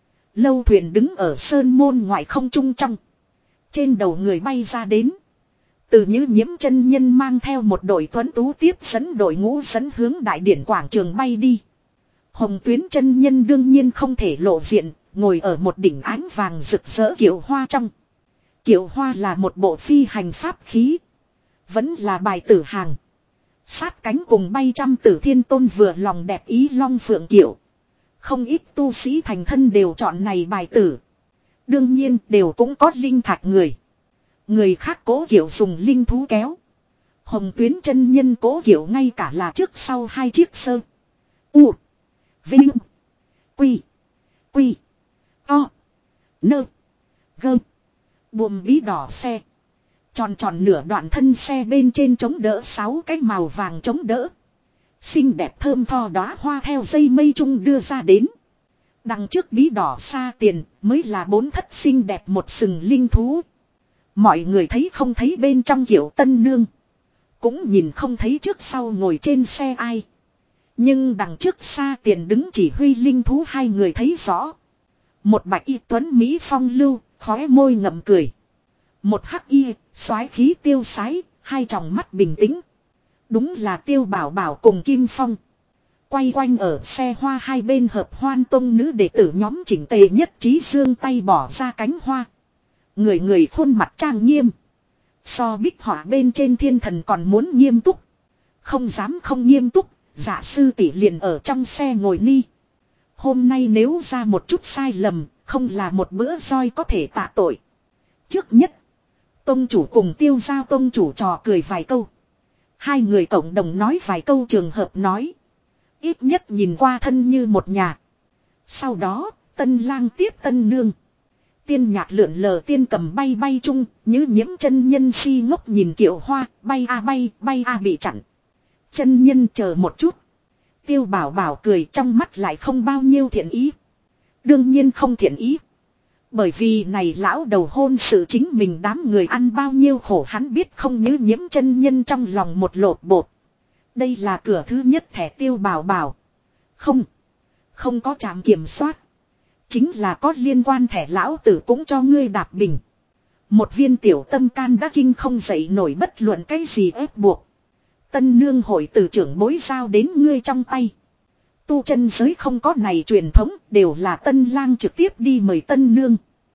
Lâu thuyền đứng ở sơn môn ngoại không trung trong. Trên đầu người bay ra đến. Từ Như Nhiễm chân nhân mang theo một đội tuấn tú tiếp dẫn đội ngũ dẫn hướng đại điển quảng trường bay đi. Hồng Tuyến chân nhân đương nhiên không thể lộ diện, ngồi ở một đỉnh ánh vàng rực rỡ kiệu hoa trong. Kiệu hoa là một bộ phi hành pháp khí. Vẫn là bài tử hàng. Sát cánh cùng bay trăm tử thiên tôn vừa lòng đẹp ý long phượng kiệu. Không ít tu sĩ thành thân đều chọn này bài tử. Đương nhiên đều cũng có linh thạch người. Người khác cố kiệu dùng linh thú kéo. Hồng Tuyến chân nhân cố kiệu ngay cả là trước sau hai chiếc sơ. U. Vinh. Quy. Quy. To. Nơ. Gơ. Buồm bí đỏ xe. Tròn tròn nửa đoạn thân xe bên trên chống đỡ 6 cái màu vàng chống đỡ. Xinh đẹp thơm tho đóa hoa theo dây mây trung đưa ra đến. Đằng trước bí đỏ xa tiền mới là 4 thất xinh đẹp một sừng linh thú. Mọi người thấy không thấy bên trong kiểu tân nương. Cũng nhìn không thấy trước sau ngồi trên xe ai. Nhưng đằng trước xa tiền đứng chỉ huy linh thú hai người thấy rõ. Một bạch y tuấn Mỹ phong lưu, khóe môi ngậm cười. Một hắc y, soái khí tiêu sái, hai tròng mắt bình tĩnh. Đúng là Tiêu Bảo Bảo cùng Kim Phong. Quay quanh ở xe hoa hai bên hợp Hoan Tông nữ đệ tử nhóm chỉnh tề nhất trí giương tay bỏ ra cánh hoa. Người người khuôn mặt trang nghiêm. So bích họa bên trên thiên thần còn muốn nghiêm túc. Không dám không nghiêm túc, Dạ sư tỷ liền ở trong xe ngồi ni. Hôm nay nếu ra một chút sai lầm, không là một bữa roi có thể tạ tội. Trước nhất, tông chủ cùng Tiêu Giao tông chủ trò cười vài câu. Hai người cộng đồng nói vài câu trường hợp nói. Ít nhất nhìn qua thân như một nhà. Sau đó, tân lang tiếp tân nương. Tiên nhạc lượn lờ tiên cầm bay bay chung, Như Nhiễm chân nhân si ngốc nhìn kiệu hoa, bay a bị chặn. Chân nhân chờ một chút. Tiêu Bảo Bảo cười, trong mắt lại không bao nhiêu thiện ý. Đương nhiên không thiện ý. Bởi vì này lão đầu hôn sự chính mình đám người ăn bao nhiêu khổ hắn biết không. Như Nhiễm chân nhân trong lòng một lột bột. Đây là cửa thứ nhất thẻ Tiêu Bảo Bảo. Không. Không có trạm kiểm soát. Chính là có liên quan thẻ lão tử cũng cho ngươi đạp bình. Một viên tiểu tâm can đã kinh không dậy nổi bất luận cái gì ép buộc. Tân nương hội từ trưởng bối giao đến ngươi trong tay. Tu chân giới không có này truyền thống, đều là tân lang trực tiếp đi mời tân nương.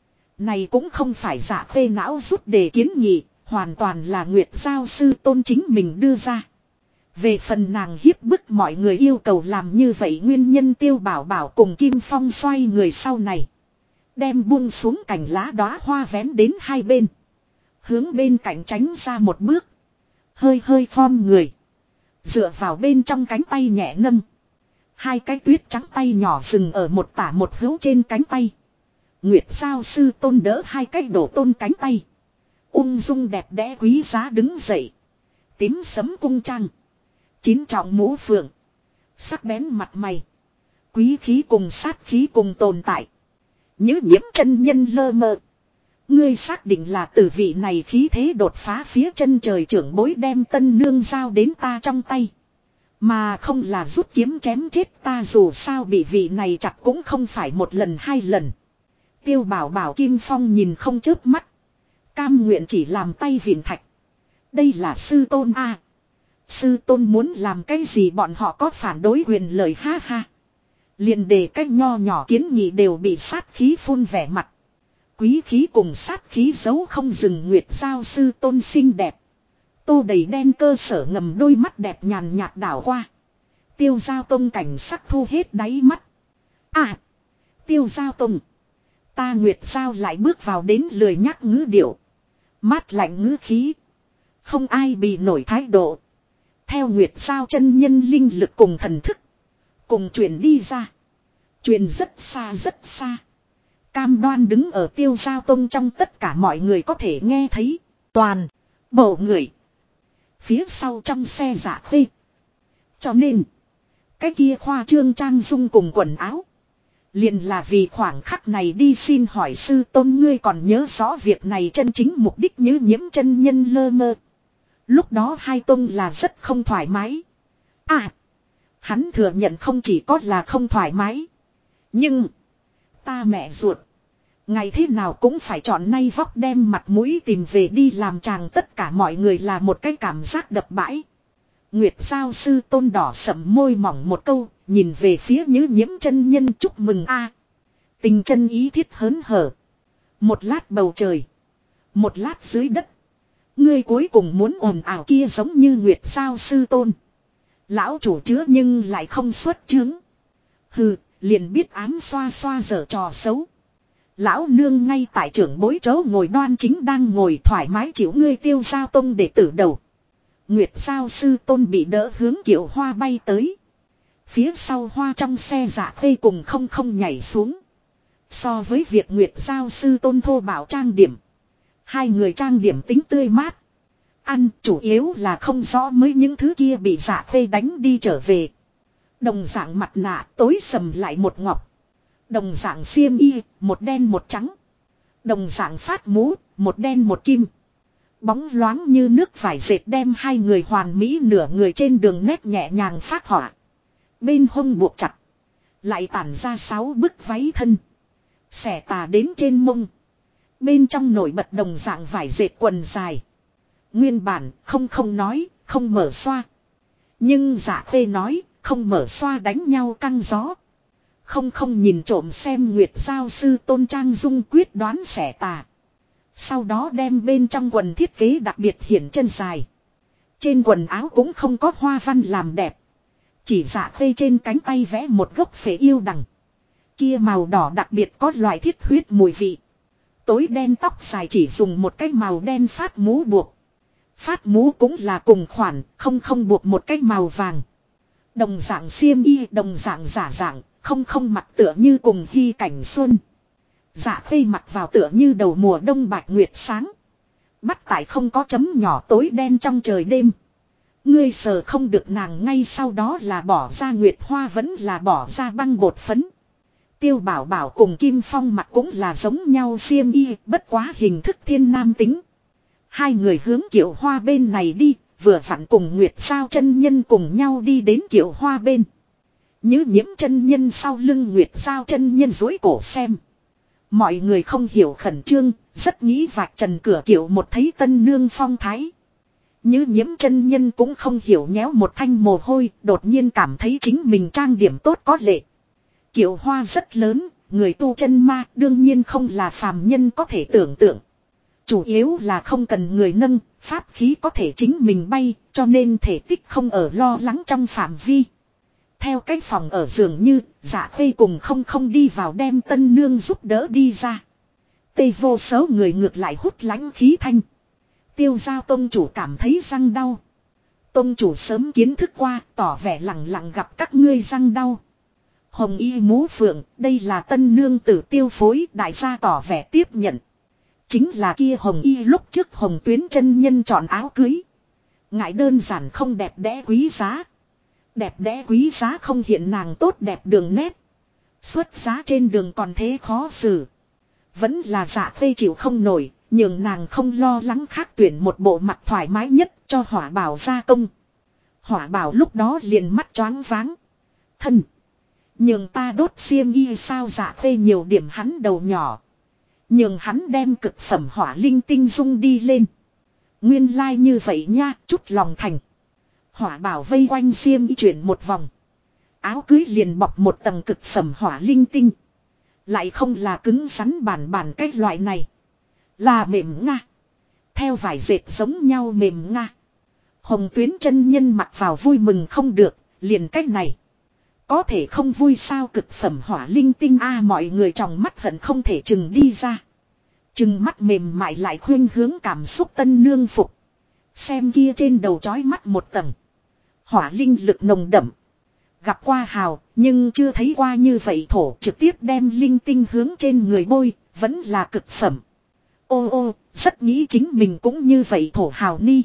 Này cũng không phải dạ phê não rút đề kiến nghị, hoàn toàn là Nguyệt Giao sư tôn chính mình đưa ra. Về phần nàng hiếp bức mọi người yêu cầu làm như vậy nguyên nhân Tiêu Bảo Bảo cùng Kim Phong xoay người sau này. Đem buông xuống cành lá đóa hoa vén đến hai bên. Hướng bên cạnh tránh ra một bước. Hơi hơi khom người. Dựa vào bên trong cánh tay nhẹ nâng. Hai cái tuyết trắng tay nhỏ dừng ở một tả một hữu trên cánh tay. Nguyệt Giao sư tôn đỡ hai cái đổ tôn cánh tay. Ung dung đẹp đẽ quý giá đứng dậy. Tím sấm cung trang. Chín trọng mũ phượng. Sắc bén mặt mày. Quý khí cùng sát khí cùng tồn tại. Như nhiễm chân nhân lơ mơ. Ngươi xác định là từ vị này khí thế đột phá phía chân trời trưởng bối đem tân nương giao đến ta trong tay. Mà không là rút kiếm chém chết ta dù sao bị vị này chặt cũng không phải một lần hai lần. Tiêu Bảo Bảo Kim Phong nhìn không chớp mắt. Cam nguyện chỉ làm tay vịn thạch. Đây là sư tôn a. Sư tôn muốn làm cái gì bọn họ có phản đối quyền lời ha ha. Liền đề cách nho nhỏ kiến nghị đều bị sát khí phun vẻ mặt. Quý khí cùng sát khí giấu không dừng Nguyệt Giao sư tôn xinh đẹp. Tô đầy đen cơ sở ngầm đôi mắt đẹp nhàn nhạt đảo qua. Tiêu Giao Tông cảnh sắc thu hết đáy mắt. À! Tiêu Giao Tông. Ta Nguyệt Giao lại bước vào đến lười nhắc ngữ điệu. Mát lạnh ngữ khí. Không ai bị nổi thái độ. Theo Nguyệt Giao chân nhân linh lực cùng thần thức. Cùng truyền đi ra. Truyền rất xa rất xa. Cam đoan đứng ở Tiêu Giao Tông trong tất cả mọi người có thể nghe thấy. Toàn. Bộ người. Phía sau trong xe giả khê. Cho nên. Cái kia khoa trương trang dung cùng quần áo. Liền là vì khoảng khắc này đi xin hỏi sư tôn ngươi còn nhớ rõ việc này chân chính mục đích như nhiễm chân nhân lơ mơ. Lúc đó hai tôn là rất không thoải mái. À. Hắn thừa nhận không chỉ có là không thoải mái. Nhưng. Ta mẹ ruột. Ngày thế nào cũng phải chọn nay vóc đem mặt mũi tìm về đi làm chàng tất cả mọi người là một cái cảm giác đập bãi. Nguyệt Giao sư tôn đỏ sậm môi mỏng một câu. Nhìn về phía Như nhiễm chân nhân chúc mừng a. Tình chân ý thiết hớn hở. Một lát bầu trời. Một lát dưới đất. Ngươi cuối cùng muốn ồn ào kia giống như Nguyệt Giao sư tôn. Lão chủ chứa nhưng lại không xuất chứng. Hừ, liền biết ám xoa xoa dở trò xấu. Lão nương ngay tại trưởng bối chỗ ngồi đoan chính đang ngồi thoải mái chịu ngươi Tiêu Giao Tông để tử đầu. Nguyệt Giao sư tôn bị đỡ hướng Kiệu Hoa bay tới. Phía sau hoa trong xe giả khê cùng không nhảy xuống. So với việc Nguyệt Giao sư tôn thô bảo trang điểm. Hai người trang điểm tính tươi mát. Ăn chủ yếu là không rõ mới những thứ kia bị giả khê đánh đi trở về. Đồng dạng mặt nạ tối sầm lại một ngọc. Đồng dạng xiêm y, một đen một trắng. Đồng dạng phát mũ, một đen một kim. Bóng loáng như nước vải dệt đem hai người hoàn mỹ nửa người trên đường nét nhẹ nhàng phát họa. Bên hông buộc chặt. Lại tản ra 6 bức váy thân. Xẻ tà đến trên mông. Bên trong nổi bật đồng dạng vải dệt quần dài. Nguyên bản không nói, không mở xoa. Nhưng giả khê nói, không mở xoa đánh nhau căng gió. Không nhìn trộm xem Nguyệt Giao sư tôn trang dung quyết đoán xẻ tà. Sau đó đem bên trong quần thiết kế đặc biệt hiển chân dài. Trên quần áo cũng không có hoa văn làm đẹp. Chỉ giả khê trên cánh tay vẽ một gốc phế yêu đằng. Kia màu đỏ đặc biệt có loại thiết huyết mùi vị. Tối đen tóc dài chỉ dùng một cái màu đen phát mũ buộc. Phát mũ cũng là cùng khoản, không buộc một cái màu vàng. Đồng dạng xiêm y, đồng dạng giả dạng, không mặc tựa như cùng hy cảnh xuân. Giả khê mặc vào tựa như đầu mùa đông bạch nguyệt sáng. Bắt tại không có chấm nhỏ tối đen trong trời đêm. Ngươi sờ không được nàng ngay sau đó là bỏ ra nguyệt hoa vẫn là bỏ ra băng bột phấn. Tiêu Bảo Bảo cùng Kim Phong mặt cũng là giống nhau xiêm y, bất quá hình thức thiên nam tính. Hai người hướng Kiệu Hoa bên này đi, vừa vặn cùng Nguyệt Sao chân nhân cùng nhau đi đến Kiệu Hoa bên. Như Nhiễm chân nhân sau lưng Nguyệt Sao chân nhân duỗi cổ xem. Mọi người không hiểu khẩn trương, rất nghĩ vạch trần cửa kiệu một thấy tân nương phong thái. Như Nhiễm chân nhân cũng không hiểu nhéo một thanh mồ hôi, đột nhiên cảm thấy chính mình trang điểm tốt có lệ. Kiệu Hoa rất lớn, người tu chân ma đương nhiên không là phàm nhân có thể tưởng tượng. Chủ yếu là không cần người nâng, pháp khí có thể chính mình bay, cho nên thể tích không ở lo lắng trong phạm vi. Theo cách phòng ở dường như, Dạ Khuê cùng không đi vào đem tân nương giúp đỡ đi ra. Tây vô số người ngược lại hút lãnh khí thanh. Tiêu Giao tông chủ cảm thấy răng đau. Tông chủ sớm kiến thức qua, tỏ vẻ lặng lặng gặp các ngươi răng đau. Hồng Y Mũ Phượng, đây là tân nương tử tiêu phối, đại gia tỏ vẻ tiếp nhận. Chính là kia Hồng Y lúc trước Hồng Tuyến chân nhân chọn áo cưới. Ngại đơn giản không đẹp đẽ quý giá. Đẹp đẽ quý giá không hiện nàng tốt đẹp đường nét. Xuất giá trên đường còn thế khó xử. Vẫn là Dạ Khuê chịu không nổi, nhường nàng không lo lắng khác tuyển một bộ mặt thoải mái nhất cho Hỏa Bảo gia công. Hỏa Bảo lúc đó liền mắt choáng váng. Thân! Nhường ta đốt xiêm y sao? Dạ Khuê nhiều điểm hắn đầu nhỏ. Nhường hắn đem cực phẩm hỏa linh tinh dung đi lên. Nguyên lai như vậy nha, chút lòng thành. Hỏa Bảo vây quanh xiêm y chuyển một vòng. Áo cưới liền bọc một tầng cực phẩm hỏa linh tinh. Lại không là cứng rắn bản cái loại này. Là mềm nga. Theo vải dệt giống nhau mềm nga. Hồng Tuyến chân nhân mặc vào vui mừng không được, liền cách này. Có thể không vui sao? Cực phẩm hỏa linh tinh a, mọi người trong mắt hận không thể chừng đi ra. Chừng mắt mềm mại lại khuyên hướng cảm xúc tân nương phục. Xem kia trên đầu chói mắt một tầng. Hỏa linh lực nồng đậm. Gặp qua hào, nhưng chưa thấy qua như vậy thổ, trực tiếp đem linh tinh hướng trên người bôi, vẫn là cực phẩm. Ô ô, rất nghĩ chính mình cũng như vậy thổ hào ni.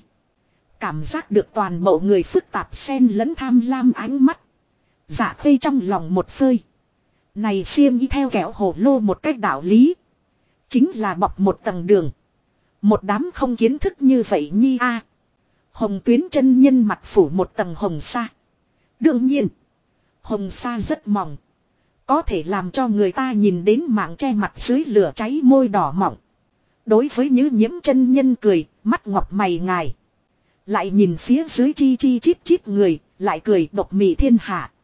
Cảm giác được toàn bộ người phức tạp xen lẫn tham lam ánh mắt. Dạ Khuê trong lòng một phơi. Này xiêm y theo kẹo hồ lô một cách đạo lý. Chính là bọc một tầng đường. Một đám không kiến thức như vậy nhi a. Hồng Tuyến chân nhân mặt phủ một tầng hồng sa. Đương nhiên, hồng sa rất mỏng. Có thể làm cho người ta nhìn đến mạng che mặt dưới lửa cháy môi đỏ mỏng. Đối với Như Nhiễm chân nhân cười, mắt ngọc mày ngài. Lại nhìn phía dưới chi chít chít người, lại cười độc mị thiên hạ.